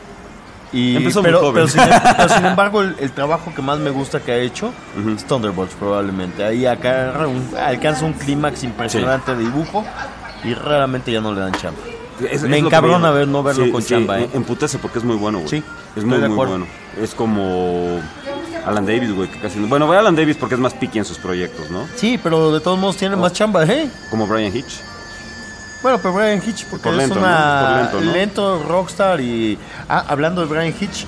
Y, Empezó muy pero, joven. pero, sin, pero sin embargo, el, el trabajo que más me gusta que ha hecho es Thunderbolts, probablemente. Ahí acá un- alcanza un clímax impresionante de dibujo y raramente ya no le dan chamba. Es- Me es lo que encabrona me- ver no verlo sí, con sí, chamba, ¿eh? Emputece porque es muy bueno, güey. Sí, es estoy muy, de muy acuerdo. bueno. Es como Alan Davis, güey, que casi no... Bueno, ve a Alan Davis porque es más picky en sus proyectos, ¿no? Sí, pero de todos modos tiene más chamba, ¿eh? Como Brian Hitch. Bueno, pero Brian Hitch, porque Por es lento, una... ¿no? Por lento, ¿no? lento, rockstar y... Ah, hablando de Brian Hitch,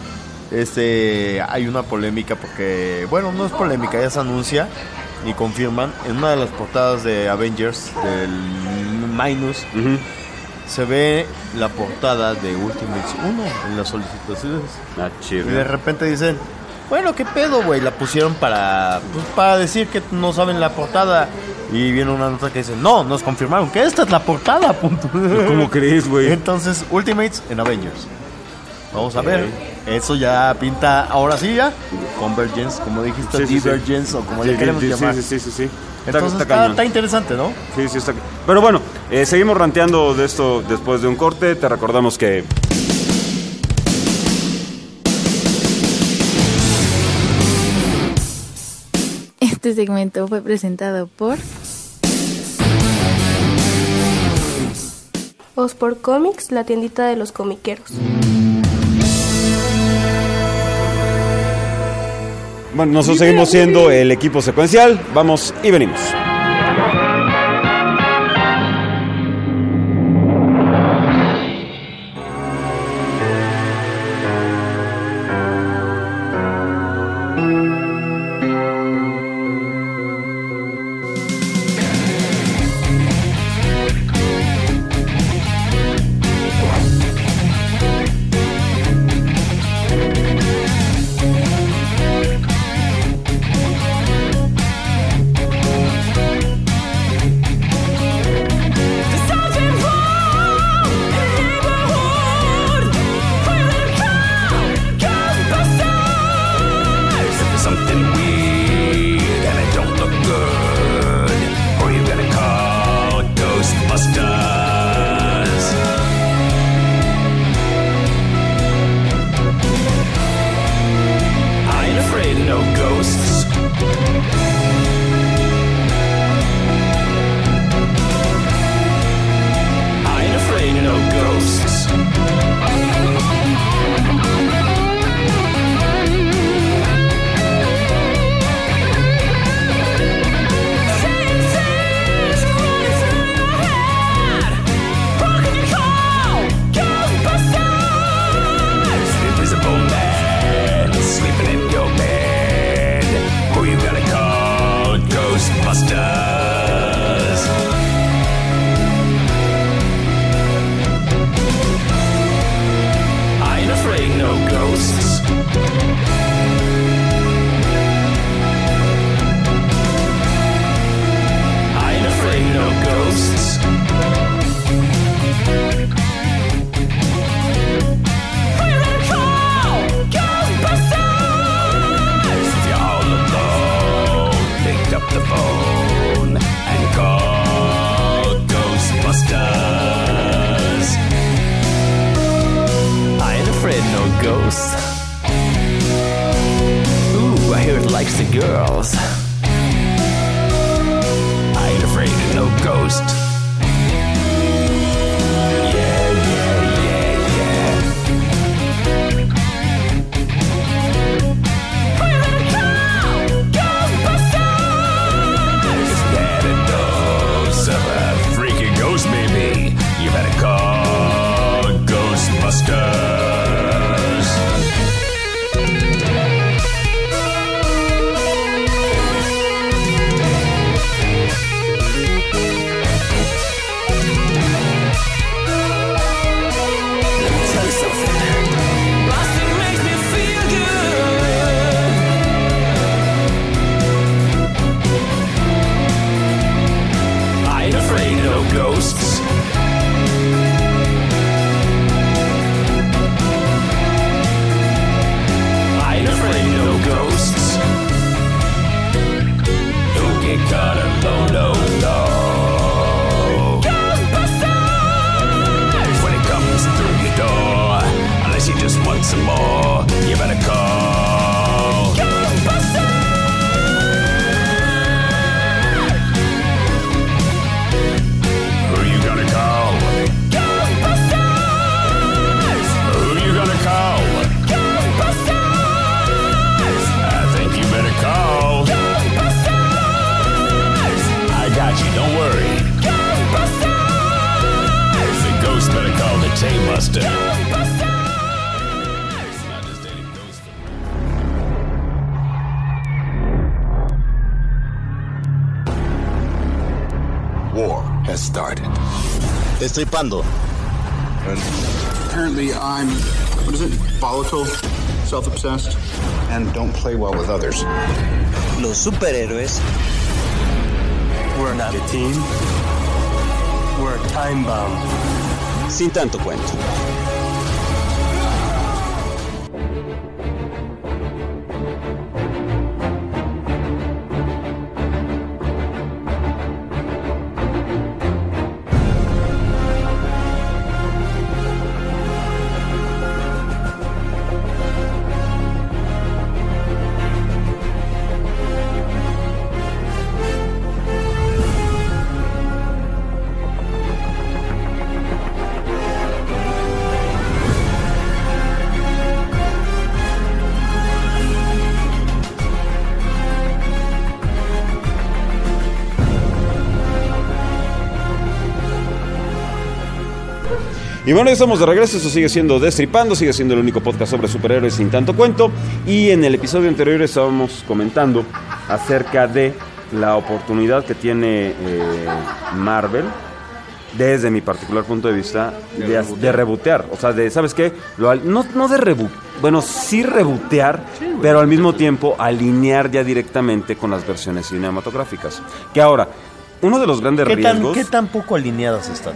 este, hay una polémica porque... Bueno, no es polémica, ya se anuncia y confirman. En una de las portadas de Avengers, del Minus, Ujú. se ve la portada de Ultimates uno en las solicitudes. Ah, chido. Y de repente dicen... Bueno, ¿qué pedo, güey? La pusieron para, pues, para decir que no saben la portada. Y viene una nota que dice, no, nos confirmaron que esta es la portada, punto. ¿Cómo crees, güey? Entonces, Ultimates en Avengers. Vamos Ok. a ver. Eso ya pinta, ahora sí ya, Convergence, como dijiste, Sí, sí, sí. Divergence o como Sí, le queremos sí, llamar. Sí, sí, sí, sí. Está- Entonces está está, cañón. está interesante, ¿no? Sí, sí, está... Pero bueno, eh, seguimos ranteando de esto después de un corte. Te recordamos que... Este segmento fue presentado por Osport Comics, la tiendita de los comiqueros. Bueno, nosotros seguimos siendo el equipo secuencial. Vamos y venimos. sexy girls. I ain't afraid of no ghost. Yeah, yeah, yeah, yeah. We're gonna call Ghostbusters. If you had a dose of a freaky ghost, baby, you better call Ghostbusters. Ghosts. I ain't afraid of no ghosts. Don't get caught alone, no, no. Ghostbusters! When it comes through your door, unless you just want some more, you better call Ghostbusters! Don't worry. Ghostbusters! The ghost better call the T-Buster. War has started. Destripando. Apparently I'm, what is it, volatile, self-obsessed, and don't play well with others. Los superhéroes. We're not a team. We're a time bomb. Sin tanto cuento. Y bueno, ya estamos de regreso, esto sigue siendo Destripando, sigue siendo el único podcast sobre superhéroes sin tanto cuento. Y en el episodio anterior estábamos comentando acerca de la oportunidad que tiene eh, Marvel, desde mi particular punto de vista, de, de, de rebotear. O sea, de, ¿sabes qué? Lo, no, no de reboot, bueno, sí rebotear, sí, pero al mismo tiempo alinear ya directamente con las versiones cinematográficas. Que ahora, uno de los grandes ¿Qué riesgos... Tan, ¿Qué tan poco alineadas están?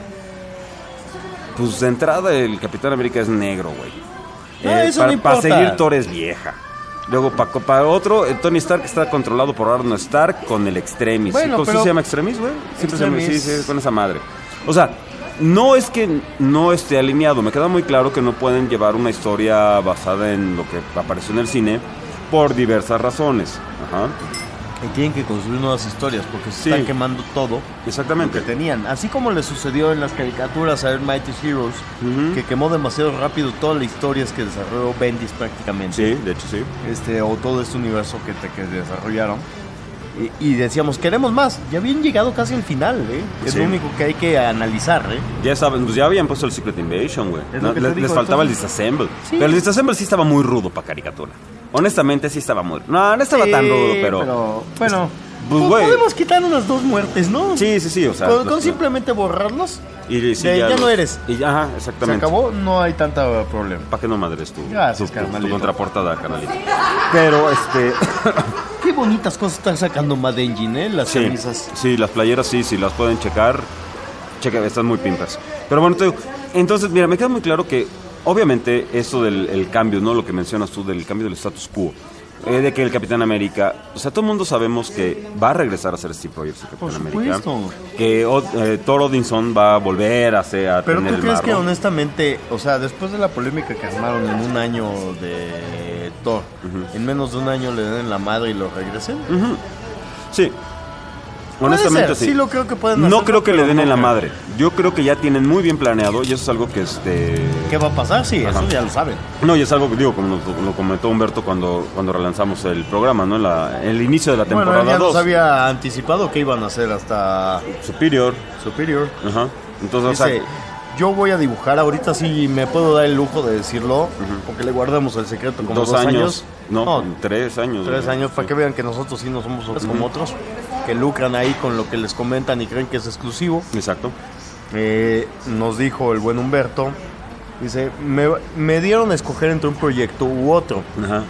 Pues de entrada el Capitán América es negro, güey. No, eh, eso para, no importa. Para seguir Thor es vieja. Luego para pa otro, eh, Tony Stark está controlado por Arno Stark con el Extremis. Bueno, ¿Cómo pero... se llama Extremis, güey? Siempre se llama, sí, Extremis. sí, con esa madre. O sea, no es que no esté alineado. Me queda muy claro que no pueden llevar una historia basada en lo que apareció en el cine por diversas razones. Ajá. Y tienen que construir nuevas historias porque se Sí. están quemando todo. Exactamente. Lo que tenían. Así como le sucedió en las caricaturas a Mighty Heroes, Ujú. que quemó demasiado rápido todas las historias que desarrolló Bendis prácticamente. Sí, de hecho sí. Este, o todo este universo que, te, que desarrollaron. Y, y decíamos, queremos más. Ya habían llegado casi al final, ¿eh? Es Sí. lo único que hay que analizar, ¿eh? Ya saben, pues ya habían puesto el Secret Invasion, güey. Es lo No, que te les, digo, les faltaba entonces- el Disassemble. Sí. Pero el Disassemble sí estaba muy rudo para caricatura. Honestamente sí estaba muy... No, no estaba Sí, tan rudo, pero... pero, bueno, Pues, po- güey. podemos quitar unas dos muertes, ¿no? Sí, sí, sí, o sea... Con, los- con simplemente borrarlos, y, sí, de, ya, los- no eres. Y, ajá, Se exactamente. acabó, no hay tanta problema. ¿Para qué no madres tú? Gracias, tu, tu, tu carnalito. contraportada, carnalito. Pero, este... Qué bonitas cosas están sacando Mad Engine, ¿eh? Las sí, camisas. sí, las playeras sí, sí, las pueden checar. Checa, están muy pimpas. Pero bueno, te digo, entonces, mira, me queda muy claro que, obviamente, eso del el cambio, ¿no? Lo que mencionas tú del cambio del status quo. Eh, de que el Capitán América, o sea, todo el mundo sabemos que va a regresar a ser Steve Rogers el Capitán Por América. supuesto. Que o- eh, Thor Odinson va a volver a, ser, a Pero tener tú el crees marro. que honestamente, o sea, después de la polémica que armaron en un año de actor, uh-huh. en menos de un año le den la madre y lo regresen. Uh-huh. Sí. Honestamente, sí. Sí, lo creo que pueden No hacerlo, creo que le den no en la creo. madre. Yo creo que ya tienen muy bien planeado y eso es algo que este... ¿Qué va a pasar? Sí, Ajá. eso ya lo saben. No, y es algo que digo, como nos, lo comentó Humberto cuando, cuando relanzamos el programa, ¿no? En la, el inicio de la temporada Bueno, él ya dos. nos había anticipado que iban a hacer hasta Superior. Superior. Ajá. Entonces, Dice, o sea, yo voy a dibujar, ahorita sí me puedo dar el lujo de decirlo, uh-huh. porque le guardamos el secreto como dos, dos años. años. No, No, tres años. Tres ¿no? años, para que vean que nosotros sí no somos uh-huh. como otros, que lucran ahí con lo que les comentan y creen que es exclusivo. Exacto. Eh, nos dijo el buen Humberto, dice, me, me dieron a escoger entre un proyecto u otro. Ajá.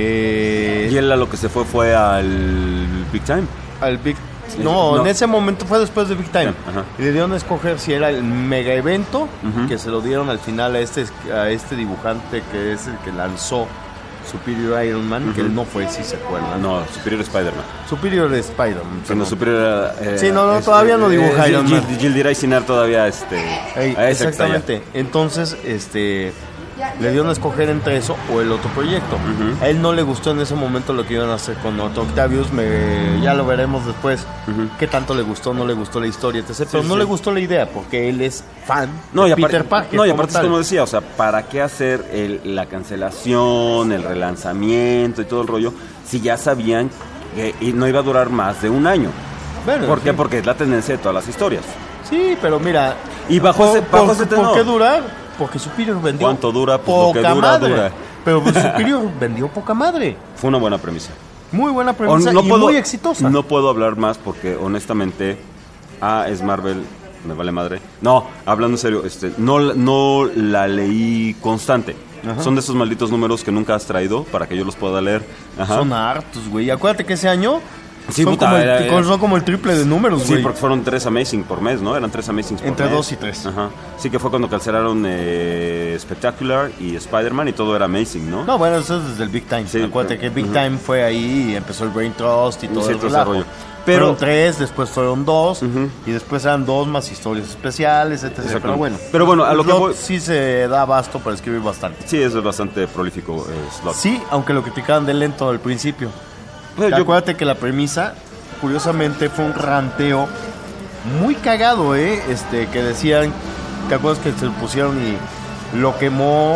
Eh, Y él a lo que se fue fue al Big Time. Al Big No, no, en ese momento fue después de Big Time. Ajá. Y le dieron a escoger si era el mega evento, uh-huh. que se lo dieron al final a este, a este dibujante que es el que lanzó Superior Iron Man, uh-huh. que él no fue, si se acuerdan. No, Superior Spider-Man. Superior Spider-Man. Cuando Superior era, eh, sí, no, no este, todavía no dibuja eh, Iron Gil, Man. Gildiray Sinar todavía, este... Ey, a ese exactamente. Entonces, este... le dieron a escoger entre eso o el otro proyecto. Uh-huh. A él no le gustó en ese momento lo que iban a hacer con Otto Octavius. Me, ya lo veremos después. Uh-huh. Qué tanto le gustó, no le gustó la historia, etcétera. Pero sí, no sí. le gustó la idea porque él es fan no, de y Peter aparte, Parker. No, y como aparte es como decía, o sea, ¿para qué hacer el, la cancelación, el relanzamiento y todo el rollo si ya sabían que no iba a durar más de un año? Bueno, ¿por sí. qué? Porque es la tendencia de todas las historias. Sí, pero mira... Y bajo por, ese, bajo por, ese tenor, ¿por qué durar? Porque Superior vendió ¿Cuánto dura? Pues poca lo que dura, madre. dura. Pero pues, Superior vendió poca madre. Fue una buena premisa. Muy buena premisa no y puedo, muy exitosa. No puedo hablar más porque honestamente, ah, es Marvel, me vale madre. No, hablando en serio, este, no, no la leí constante. Ajá. Son de esos malditos números que nunca has traído para que yo los pueda leer. Ajá. Son hartos, güey. Acuérdate que ese año... Sí, son, puta, como el, era, era, son como el triple de números, Sí, güey. porque fueron tres Amazing por mes, ¿no? Eran tres Amazing por Entre mes. dos y tres. Ajá. Sí, que fue cuando cancelaron eh, Spectacular y Spider-Man y todo era Amazing, ¿no? No, bueno, eso es desde el Big Time. Sí, Acuérdate que Big uh-huh. Time fue ahí y empezó el Brain Trust y todo sí, el relajo. Pero fueron tres, después fueron dos, uh-huh. y después eran dos más historias especiales, etcétera. Pero bueno, pero bueno, a lo que voy... sí se da abasto para escribir bastante. Sí, es bastante prolífico eh, Slott. Sí, aunque lo criticaban de lento al principio. Pues yo... Acuérdate que la premisa, curiosamente, fue un ranteo muy cagado, ¿eh? Este, que decían, ¿te acuerdas que se lo pusieron y lo quemó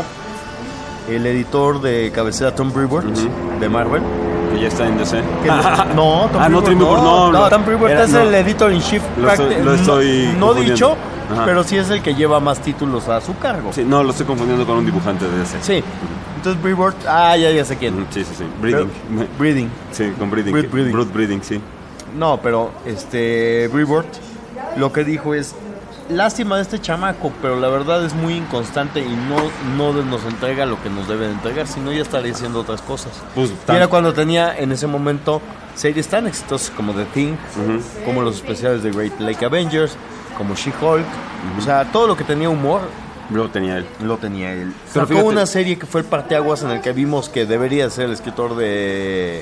el editor de cabecera Tom Brevoort, uh-huh. de Marvel? Que ya está en D C. No, Tom ah, no, Tim Brevoort, no, no, no. Tom Brevoort es no. el editor in chief. Lo estoy, lo estoy no, no dicho, Ajá. pero sí es el que lleva más títulos a su cargo. Sí, no, lo estoy confundiendo con un dibujante de D C. Sí. Entonces Brevoort, ah, ya, ya sé quién. Sí, sí, sí. Breathing. Pero, breathing. Sí, con breathing. Breath, breathing. Brood breathing, sí. No, pero este Brevoort lo que dijo es, lástima de este chamaco, pero la verdad es muy inconstante y no, no nos entrega lo que nos debe de entregar, sino ya estaría haciendo otras cosas. Pues, y era cuando tenía en ese momento series tan exitosas como The Thing, uh-huh. como los especiales de Great Lake Avengers, como She-Hulk, uh-huh. o sea, todo lo que tenía humor lo tenía él. Lo tenía él. Pero Sacó fíjate, una serie que fue el parteaguas en el que vimos que debería ser el escritor de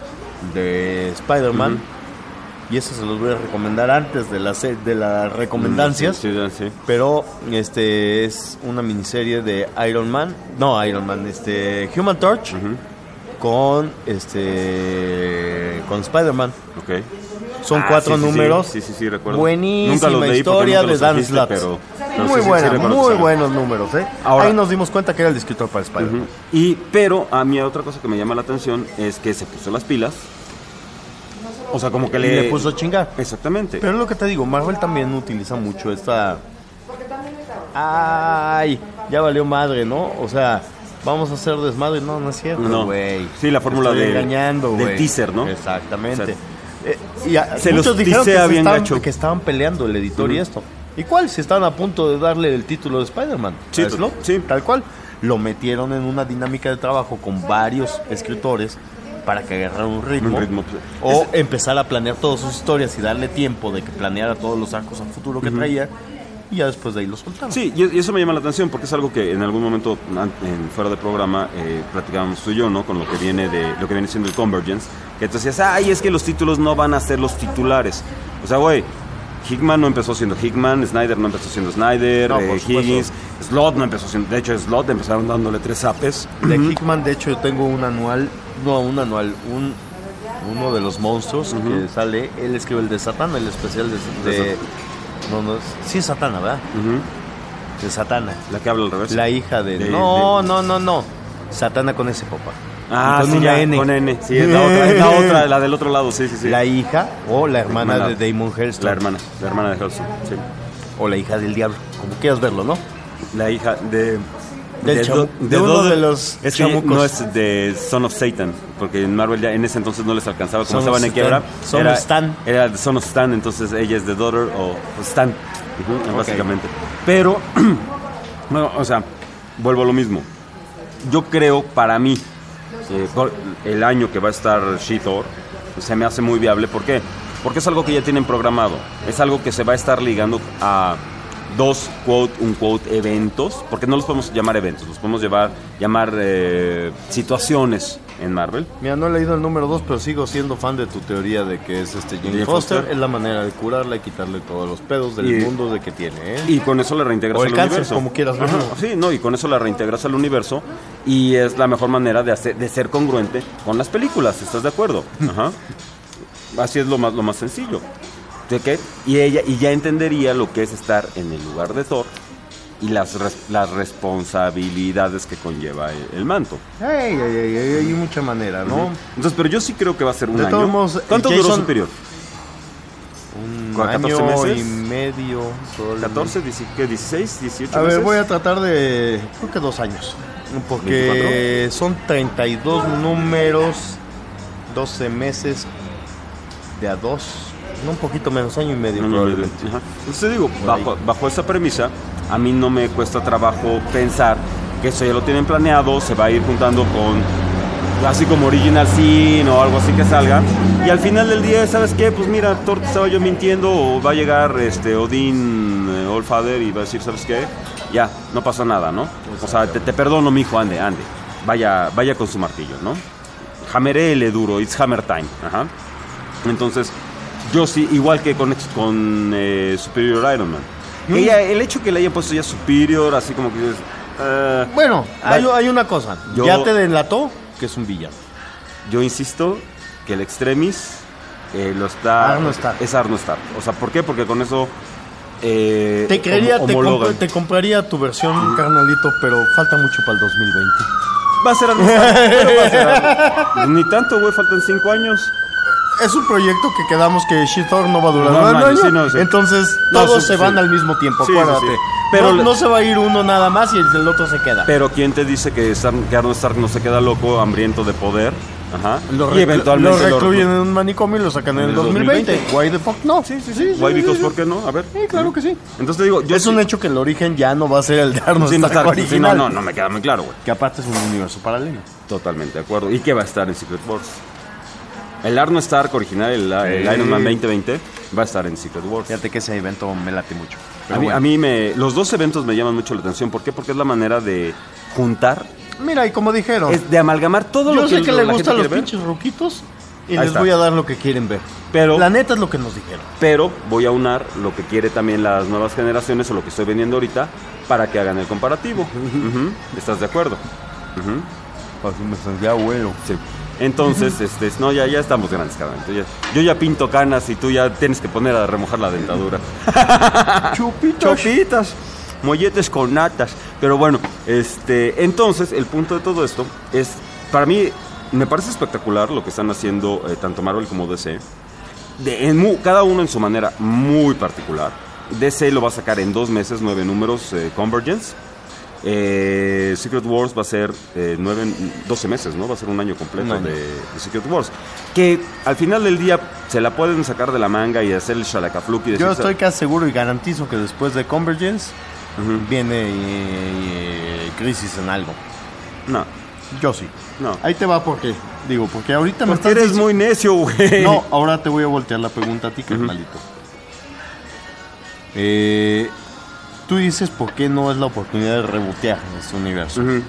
de Spider-Man. Uh-huh. Y eso se los voy a recomendar antes de las de las recomendancias. Sí, sí, sí. Pero este es una miniserie de Iron Man, no Iron Man, este Human Torch uh-huh. con este con Spider-Man. Okay. Son ah, cuatro sí, sí, números. Sí, sí, sí, recuerdo. Buenísima historia de Dan Slott. Pero, pero muy sí, buena, sí, sí, muy buenos números, ¿eh? Ahora, ahí nos dimos cuenta que era el escritor para Spider-Man. Uh-huh. Y pero a mí otra cosa que me llama la atención es que se puso las pilas. O sea, como que le... le puso a chingar. Exactamente. Pero es lo que te digo, Marvel también utiliza mucho esta... Ay, ya valió madre, ¿no? O sea, vamos a hacer desmadre. No, no es cierto, güey. No. Sí, la fórmula de, engañando, del teaser, ¿no? Exactamente. O sea, eh, y a, se muchos los dijeron que, bien estaban, gacho. que estaban peleando el editor uh-huh. y esto. ¿Y cuál? Si estaban a punto de darle el título de Spider-Man. Sí, ¿Lo? sí. Tal cual. Lo metieron en una dinámica de trabajo con varios escritores para que agarrara un ritmo, un ritmo o es... empezar a planear todas sus historias y darle tiempo de que planeara todos los arcos a futuro que uh-huh. traía, y ya después de ahí los soltaron. Sí, y eso me llama la atención porque es algo que en algún momento en, fuera de programa eh, platicábamos tú y yo, ¿no? Con lo que viene de lo que viene siendo el Convergence, que tú decías, ay, es que los títulos no van a ser los titulares. O sea, güey, Hickman no empezó siendo Hickman, Snyder no empezó siendo Snyder, no, eh, Higgins, Slott no empezó siendo, de hecho Slott empezaron dándole tres apes. De Hickman, de hecho, yo tengo un anual, no, un anual, un uno de los monstruos uh-huh. que sale, él escribe el de Satana, el especial de... de, de no, no, sí es Satana, ¿verdad? Uh-huh. De Satana. La que habla al revés. La hija de... de no, de... no, no, no. Satana con ese papá. Ah, con sí, una ya, N. Con N. Sí, es la otra, es la otra, la del otro lado, sí, sí, sí. La hija o la hermana, hermana de Damon Hellstrom. La hermana, la hermana de Hellstrom, sí. O la hija del diablo, como quieras verlo, ¿no? La hija de... Del de, chamu- de, de uno dos, de los es chamucos. Que no es de Son of Satan, porque en Marvel ya en ese entonces no les alcanzaba, como Son estaban en quiebra. Son era, of Stan. Era de Son of Stan, entonces ella es de Daughter o Stan, uh-huh, okay. básicamente. Pero, bueno, o sea, vuelvo a lo mismo. Yo creo, para mí, eh, por el año que va a estar She-Thor, se me hace muy viable. ¿Por qué? Porque es algo que ya tienen programado. Es algo que se va a estar ligando a dos, quote, un quote, eventos, porque no los podemos llamar eventos, los podemos llevar, llamar eh, situaciones en Marvel. Mira, no he leído el número dos, pero sigo siendo fan de tu teoría de que es este Jane, Jane Foster. Foster. Es la manera de curarla y quitarle todos los pedos del Y- mundo de que tiene, ¿eh? Y con eso la reintegras O al el cáncer, universo. como quieras verlo. Ajá, sí, no, y con eso la reintegras al universo y es la mejor manera de hacer, de ser congruente con las películas, ¿estás de acuerdo? Ajá. Así es lo más, lo más sencillo. ¿De qué? Y ella, y ya entendería lo que es estar en el lugar de Thor y las, res- las responsabilidades que conlleva el, el manto. Ay, ay, ay, ay, hay mucha manera, ¿no? Ujú. Entonces, pero yo sí creo que va a ser un De año. todos modos, ¿Cuánto Jason- duró Superior? Un ¿catorce año meses? y medio. solo. ¿catorce? dieci- ¿Qué? ¿dieciséis? ¿dieciocho A ver, meses? voy a tratar de... Creo que dos años. Porque son treinta y dos números, doce meses de a dos, no un poquito menos, año y medio Año y probablemente. medio. Ajá. Entonces te digo, bajo, bajo esa premisa, a mí no me cuesta trabajo pensar que eso ya lo tienen planeado, se va a ir juntando con, así como Original Sin o algo así que salga, y al final del día, ¿sabes qué? Pues mira, Thor, te estaba yo mintiendo, o va a llegar este Odín, eh, Allfather, y va a decir, ¿sabes qué? Ya, no pasa nada, ¿no? O sea, te, te perdono, mijo, ande, ande, vaya, vaya con su martillo, ¿no? Jameréle duro, it's hammer time, ajá. Entonces, yo sí, igual que con, con eh, Superior Iron Man. Mm. Ella, el hecho que le hayan puesto ya Superior, así como que dices, eh, Bueno, hay, va- hay una cosa, Yo- ya te delató que es un villano. yo insisto que el Extremis eh, lo está... Arno Stark. Es Arno Stark. O sea, ¿por qué? Porque con eso... Eh, Te creería, hom- te, homologan. comp- te compraría tu versión, carnalito, pero falta mucho para el dos mil veinte. Va a ser Arno Stark, pero va a ser Arno. Ni tanto, güey, faltan cinco años. Es un proyecto que quedamos que She-Thor no va a durar No, un no, año, sí, no, sí. entonces No, todos sí, se sí. van al mismo tiempo, Sí, sí, acuérdate. sí. Pero no, le- no se va a ir uno nada más y el del otro se queda. Pero ¿quién te dice que, Star- que Arno Stark no se queda loco, hambriento de poder? Ajá. Lo, y reclu- eventualmente lo lo- recluyen en un manicomio y lo sacan en, en el el dos mil veinte. dos mil veinte. Why the fuck no? Sí, sí, sí. Why because, ¿por qué no? A ver. Sí, claro que sí. Entonces te digo, yo Es sí- un hecho que el origen ya no va a ser el de Arnold Sí, no, Stark Stark, sí, original. no, no, no me queda muy claro, güey. Que aparte es un universo paralelo. Totalmente de acuerdo. ¿Y qué va a estar en Secret Wars? El Arno Stark original, el, el Sí. Iron Man veinte veinte, va a estar en Secret Wars. Fíjate que ese evento me late mucho. A Pero mí, bueno. a mí me, los dos eventos me llaman mucho la atención. ¿Por qué? Porque es la manera de juntar, Mira, y como dijeron, es de amalgamar todo yo lo sé que que lo- le la gustan gente los quiere ver. pinches ruquitos y Ahí les está. voy a dar lo que quieren ver. Pero, La neta es lo que nos dijeron. pero voy a unar lo que quiere también las nuevas generaciones o lo que estoy vendiendo ahorita para que hagan el comparativo. Ujú. ¿Estás de acuerdo? Ujú. Así me sentía abuelo. Sí. Entonces, este, no, ya, ya estamos grandes, cabrón. Yo ya, yo ya pinto canas y tú ya tienes que poner a remojar la dentadura. Chupitos. Chopitas, molletes con natas. Pero bueno, este, entonces el punto de todo esto es, para mí, me parece espectacular lo que están haciendo eh, tanto Marvel como D C. De, en mu- cada uno en su manera muy particular. D C lo va a sacar en dos meses, nueve números, eh, Convergence. Eh, Secret Wars va a ser eh, nueve, doce meses, ¿no? Va a ser un año completo Un año. De, de Secret Wars. Que al final del día se la pueden sacar de la manga y hacer el shalacafluc y decir... Yo estoy casi seguro y garantizo que después de Convergence Ujú. viene eh, eh, Crisis en algo. No, Yo sí. no. Ahí te va porque, digo, porque ahorita me Porque estás eres dici- muy necio, güey. No, ahora te voy a voltear la pregunta a ti, carnalito. Eh, tú dices por qué no es la oportunidad de rebotear este universo. Ujú.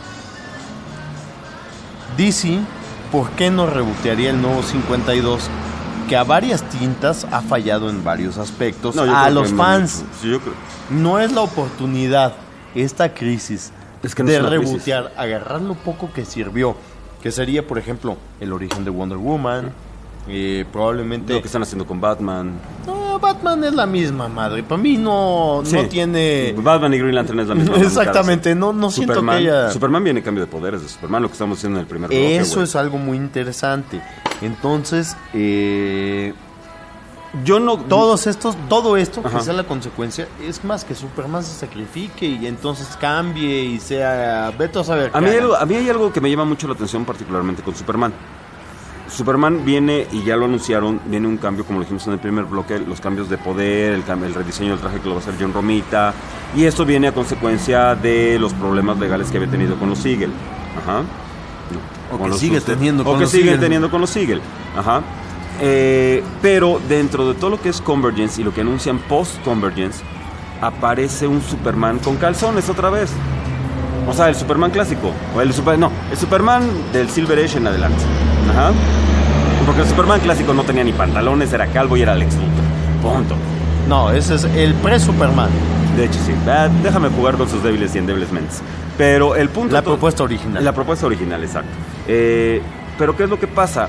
D C, ¿por qué no rebotearía el nuevo cincuenta y dos? Que a varias tintas ha fallado en varios aspectos. No, yo a creo los que fans. No, sí, yo creo. No es la oportunidad esta crisis Es que no de es una rebotear, agarrar lo poco que sirvió, que sería, por ejemplo, el origen de Wonder Woman, eh, probablemente... Lo que están haciendo con Batman. No, Batman es la misma madre. Para mí no, Sí. no tiene... Batman y Green Lantern es la misma. Exactamente, no, no siento Superman, que ella... Superman viene cambio de poderes de Superman, lo que estamos haciendo en el primer bloque. Eso güey. es algo muy interesante. Entonces, eh, Yo no... todos estos, todo esto Ajá. que sea la consecuencia, es más que Superman se sacrifique y entonces cambie y sea... Vete a saber. A mí, qué hay hagan. algo, a mí hay algo que me llama mucho la atención, particularmente con Superman. Superman viene, y ya lo anunciaron, viene un cambio, como lo dijimos en el primer bloque, los cambios de poder, el, cam- el rediseño del traje que lo va a hacer John Romita, y esto viene a consecuencia de los problemas legales que había tenido con los Siegel. Ajá. O Con que los sigue Sustos. teniendo O con que los siguen Siegel. teniendo con los Siegel. Ajá. Eh, pero dentro de todo lo que es Convergence y lo que anuncian post-Convergence, aparece un Superman con calzones otra vez. O sea, el Superman clásico. O el super, no, el Superman del Silver Age en adelante. Ajá. Porque el Superman clásico no tenía ni pantalones, era calvo y era Lex Luthor. Punto. No, ese es el pre-Superman. De hecho, sí. Ah, déjame jugar con sus débiles y endebles mentes. Pero el punto... La to- propuesta original. La propuesta original, exacto. Eh, pero ¿qué es lo que pasa?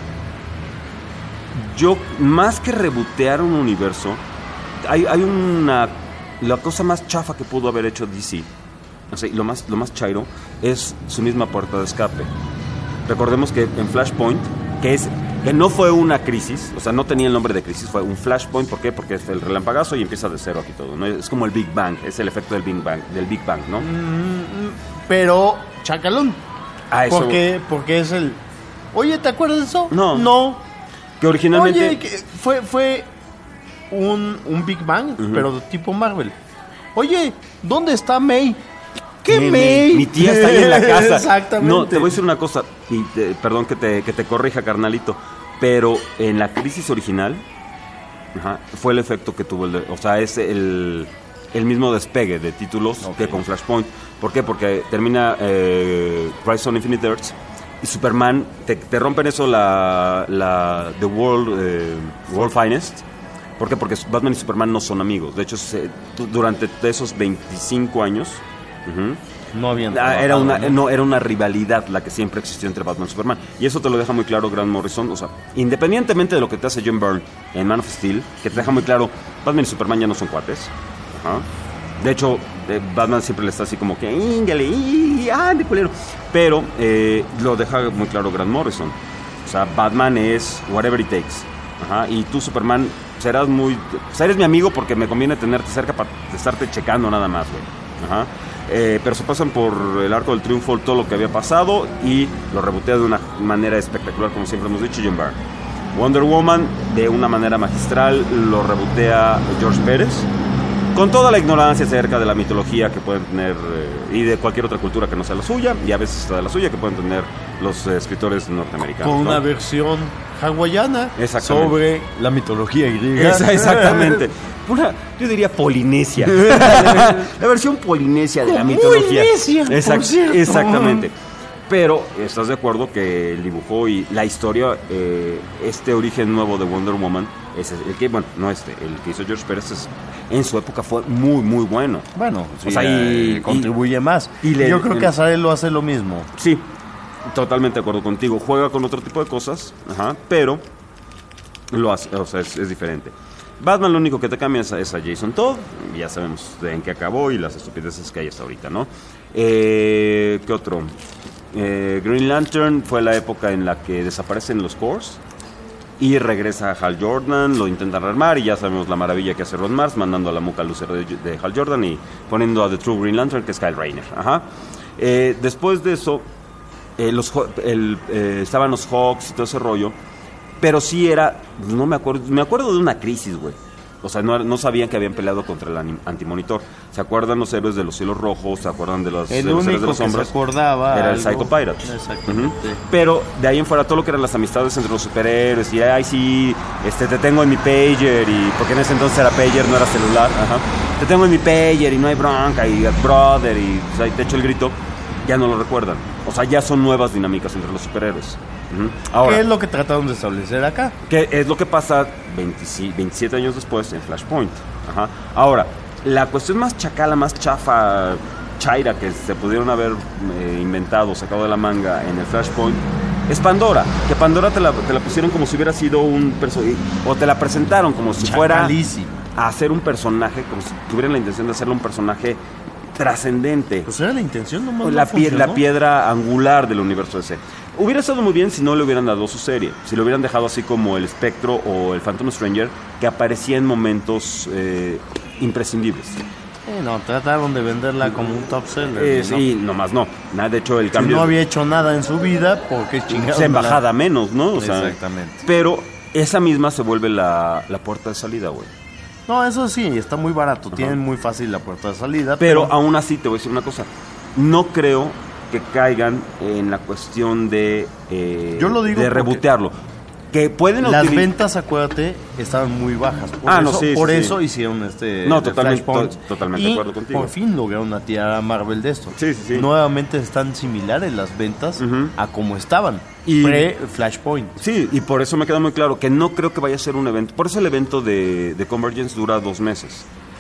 Yo, más que rebotear un universo, hay, hay una... La cosa más chafa que pudo haber hecho D C, o sea, lo más, lo más chairo, es su misma puerta de escape. Recordemos que en Flashpoint, que es que no fue una crisis, o sea, no tenía el nombre de crisis, fue un Flashpoint. ¿Por qué? Porque es el relampagazo y empieza de cero aquí todo, ¿no? Es como el Big Bang, es el efecto del Big Bang, del Big Bang, ¿no? Pero, chacalón. Ah, eso- Porque, porque es el... Oye, ¿te acuerdas de eso? No. No. Que originalmente... Oye, que fue, fue un, un Big Bang, Ujú. pero de tipo Marvel. Oye, ¿dónde está May? ¿Qué Mi- May? Mi, mi tía está ahí en la casa. Exactamente. No, te voy a decir una cosa, y te- perdón que te, que te corrija, carnalito, pero en la crisis original, ajá, fue el efecto que tuvo el... de- o sea, es el, el mismo despegue de títulos que con Flashpoint. ¿Por qué? Porque termina eh, Crisis on Infinite Earths y Superman, te, te rompen eso la, la The World, eh, World Finest. ¿Por qué? Porque Batman y Superman no son amigos. De hecho, se- du- durante esos veinticinco años... ujú, No habían Ah, era trabajado, una ¿no? no era una rivalidad la que siempre existió entre Batman y Superman, y eso te lo deja muy claro Grant Morrison. O sea, independientemente de lo que te hace Jim Byrne en Man of Steel, que te deja muy claro, Batman y Superman ya no son cuates. Ajá. De hecho, eh, Batman siempre le está así como que íngale, y ah, de culero, pero eh, lo deja muy claro Grant Morrison. O sea, Batman es whatever it takes. Ajá. Y tú, Superman, serás muy, o sea, eres mi amigo porque me conviene tenerte cerca para estarte checando nada más, güey. Ajá. Eh, pero se pasan por el arco del triunfo todo lo que había pasado y lo rebotea de una manera espectacular, como siempre hemos dicho, Jim Byrne. Wonder Woman, de una manera magistral, lo rebotea George Pérez, con toda la ignorancia acerca de la mitología que pueden tener eh, y de cualquier otra cultura que no sea la suya, y a veces hasta de la suya que pueden tener los eh, escritores norteamericanos. Con ¿no? una versión hawaiana Exactamente. sobre la mitología griega. Esa- exactamente. Una, yo diría polinesia. La versión polinesia de la Muy mitología. necia, por Exact- cierto. Exactamente. Pero, ¿estás de acuerdo que el dibujo y la historia, eh, este origen nuevo de Wonder Woman, es el que, bueno, no este, el que hizo George Pérez, es- en su época fue muy, muy bueno. Bueno, sí, O sea, y- eh, contribuye más. y le- Yo creo que Azrael lo hace lo mismo. Sí, totalmente de acuerdo contigo. Juega con otro tipo de cosas, ajá, pero lo hace, o sea, es, es diferente. Batman lo único que te cambia es a, es a Jason Todd, y ya sabemos de en qué acabó y las estupideces que hay hasta ahorita, ¿no? Eh, ¿Qué otro? Eh, Green Lantern fue la época en la que desaparecen los cores y regresa a Hal Jordan, lo intentan rearmar y ya sabemos la maravilla que hace Ron Mars mandando a la muca Lucer de, de Hal Jordan y poniendo a The True Green Lantern, que es Kyle Rayner. Ajá. Eh, después de eso, eh, los, Haw- el, eh, estaban los Hawks y todo ese rollo, pero sí era, no me acuerdo, me acuerdo de una crisis, güey. O sea, no, no sabían que habían peleado contra el anim- antimonitor. ¿Se acuerdan los héroes de los cielos rojos? ¿Se acuerdan de los, El de los héroes de único las que se sombras? acordaba Era el algo. Psycho Pirate. Exactamente. Ujú. Pero de ahí en fuera todo lo que eran las amistades entre los superhéroes y ay sí, este te tengo en mi pager, y porque en ese entonces era pager, no era celular, ajá. Te tengo en mi pager y no hay bronca y brother y o sea, te echo el grito, ya no lo recuerdan. O sea, ya son nuevas dinámicas entre los superhéroes. Ujú. Ahora, ¿Qué es lo que trataron de establecer acá? ¿qué es lo que pasa veintisiete años después en Flashpoint? Ajá. Ahora, la cuestión más chacala, más chafa, chaira que se pudieron haber eh, inventado, sacado de la manga en el Flashpoint, es Pandora. Que Pandora te la, te la pusieron como si hubiera sido un personaje, o te la presentaron como si fuera a hacer un personaje, como si tuvieran la intención de hacerlo un personaje trascendente. Pues era la intención, nomás la, no pie, funcionó. la piedra angular del universo D C. Hubiera estado muy bien si no le hubieran dado su serie, si lo hubieran dejado así como el Espectro o el Phantom Stranger, que aparecía en momentos eh, imprescindibles. Eh, no, trataron de venderla como un top seller. Eh, ¿no? Sí, nomás no. Nada, de hecho, el Si cambio... no había hecho nada en su vida, ¿por qué chingados? Se embajada la... menos, ¿no? O sea, Exactamente. Pero esa misma se vuelve la, la puerta de salida, güey. No, eso sí, está muy barato. Ajá. Tienen muy fácil la puerta de salida. Pero, pero aún así, te voy a decir una cosa. No creo que caigan en la cuestión de, eh, Yo lo digo de porque rebotearlo. Que pueden las utiliz- ventas, acuérdate, estaban muy bajas. Por Ah, eso, no, sí, por sí, eso sí. hicieron este No, de totalmente, Flashpoint. to- totalmente Y de acuerdo contigo. por fin lograron una tirada a Marvel de esto. Sí, sí, sí. Nuevamente están similares las ventas Ujú. a como estaban Y- pre-Flashpoint. Sí, y por eso me queda muy claro que no creo que vaya a ser un evento. Por eso el evento de, de Convergence dura dos meses.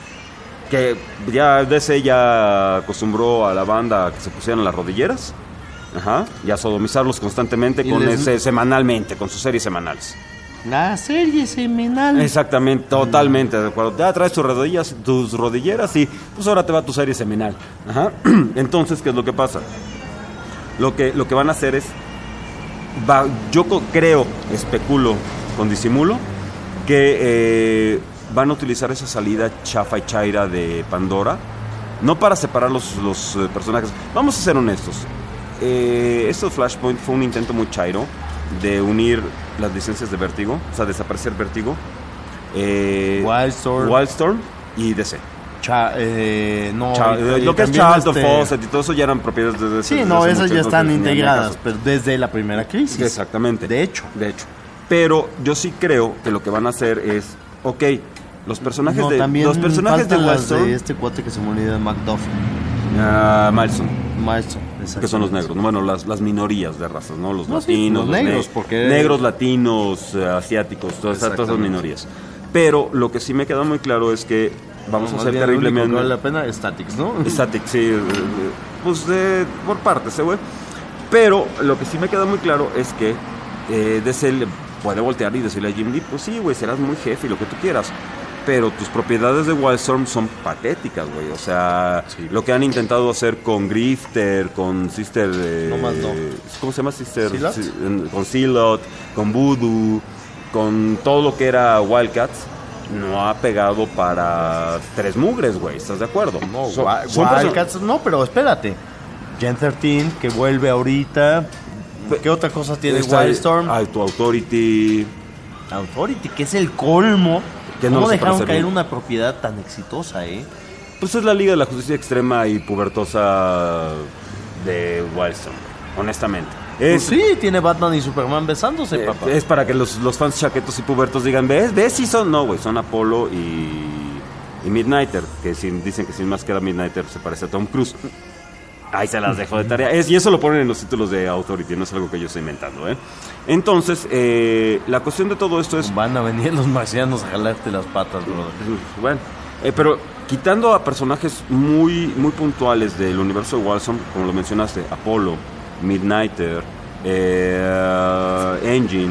Que ya D C ya acostumbró a la banda a que se pusieran las rodilleras. Ajá. Y a sodomizarlos constantemente Y con les- ese, semanalmente, con sus series semanales. La serie semanal. Exactamente, totalmente de acuerdo. Ya traes tus rodillas, tus rodilleras y pues ahora te va tu serie semanal. Ajá. Entonces, ¿qué es lo que pasa? Lo que, lo que van a hacer es, va, yo co- creo, especulo con disimulo, que eh, van a utilizar esa salida chafa y chaira de Pandora, no para separar los, los eh, personajes. Vamos a ser honestos. Eh, esto de Flashpoint fue un intento muy chairo de unir las licencias de Vértigo, o sea, desaparecer Vértigo, eh, Wildstorm. Wildstorm y D C. Cha- eh, no, Cha- y- y lo que es también Charlton este- Fawcett y todo eso ya eran propiedades de D C. Sí, desde no, hace esas mucho, ya no están tenían ni integradas, caso. pero desde la primera crisis. Exactamente. De hecho. De hecho. Pero yo sí creo que lo que van a hacer es, ok, los personajes No, de también los personajes de faltan las Wildstorm, de este cuate que se murió de McDuffie. ah, Milestone, Milestone, que son los negros, bueno, las, las minorías de razas, ¿no? Los No, sí, latinos, los negros, ne- porque- negros, latinos, eh, asiáticos, todas, esas- todas esas Exactamente. minorías. Pero lo que sí me queda muy claro es que vamos No, a más ser bien, lo único terriblemente... que vale la pena es Statics, ¿no? Static, sí, eh, eh, pues eh, por partes, ¿eh, güey? Pero lo que sí me queda muy claro es que eh, D C le puede voltear y decirle a Jim Lee, pues sí, güey, serás muy jefe y lo que tú quieras, pero tus propiedades de Wildstorm son patéticas, güey. O sea, lo que han intentado hacer con Grifter, con Sister... eh, No más no. ¿Cómo se llama Sister? ¿Sealot? Sí, en- con Sealot, con Voodoo, con todo lo que era Wildcats, no ha pegado para tres mugres, güey. ¿Estás de acuerdo? No, Son- Wi- son perso- Wildcats, no, pero espérate. Gen trece, que vuelve ahorita. ¿Qué otra cosa tiene Está Wildstorm? Auto Authority. Authority, que es el colmo. Que no ¿Cómo lo sepa dejaron hacer caer bien? una propiedad tan exitosa, eh? Pues es la Liga de la Justicia Extrema y Pubertosa de Wildstorm, honestamente. Pues Es, sí, tiene Batman y Superman besándose, eh, papá. es para que los, los fans chaquetos y pubertos digan, ¿ves? ¿Ves? Sí son. No, güey, son Apolo y, y Midnighter, que sin, dicen que sin más que era Midnighter se parece a Tom Cruise. Ahí se las dejo de tarea. Es, y eso lo ponen en los títulos de Authority, no es algo que yo estoy inventando, ¿eh? Entonces, eh, la cuestión de todo esto es... Van a venir los marcianos a jalarte las patas, brother. Bueno, eh, pero quitando a personajes muy, muy puntuales del universo de Wildstorm, como lo mencionaste, Apolo, Midnighter, eh, Engine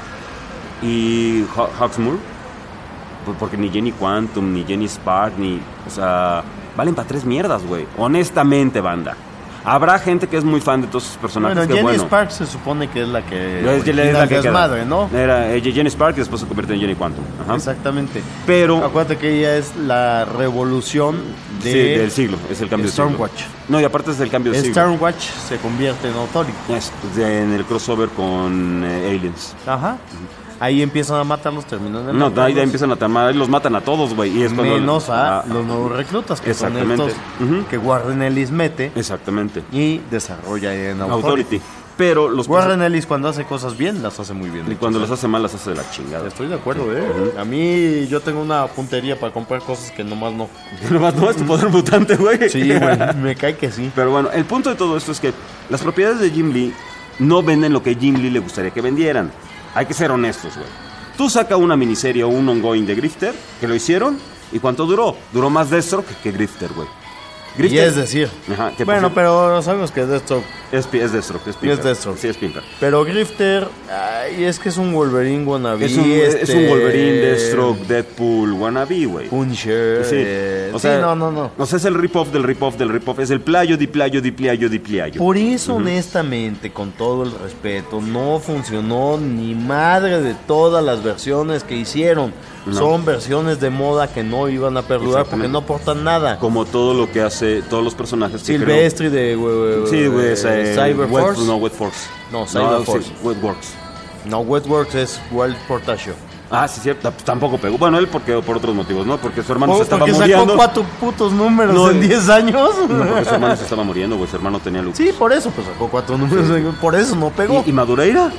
y Ho- Hawksmoor, pues porque ni Jenny Quantum, ni Jenny Spark, ni... O sea, valen para tres mierdas, güey. Honestamente, banda. Habrá gente que es muy fan de todos esos personajes. Bueno, que Jenny bueno. Sparks se supone que es la que Es, es origina la el que queda. desmadre, ¿no? Era eh, Jenny Spark y después se convierte en Jenny Quantum. Ajá. Exactamente. Pero... Acuérdate que ella es la revolución de Sí, del siglo, es el cambio de siglo. Stormwatch. No, y aparte es el cambio de siglo. Stormwatch se convierte en Authority. Es de- en el crossover con eh, Aliens. Ajá. Ahí empiezan a matarlos, terminan de No, matarlos. ahí ya empiezan a tamar, ahí los matan a todos, güey. Y es cuando... Menos a ah, los nuevos reclutas, que son Exactamente. estos Ujú. que Warren Ellis mete Exactamente. y desarrolla en Authority. Authority. Pero los... Warren Ellis cuando hace cosas bien, las hace muy bien. Y cuando las hace mal, las hace de la chingada. Estoy de acuerdo, ¿eh? A mí yo tengo una puntería para comprar cosas que nomás no. Nomás no es tu poder mutante, güey. Sí, güey, me cae que sí. Pero bueno, el punto de todo esto es que las propiedades de Jim Lee no venden lo que Jim Lee le gustaría que vendieran. Hay que ser honestos, güey. Tú saca una miniserie o un ongoing de Grifter, que lo hicieron, ¿y cuánto duró? Duró más Deathstroke que Grifter, güey. Y es decir, Ajá, que bueno, por- pero sabemos que Deathstroke Es, pi- es Deathstroke, es Pinker. Es Deathstroke. Sí, es Pinker. Pero Grifter, ay, es que es un Wolverine wannabe. Es un, este, es un Wolverine, Deathstroke, Deadpool, wannabe, güey. Punisher. Sí, eh, o sí, sea, no, no, no. O sea, es el rip-off del rip-off del rip-off. Es el playo, di playo, di playo, di playo. Por eso, Ujú. honestamente, con todo el respeto, no funcionó ni madre de todas las versiones que hicieron. No. Son versiones de moda que no iban a perdurar porque Exactamente. no aportan nada. Como todo lo que hace, todos los personajes que Silvestri de creo- eh, Sí, güey, es, eh, Cyberforce. Wet- no, Wet Force. No, Cyberforce. sí, Wetworks. No, Wetworks es Wild Portacio. Ah, sí, cierto. T- Tampoco pegó. Bueno, él porque por otros motivos, ¿no? Porque su hermano se Por- estaba porque muriendo. sacó cuatro putos números No, en eh, diez años. No, porque su hermano se estaba muriendo, güey. Su hermano tenía lupus. Sí, por eso, pues sacó cuatro números. Por eso no pegó. ¿Y, y Madureira?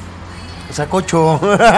Sacó ocho.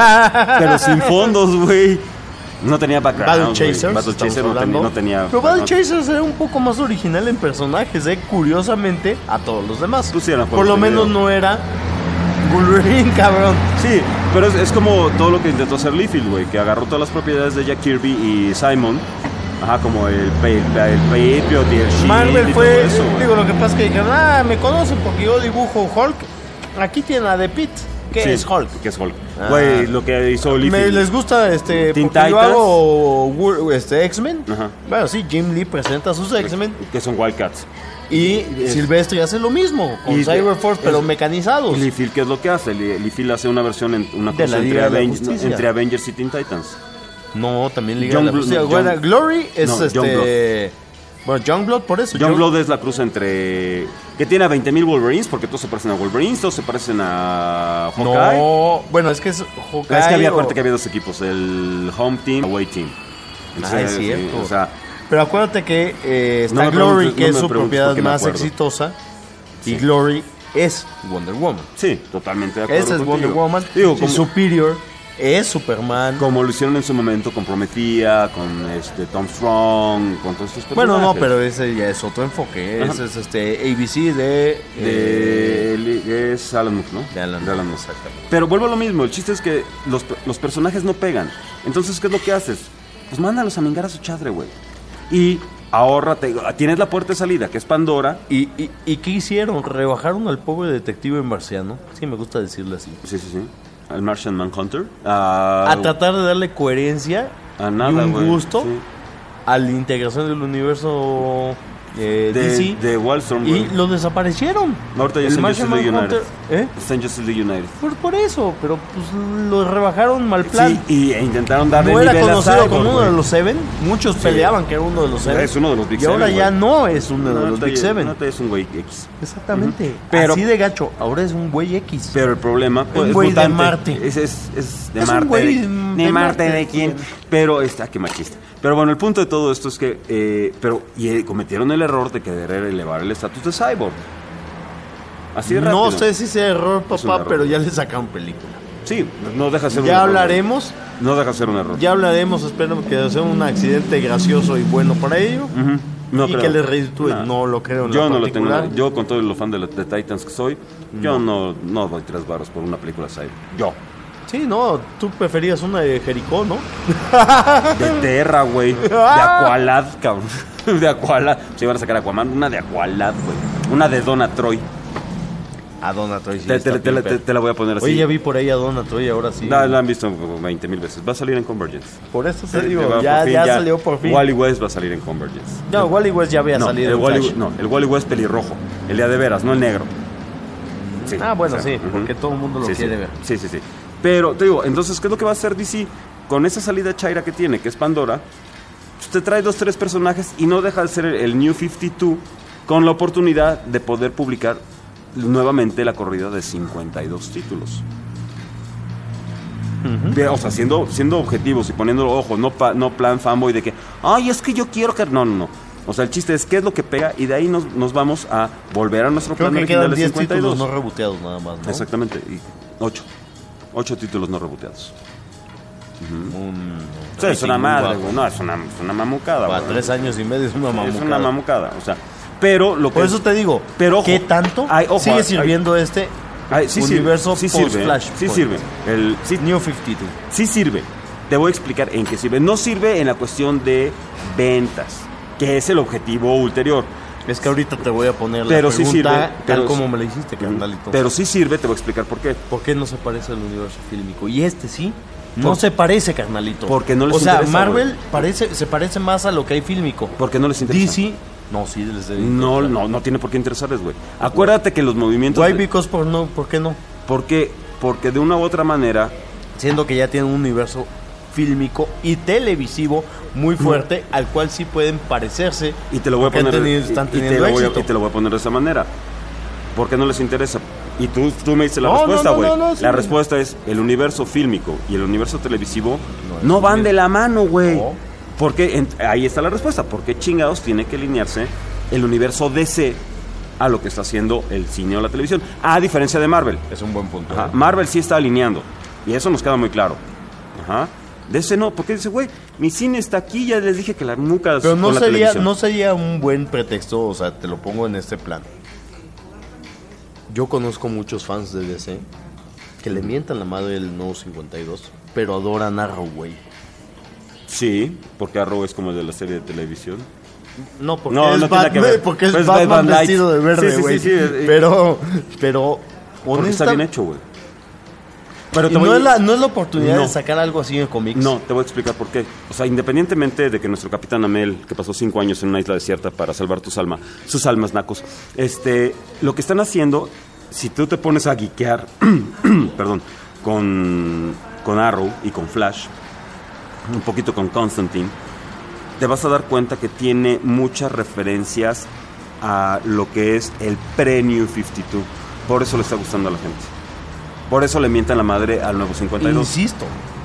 Pero sin fondos, güey. No tenía background. Battle güey. Chasers. Battle estamos Chaser no, hablando. tenía- no tenía. Pero Battle no- Chasers era un poco más original en personajes, ¿eh? Curiosamente, a todos los demás. Pues sí, eran Por juegos lo de menos video. no era Wolverine, cabrón. Sí, pero es, es como todo lo que intentó hacer Liefeld, güey, que agarró todas las propiedades de Jack Kirby y Simon. Ajá, como el, pa- el, el Patriot y el Shield Marvel y fue, todo eso, güey. digo, lo que pasa es que dijeron, ah, me conocen porque yo dibujo Hulk. Aquí tienen a The Pit. ¿Qué Sí, es Hulk? ¿Qué es Hulk? Ah. Güey, lo que hizo Me, Liefeld. ¿Les gusta este Teen porque yo Titans. hago Wo- este, X-Men? Ajá. Bueno, sí, Jim Lee presenta sus X-Men Que son Wildcats. y Silvestri hace lo mismo con Y- Cyberforce, pero es- mecanizados. ¿Y Liefeld qué es lo que hace? Li- Liefeld hace una versión, en, una De cosa la entre, Liga de la Avengers, Justicia. entre Avengers y Teen Titans. No, también Liga John de la Blo- Justicia. no, Bueno, John- Glory es no, este. Youngblood. Bueno, Youngblood por eso. John Young- Blood es la cruz entre... Que tiene a veinte mil Wolverines, porque todos se parecen a Wolverines, todos se parecen a Hawkeye. No, bueno, es que es Hawkeye. Es que había, o- acuérdate que había dos equipos, el Home Team y Away Team. Ah, es sí, cierto. o sea, Pero acuérdate que eh, está No me Glory, preguntes- que no es me su preguntes propiedad porque me más acuerdo. exitosa. Y Sí. Glory es Wonder Woman. sí, totalmente de acuerdo Esa es contigo. Wonder Woman. Digo, y como, Superior es Superman. como lo hicieron en su momento con Prometía, con este Tom Strong, con todos estos personajes. Bueno, no, pero ese ya es otro enfoque. Ajá. Ese es este A B C de. eh, De, es Alan Moore, ¿no? de Alan Moore. Moore, exactamente. Pero vuelvo a lo mismo, el chiste es que los, los personajes no pegan. Entonces, ¿qué es lo que haces? Pues mándalos a mingar a su chadre, güey. Y ahórrate, tienes la puerta de salida, que es Pandora. ¿Y, y, ¿Y qué hicieron? ¿Rebajaron al pobre detective marciano? Sí, me gusta decirle así. Sí, sí, sí. Al Martian Manhunter. A, A tratar de darle coherencia a nada, y un güey. gusto Sí. a la integración del universo eh, De, D C. de Wildstorm, Y güey. lo desaparecieron. Ahorita ya El está en Martian Justice League Manhunter, United. ¿eh? Está en Justice League United. Por, por eso, pero pues lo rebajaron mal plan. Sí, y e intentaron darle No era nivel a conocido Cyborg, como uno güey. de los Seven. Muchos Sí. peleaban que era uno de los Seven. Es uno de los Big Y ahora Seven, ya güey. no es uno de No, los ahorita Big ya- Seven. ahorita es un güey X. Exactamente. Pero- Así de gacho. Ahora es un güey X. Pero el problema pues, Un es güey de mutante. Marte. Es, es, es de Es un Marte. güey de, de de Marte, Marte, ¿de quién? sí. Pero, está, qué machista. Pero bueno, el punto de todo esto es que, eh, pero, y eh, cometieron el error de querer elevar el estatus de Cyborg. Así de rápido. No sé si sea error, Es un papá, error. pero ya le sacaron película. Sí, no deja de ser un Ya error. hablaremos. No deja de ser un error. Ya hablaremos, espero que sea un accidente gracioso y bueno para ello. Ujú. No y creo. que les reditúe. No. No lo creo en Yo lo no lo tengo. particular. Yo, con todo lo fan de, la- de Titans que soy, yo no, no doy tres baros por una película Cyborg. Yo. Sí, no, tú preferías una de Jericó, ¿no? De Terra, güey. De Aqualad, cabrón. De Aqualad. Se iban a sacar Aquaman. Una de Aqualad, güey. Una de Donna Troy. A Donna Troy. Sí Te, está te- te- bien, te- pero- te la voy a poner así. Oye, ya vi por ahí a Donna Troy, ahora sí. La, la han visto como veinte mil veces. Va a salir en Convergence. Por eso te Sí, digo, va, ya, por fin, ya salió por fin. Wally West va a salir en Convergence. No, Wally West ya había no, salido el en Wally, Flash. no, el Wally West pelirrojo. El día de veras, no el negro. Sí, Ah, bueno, o sea, sí, ujú. porque todo el mundo lo Sí, quiere sí. ver. Sí, sí, sí. Pero, te digo, entonces, ¿qué es lo que va a hacer D C? Con esa salida chaira que tiene, que es Pandora, pues te trae dos, tres personajes y no deja de ser el, el New cincuenta y dos con la oportunidad de poder publicar nuevamente la corrida de cincuenta y dos títulos. De- o sea, siendo, siendo objetivos y poniéndolo ojo, no, pa- no plan fanboy de que, ay, es que yo quiero que... No, no, no. O sea, el chiste es qué es lo que pega y de ahí nos, nos vamos a volver a nuestro Creo plan que original quedan de diez cincuenta y dos. títulos no reboteados nada más, ¿no? Exactamente, y ocho. Ocho títulos no reboteados. Un, Sí, es una rating muy madre, bajo. güey. No, es una, es una mamucada, Para güey. tres años y medio es una Sí, mamucada. Es una mamucada, o sea. Pero lo que. Por eso te digo, pero, ojo, ¿qué tanto hay- ojo, sigue hay- sirviendo este hay- sí universo sirve, sí sirve, post-Flash? sí sirve. El, sí, New cincuenta y dos. sí sirve. Te voy a explicar en qué sirve. No sirve en la cuestión de ventas. que es el objetivo ulterior. Es que ahorita te voy a poner Pero la sí pregunta sirve, tal pero como sí- me la hiciste, carnalito. Pero sí sirve, te voy a explicar por qué. ¿Por qué no se parece al universo fílmico? Y este sí, no Por- se parece, carnalito. Porque no les O sea, interesa, Marvel güey. parece, se parece más a lo que hay fílmico. Porque no les interesa. D C, no, sí les debe No, interesar. no, no tiene por qué interesarles, güey. Acuérdate que los movimientos... Why de- because por no, ¿por qué no? Porque, porque de una u otra manera... Siendo que ya tienen un universo fílmico y televisivo muy fuerte, al cual sí pueden parecerse. Y te lo voy a porque han poner tenido- y- están y te teniendo lo voy a- éxito. y te lo voy a poner de esa manera. Porque no les interesa. Y tú, tú me dices la No, respuesta, no, no, güey. no, no, sí. La respuesta es el universo fílmico y el universo televisivo No, no, es van lo de la mano, güey. No. Porque en- ahí está la respuesta. ¿Por qué chingados tiene que alinearse el universo D C a lo que está haciendo el cine o la televisión? A diferencia de Marvel. Es un buen punto. Ajá. ¿eh? Marvel sí está alineando. Y eso nos queda muy claro. Ajá. D C no, porque dice, güey, mi cine está aquí, ya les dije que la nunca Pero no con la sería, televisión. no sería un buen pretexto, o sea, te lo pongo en este plan. Yo conozco muchos fans de D C que le mientan la madre del nuevo cincuenta y dos, pero adoran Arrow, güey. Sí, porque Arrow es como el de la serie de televisión. No, porque No, es, no tiene Bat- que ver. porque es Pues Batman Batman Light. vestido de Sí, verde, sí, güey. sí, sí, eh, pero, pero, Porque está honesta- bien hecho, güey. Pero y te voy- no, es la, no es la oportunidad No. de sacar algo así en cómics. No, te voy a explicar por qué. O sea, independientemente de que nuestro capitán Amel, que pasó cinco años en una isla desierta para salvar tus almas, sus almas nacos, este, lo que están haciendo, si tú te pones a geekear, perdón, con, con Arrow y con Flash, un poquito con Constantine, te vas a dar cuenta que tiene muchas referencias a lo que es el pre-New cincuenta y dos. Por eso le está gustando a la gente. Por eso le mientan la madre al nuevo cincuenta y dos. Insisto,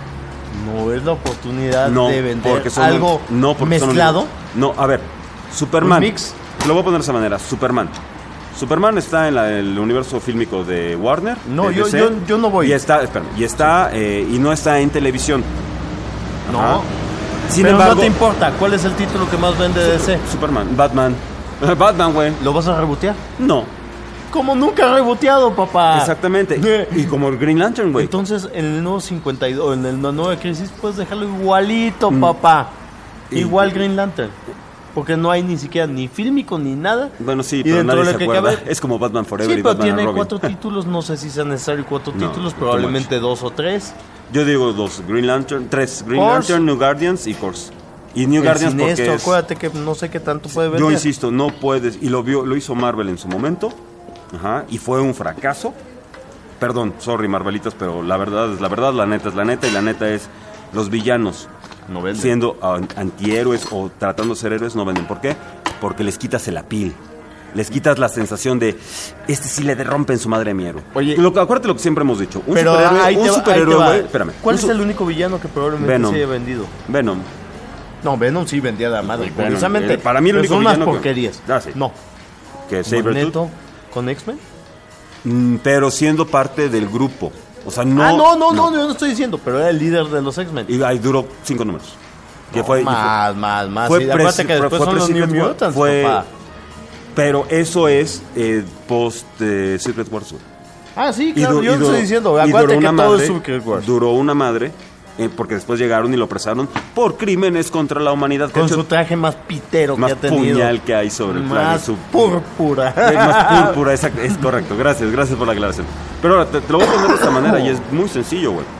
no es la oportunidad No, de vender porque son algo no, porque son mezclado. no, a ver, Superman. Un mix. Te lo voy a poner de esa manera. Superman. Superman está en la- el universo fílmico de Warner. No, de yo- D C, yo- yo no voy. Y está, espérame, y está eh, y no está en televisión. No. Ajá. Sin Pero embargo, no te importa, ¿cuál es el título que más vende de D C? Superman, Batman, Batman, güey. ¿Lo vas a rebotear? No, Como nunca reboteado, papá. exactamente. Y como el Green Lantern, güey. Entonces, en el nuevo cincuenta y dos, en el la nueva crisis, puedes dejarlo igualito, papá. Y- Igual Green Lantern. Porque no hay ni siquiera ni fílmico ni nada. Bueno, sí, Y pero dentro nadie de se lo que acuerda. cabe- Es como Batman Forever Sí, y pero Batman and tiene Robin. cuatro títulos. No sé si sea necesario cuatro No, títulos. too Probablemente dos o tres. Yo digo dos, Green Lantern, tres, Green Force. Lantern, New Guardians y Corse. Y New El Guardians porque Sinestro, es... acuérdate que no sé qué tanto puede vender. Yo insisto, no puedes, y lo vio, lo hizo Marvel en su momento, ajá, y fue un fracaso. Perdón, sorry Marvelitas, pero la verdad es la verdad, la neta es la neta, y la neta es los villanos No venden. siendo an- antihéroes o tratando de ser héroes no venden. ¿Por qué? Porque les quitas el apil. Les quitas la sensación de este sí le rompen su madre a mi héroe. Oye, lo, que- acuérdate lo que siempre hemos dicho. Un Pero superhéroe, ahí te un va- ahí te superhéroe, va. güey, espérame. ¿Cuál un es su- el único villano que probablemente Venom. se haya vendido? Venom. No, Venom sí vendía la madre. Venom, Curiosamente, eh, para mí el pero único son unas villano que- porquerías. Ah, sí. No. Que Sabretooth. Magneto con X-Men. Mm, pero siendo parte del grupo. O sea, no. ah, no, no, no, yo no estoy diciendo, pero era el líder de los X-Men. Y ahí duró cinco números. Que No, fue, y más, más, más. fue Sí, presi- acuérdate que después fue son los New Secret War- Mutants, fue- papá. Pero eso es eh, post eh, Secret Wars. güey. Ah, sí, Y claro, du- yo y lo duró- estoy diciendo. y Acuérdate duró que una todo madre, es Secret Wars. Duró una madre, eh, porque después llegaron y lo apresaron por crímenes contra la humanidad. que Con ha hecho su traje más pitero más que ha tenido. puñal que hay sobre el plan. Más su- púrpura. Es más púrpura, esa- es correcto. Gracias, gracias por la aclaración. Pero ahora te, te lo voy a poner de esta manera y es muy sencillo, güey.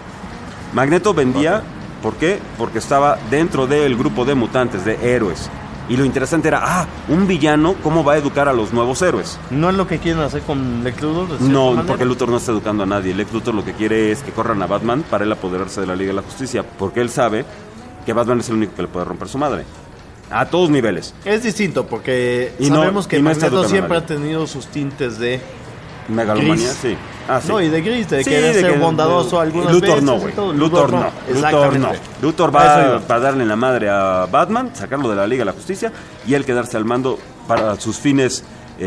Magneto vendía, ¿por qué? Porque estaba dentro del grupo de mutantes, de héroes. Y lo interesante era, ah, un villano, ¿cómo va a educar a los nuevos héroes? ¿No es lo que quieren hacer con Lex Luthor? de cierta No, manera? porque Luthor no está educando a nadie. Lex Luthor lo que quiere es que corran a Batman para él apoderarse de la Liga de la Justicia, porque él sabe que Batman es el único que le puede romper su madre. A todos niveles. Es distinto, porque Y no- sabemos que y no está Magneto educando a siempre ha nadie. tenido sus tintes de... Megalomanía, Gris. sí. Ah, sí. No, y de gris, de Sí, querer de ser que- bondadoso algunas Luthor veces. no, y güey. todo. Luthor no. Luthor no. Exactamente. Luthor A eso va iba. para darle la madre a Batman, sacarlo de la Liga de la Justicia y él quedarse al mando para sus fines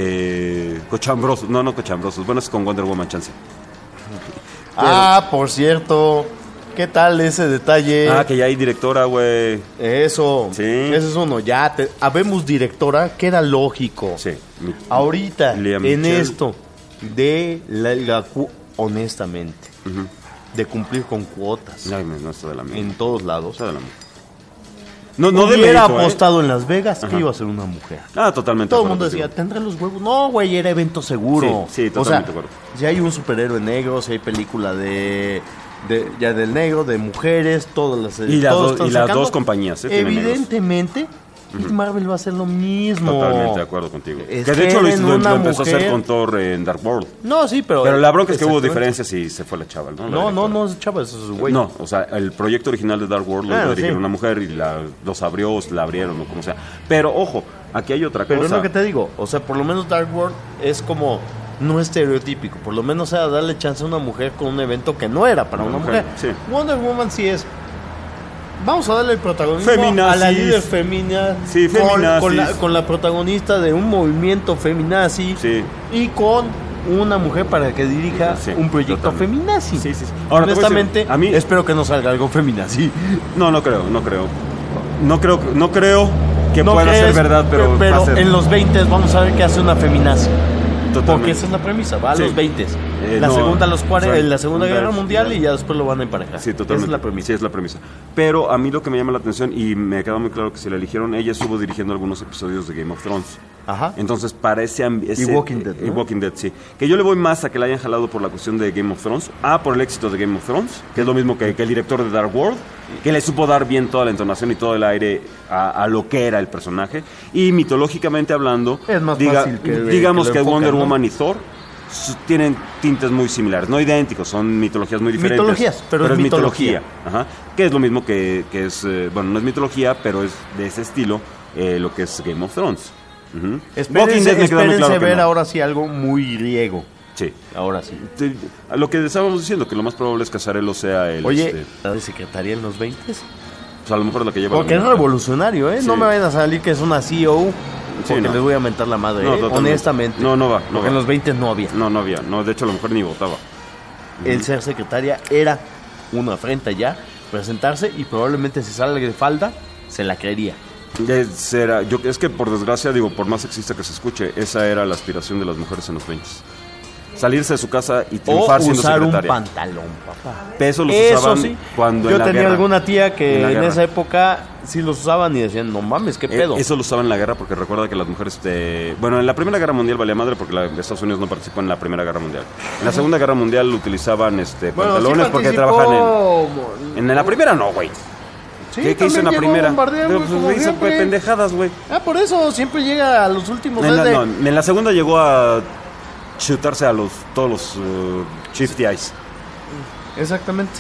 eh, cochambrosos. No, no cochambrosos. Bueno, es con Wonder Woman chance. Ah, por cierto, ¿qué tal ese detalle? Ah, que ya hay directora, güey. Eso, Sí. ese es uno. Ya, te, habemos directora, queda lógico. Sí. Mi- Ahorita, Liam en Michelle. esto, de la, la cu- honestamente, Ujú. de cumplir con cuotas Ay, no, no está de la mía. en todos lados, Está de la mía. No, no de hubiera mérito, ¿eh? apostado en Las Vegas Ajá. que iba a ser una mujer. Ah, totalmente. Todo el de mundo acuerdo decía, contigo. ¿tendrá los huevos? No, güey, era evento seguro. Sí, sí, o totalmente sea, de acuerdo. si hay un superhéroe negro, si hay película de, de ya del negro, de mujeres, todas las Y las, todos dos, están y las sacando. dos compañías, ¿eh? Tienen negros. Evidentemente, Ujú. Marvel va a hacer lo mismo. Totalmente de acuerdo contigo. Que de Esperen hecho lo, hizo, lo una empezó a hacer mujer. con Thor en Dark World. No, sí, pero... Pero la bronca es que hubo Exactamente. diferencias y se fue la chava, ¿no? La No, no, directora. no, chava, eso es güey. No, o sea, el proyecto original de Dark World lo Ah, iba a dirigir sí. una mujer y la, los abrió, o la abrieron o como sea. Pero ojo, aquí hay otra Pero es cosa. lo que te digo, o sea, por lo menos Dark World es como no estereotípico, por lo menos era darle chance a una mujer con un evento que no era para una, Una mujer. mujer, sí. Wonder Woman sí es. Vamos a darle el protagonismo Feminazis. a la líder femina, Sí, con, feminazis. con, la, con la protagonista de un movimiento feminazi Sí. y con una mujer para que dirija Sí, un proyecto totalmente. feminazi. Sí, sí, sí. Ahora, te voy a decir, honestamente, a mí- espero que no salga algo feminazi. No, no creo, no creo. No creo, no creo que No pueda ser crees, verdad, pero, pero va a ser. en los veinte vamos a ver qué hace una feminazi. Totalmente. Porque esa es la premisa, va a Sí. los veinte. Eh, la no, segunda a los cuarenta, Frank, la segunda Frank, guerra mundial Frank. y ya después lo van a emparejar. Sí, totalmente. Esa es la premisa. Sí, es la premisa. Pero a mí lo que me llama la atención, y me queda muy claro que si la eligieron, ella estuvo dirigiendo algunos episodios de Game of Thrones. Ajá. Entonces, para ese, ambi- ese Walking Dead, eh, ¿no? Walking Dead, sí. Que yo le voy más a que la hayan jalado por la cuestión de Game of Thrones. A, por el éxito de Game of Thrones, que es lo mismo que, que el director de Dark World, que le supo dar bien toda la entonación y todo el aire a, a lo que era el personaje. Y mitológicamente hablando, Es más diga- fácil que- digamos que que, lo enfocan, Wonder ¿no? Woman y Thor s- tienen tintes muy similares, no idénticos, son mitologías muy diferentes. Mitologías, pero es mitología. Ajá. Que es lo mismo que, que es, eh, bueno, no es mitología, pero es de ese estilo eh, lo que es Game of Thrones. Ujú. Espérense, Walking Dead me queda muy espérense claro que ver no. ahora sí algo muy griego. Sí. Ahora sí. Te- a lo que estábamos diciendo, que lo más probable es que Azarelo sea el... Oye, este, ¿la de secretaría en los veinte? pues a lo mejor la que lleva... Porque es la- revolucionario, ¿eh? Sí. No me vayan a salir que es una C E O. Sí, Porque no. les voy a mentar la madre, No, ¿eh? totalmente. honestamente. No, no va, no Porque va. en los veinte no había. No, no había. No, de hecho, a lo mejor ni votaba. El ser secretaria era una afrenta ya. Presentarse y probablemente si sale de falda, se la creería. Es, era- yo, es que por desgracia, digo, por más sexista que se escuche, esa era la aspiración de las mujeres en los veinte. Salirse de su casa y O triunfar siendo usar un secretaria. pantalón, papá. Eso los Eso usaban sí. cuando Yo en la tenía guerra. alguna tía que En la en, guerra. esa época sí los usaban y decían, no mames, qué Eh, pedo. Eso lo usaban en la guerra porque recuerda que las mujeres... este, bueno, en la Primera Guerra Mundial valía madre porque la, Estados Unidos no participó en la Primera Guerra Mundial. En la Segunda Guerra Mundial utilizaban este, Bueno, pantalones sí porque participó, trabajaban en... En la Primera no, güey. Sí, ¿Qué, qué hizo en la también llegó a Primera? bombardear, Pero, güey, pues, como hizo siempre. pendejadas, güey. Ah, por eso siempre llega a los últimos. En la, desde- no, en la Segunda llegó a chutarse a los todos los uh, Shifty Eyes. Exactamente.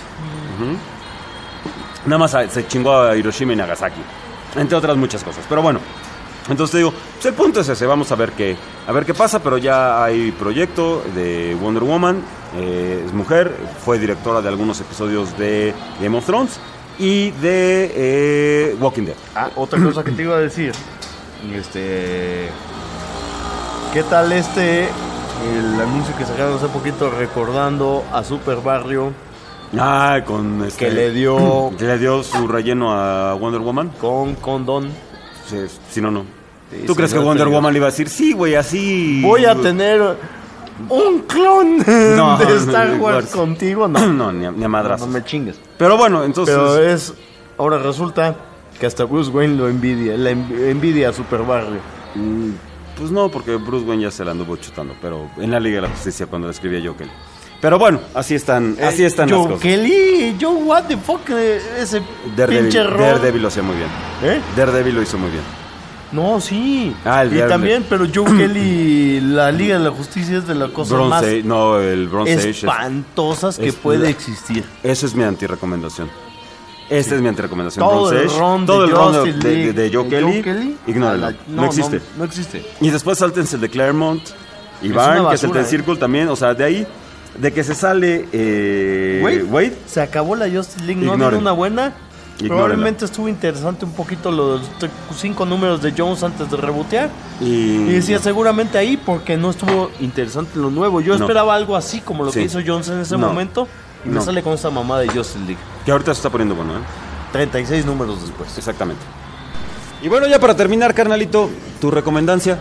Nada más a- se chingó a Hiroshima y Nagasaki. Entre otras muchas cosas. Pero bueno, entonces te digo, pues el punto es ese. Vamos a ver qué, a ver qué pasa. Pero ya hay proyecto de Wonder Woman. eh, es mujer. Fue directora de algunos episodios de Game of Thrones. Y de eh, Walking Dead. Ah, otra cosa que te iba a decir. Este. ¿Qué tal este? El anuncio que sacaron hace poquito recordando a Super Barrio. Ah, con este, Que le dio- que le dio su relleno a Wonder Woman. Con condón. Sí, si no, no. Sí, ¿Tú sí, crees no que es Wonder peligroso. Woman le iba a decir, sí, güey, así? Voy a tener un clon No, de Star no, Wars no, contigo. No, No, ni a, ni a madrazos. no me chingues. Pero bueno, entonces... Pero es. Ahora resulta que hasta Bruce Wayne lo envidia. La env- envidia a Super Barrio. mm, Pues no, porque Bruce Wayne ya se la anduvo chutando, pero en la Liga de la Justicia cuando le escribía Joe Kelly. Pero bueno, así están, así están Joe las cosas. Kelly, Joe, what the fuck, eh, ese Daredevil, pinche rol. Daredevil lo hacía muy bien. ¿Eh? Daredevil lo hizo muy bien. No, sí. Ah, el y Daredevil. también, pero Joe Kelly, la Liga de la Justicia es de las cosas Bronze más Age, no, el Bronze Age. es- espantosas que es puede la- existir. Esa es mi antirecomendación. Esta es mi antirecomendación. Todo Bronze el Age, ron de todo el ron de, Justice de- League, de Joe de Kelly, Joe Kelly, ignórenlo. a la- no, no, existe. no, no existe. Y después sáltense el de Claremont, Es Iván, una que es el basura, de ¿eh? Circle también. O sea, de ahí, de que se sale eh, Wade, Wade, se acabó la Justice League, no Ignoren. había una buena. Ignórenla. Probablemente estuvo interesante un poquito los tre- cinco números de Jones antes de rebotear. y, Y decía seguramente ahí porque no estuvo interesante lo nuevo. Yo No. esperaba algo así como lo que Sí. hizo Jones en ese No. momento. Y me No. sale con esta mamá de Justice League. que ahorita se está poniendo bueno, ¿eh? treinta y seis números después. Exactamente. Y bueno, ya para terminar, carnalito, tu recomendancia.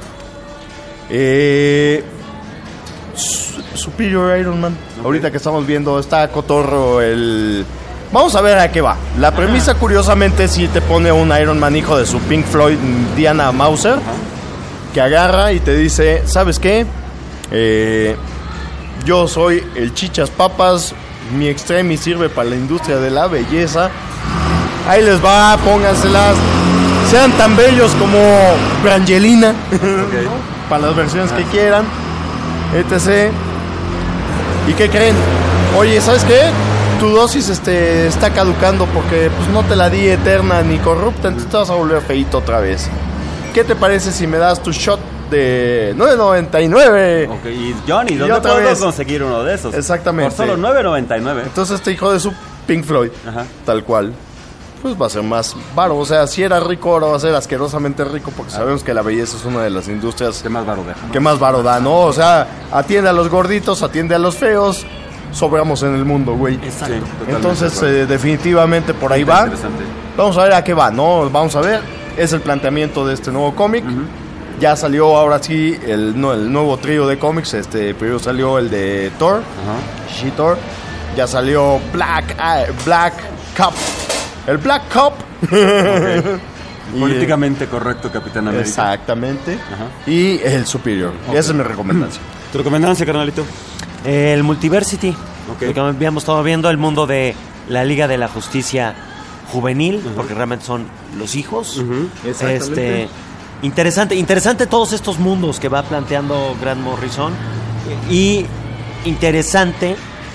Eh, Su- Superior Iron Man. Ahorita que estamos viendo, está cotorro el, Vamos a ver a qué va. La premisa, curiosamente, sí te pone un Iron Man hijo de su Pink Floyd, Diana Mauser, Ajá. que agarra y te dice, ¿sabes qué? Eh, yo soy el Chichas Papas, mi extremis sirve para la industria de la belleza. Ahí les va, pónganselas. Sean tan bellos como Brangelina, okay. para las versiones que quieran, etcétera. ¿Y qué creen? Oye, ¿sabes qué? Tu dosis este, está caducando porque pues no te la di eterna ni corrupta, entonces te vas a volver feíto otra vez. ¿Qué te parece si me das tu shot de nueve noventa y nueve? Ok, y Johnny, ¿dónde puedo conseguir uno de esos? Exactamente. Por solo nueve noventa y nueve. Entonces este hijo de su Pink Floyd, Ajá. tal cual, pues va a ser más varo. O sea, si era rico, ahora va a ser asquerosamente rico porque sabemos que la belleza es una de las industrias que más varo deja, ¿no? Que más varo da, ¿no? O sea, atiende a los gorditos, atiende a los feos. Sobramos en el mundo, güey. Exacto. Sí, entonces, eh, definitivamente por ahí va. Vamos a ver a qué va, ¿no? Vamos a ver. Es el planteamiento de este nuevo cómic. Uh-huh. Ya salió ahora sí el, no, el nuevo trío de cómics. Este primero salió el de Thor, uh-huh. She-Thor. Ya salió Black uh, Black Cup. El Black Cup. Okay. Políticamente correcto, Capitán América. Exactamente. Uh-huh. Y el Superior. Okay. Esa es mi recomendación. ¿Tu recomendación, carnalito? El Multiversity, okay. que habíamos estado viendo, el mundo de la Liga de la Justicia Juvenil, uh-huh. porque realmente son los hijos. Uh-huh. Este, interesante, interesante todos estos mundos que va planteando Grant Morrison y interesante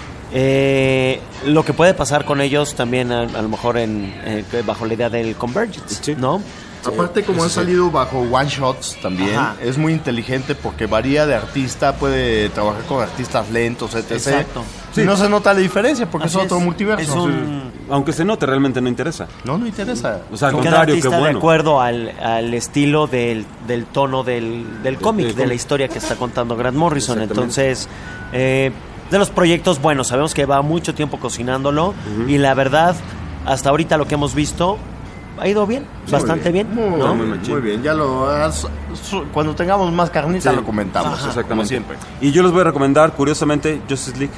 eh, lo que puede pasar con ellos también a, a lo mejor en, eh, bajo la idea del Convergence, sí. ¿no? Aparte, como han salido bajo one shots también, Ajá. es muy inteligente porque varía de artista, puede trabajar con artistas lentos, etcétera. Exacto. Sí. Y no se nota la diferencia porque Así es otro es. multiverso. Es un... sí. Aunque se note, realmente no interesa. No, no interesa. O sea, al contrario, qué bueno. De acuerdo al, al estilo del, del tono del, del cómic, de, de la historia que está contando Grant Morrison. Entonces, eh, de los proyectos, bueno, sabemos que va mucho tiempo cocinándolo uh-huh. y la verdad, hasta ahorita lo que hemos visto ha ido bien, sí, bastante bien, bien muy, ¿no? muy, muy bien, ya lo cuando tengamos más carnita sí. lo comentamos. Ajá, exactamente. Siempre. Y yo les voy a recomendar, curiosamente, Justice League.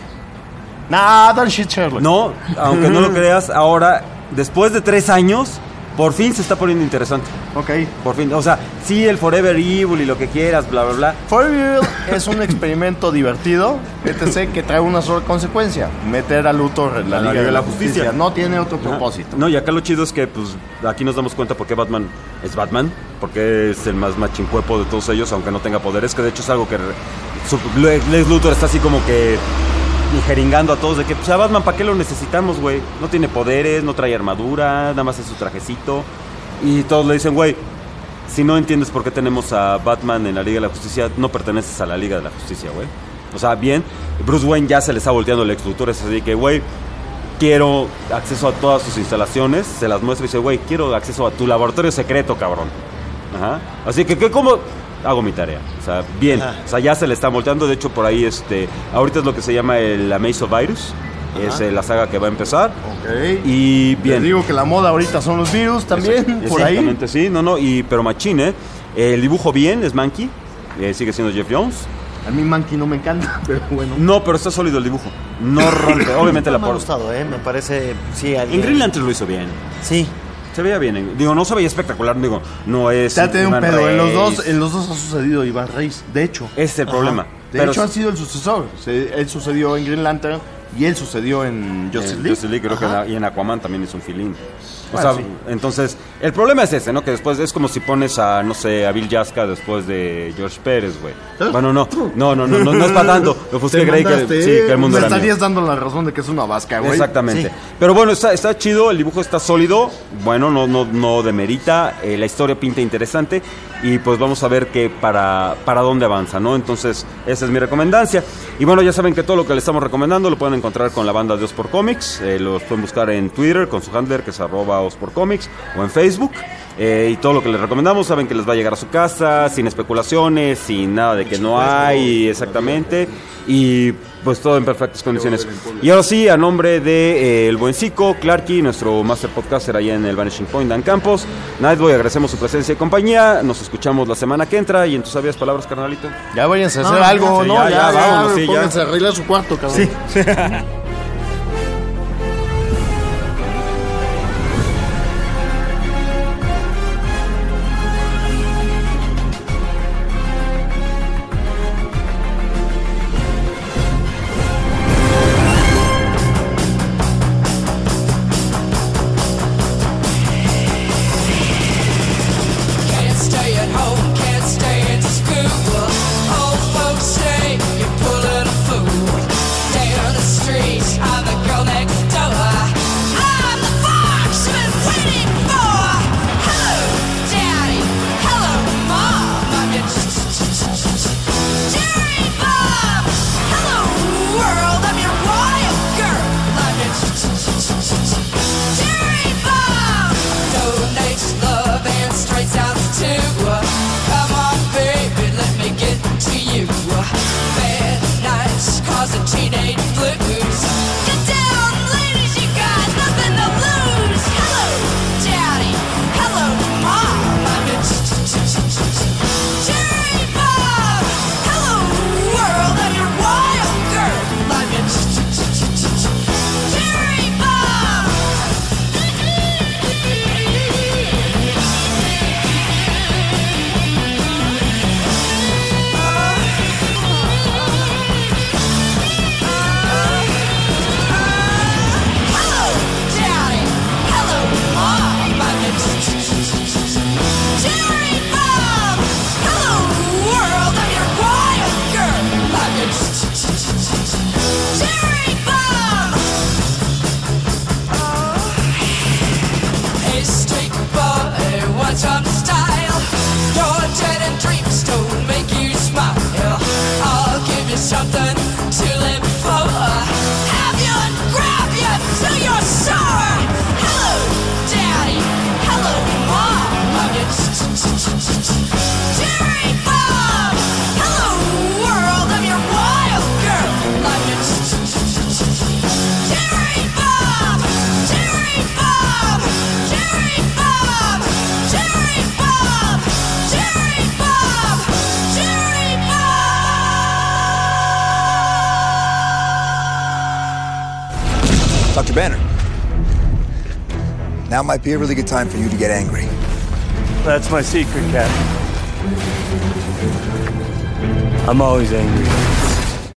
Nah, don't shit Sherlock. No, aunque no lo creas, ahora, después de tres años, por fin se está poniendo interesante. Ok. Por fin, o sea, sí, el Forever Evil y lo que quieras, bla, bla, bla. Forever Evil es un experimento divertido, etcétera, que trae una sola consecuencia: meter a Luthor en la, la Liga de la Justicia. Justicia. No tiene otro Ajá. propósito. No, y acá lo chido es que, pues, aquí nos damos cuenta por qué Batman es Batman, porque es el más machincuepo de todos ellos, aunque no tenga poderes, que de hecho es algo que su, Lex Luthor está así como que jeringando a todos de que, pues, a Batman, ¿para qué lo necesitamos, güey? No tiene poderes, no trae armadura, nada más es su trajecito. Y todos le dicen, güey, si no entiendes por qué tenemos a Batman en la Liga de la Justicia, no perteneces a la Liga de la Justicia, güey. O sea, bien, Bruce Wayne ya se le está volteando el Lex Luthor, es así que, güey, quiero acceso a todas sus instalaciones, se las muestra y dice, güey, quiero acceso a tu laboratorio secreto, cabrón. Ajá. Así que, ¿qué, cómo? Hago mi tarea, o sea, bien, Ajá. o sea, ya se le está volteando, de hecho por ahí, este, ahorita es lo que se llama el Amaze of Virus, Ajá. es eh, la saga que va a empezar, ok, y bien. Les digo que la moda ahorita son los virus también, Exact- por ahí. Exactamente, sí, no, no, y, pero machín, ¿eh? El dibujo bien, es Mankey, eh, sigue siendo Jeff Jones. A mí Mankey no me encanta, pero bueno. No, pero está sólido el dibujo, no rompe, obviamente la por... Me ha gustado, ¿eh? Me parece, sí. Alguien... En Green Lantern lo hizo bien. Sí. Se veía bien, digo, no se veía espectacular, digo, no es... Ya tiene un pedo, en los, dos, en los dos ha sucedido Iván Reis, de hecho. Ese es el Ajá. problema. De Pero hecho, ha sido el sucesor. Se, él sucedió en Green Lantern y él sucedió en Justice League. Justice League, creo Ajá. que y en Aquaman también hizo un filín. O bueno, sea, sí. entonces, el problema es ese, ¿no? Que después es como si pones a, no sé, a Bill Yaska después de George Pérez, güey. ¿Eh? Bueno, no, no, no, no, no, no es para tanto. Me fue que creí que, sí, que el mundo me era estarías mío. dando la razón de que es una vasca, güey. Exactamente. Sí. Pero bueno, está, está chido, el dibujo está sólido, bueno, no, no, no demerita, eh, la historia pinta interesante y pues vamos a ver que para, para dónde avanza, ¿no? Entonces, esa es mi recomendancia. Y bueno, ya saben que todo lo que les estamos recomendando lo pueden encontrar con la banda de Ospor Comics, eh, los pueden buscar en Twitter con su handler que es arroba Ospor Comics o en Facebook. Eh, y todo lo que les recomendamos, saben que les va a llegar a su casa, sin especulaciones, sin nada de que no hay, exactamente, y pues todo en perfectas condiciones. Y ahora sí, a nombre de eh, el buen Zico, Clarky, nuestro master podcaster allá en el Vanishing Point, Dan Campos, Nightboy, agradecemos su presencia y compañía, nos escuchamos la semana que entra, y en tus sabias palabras, carnalito. Ya váyanse a hacer ah, algo, ¿no? Ya, ya, ya, vámonos, sí, pónganse a arreglar su cuarto, cabrón. Sí. such on style. Your dead and dreams don't make you smile. I'll give you something to live for. Have you and grab you till you're sore. Hello, Daddy. Hello, Mom. Love you. Jerry Bob. Hello, world. I'm your wild girl. Love you. Jerry Bob. Jerry Bob. Jerry Bob. Jerry Bob. Jerry Bob. Jerry Bob. Doctor Banner. Now might be a really good time for you to get angry. That's my secret, Cap. I'm always angry.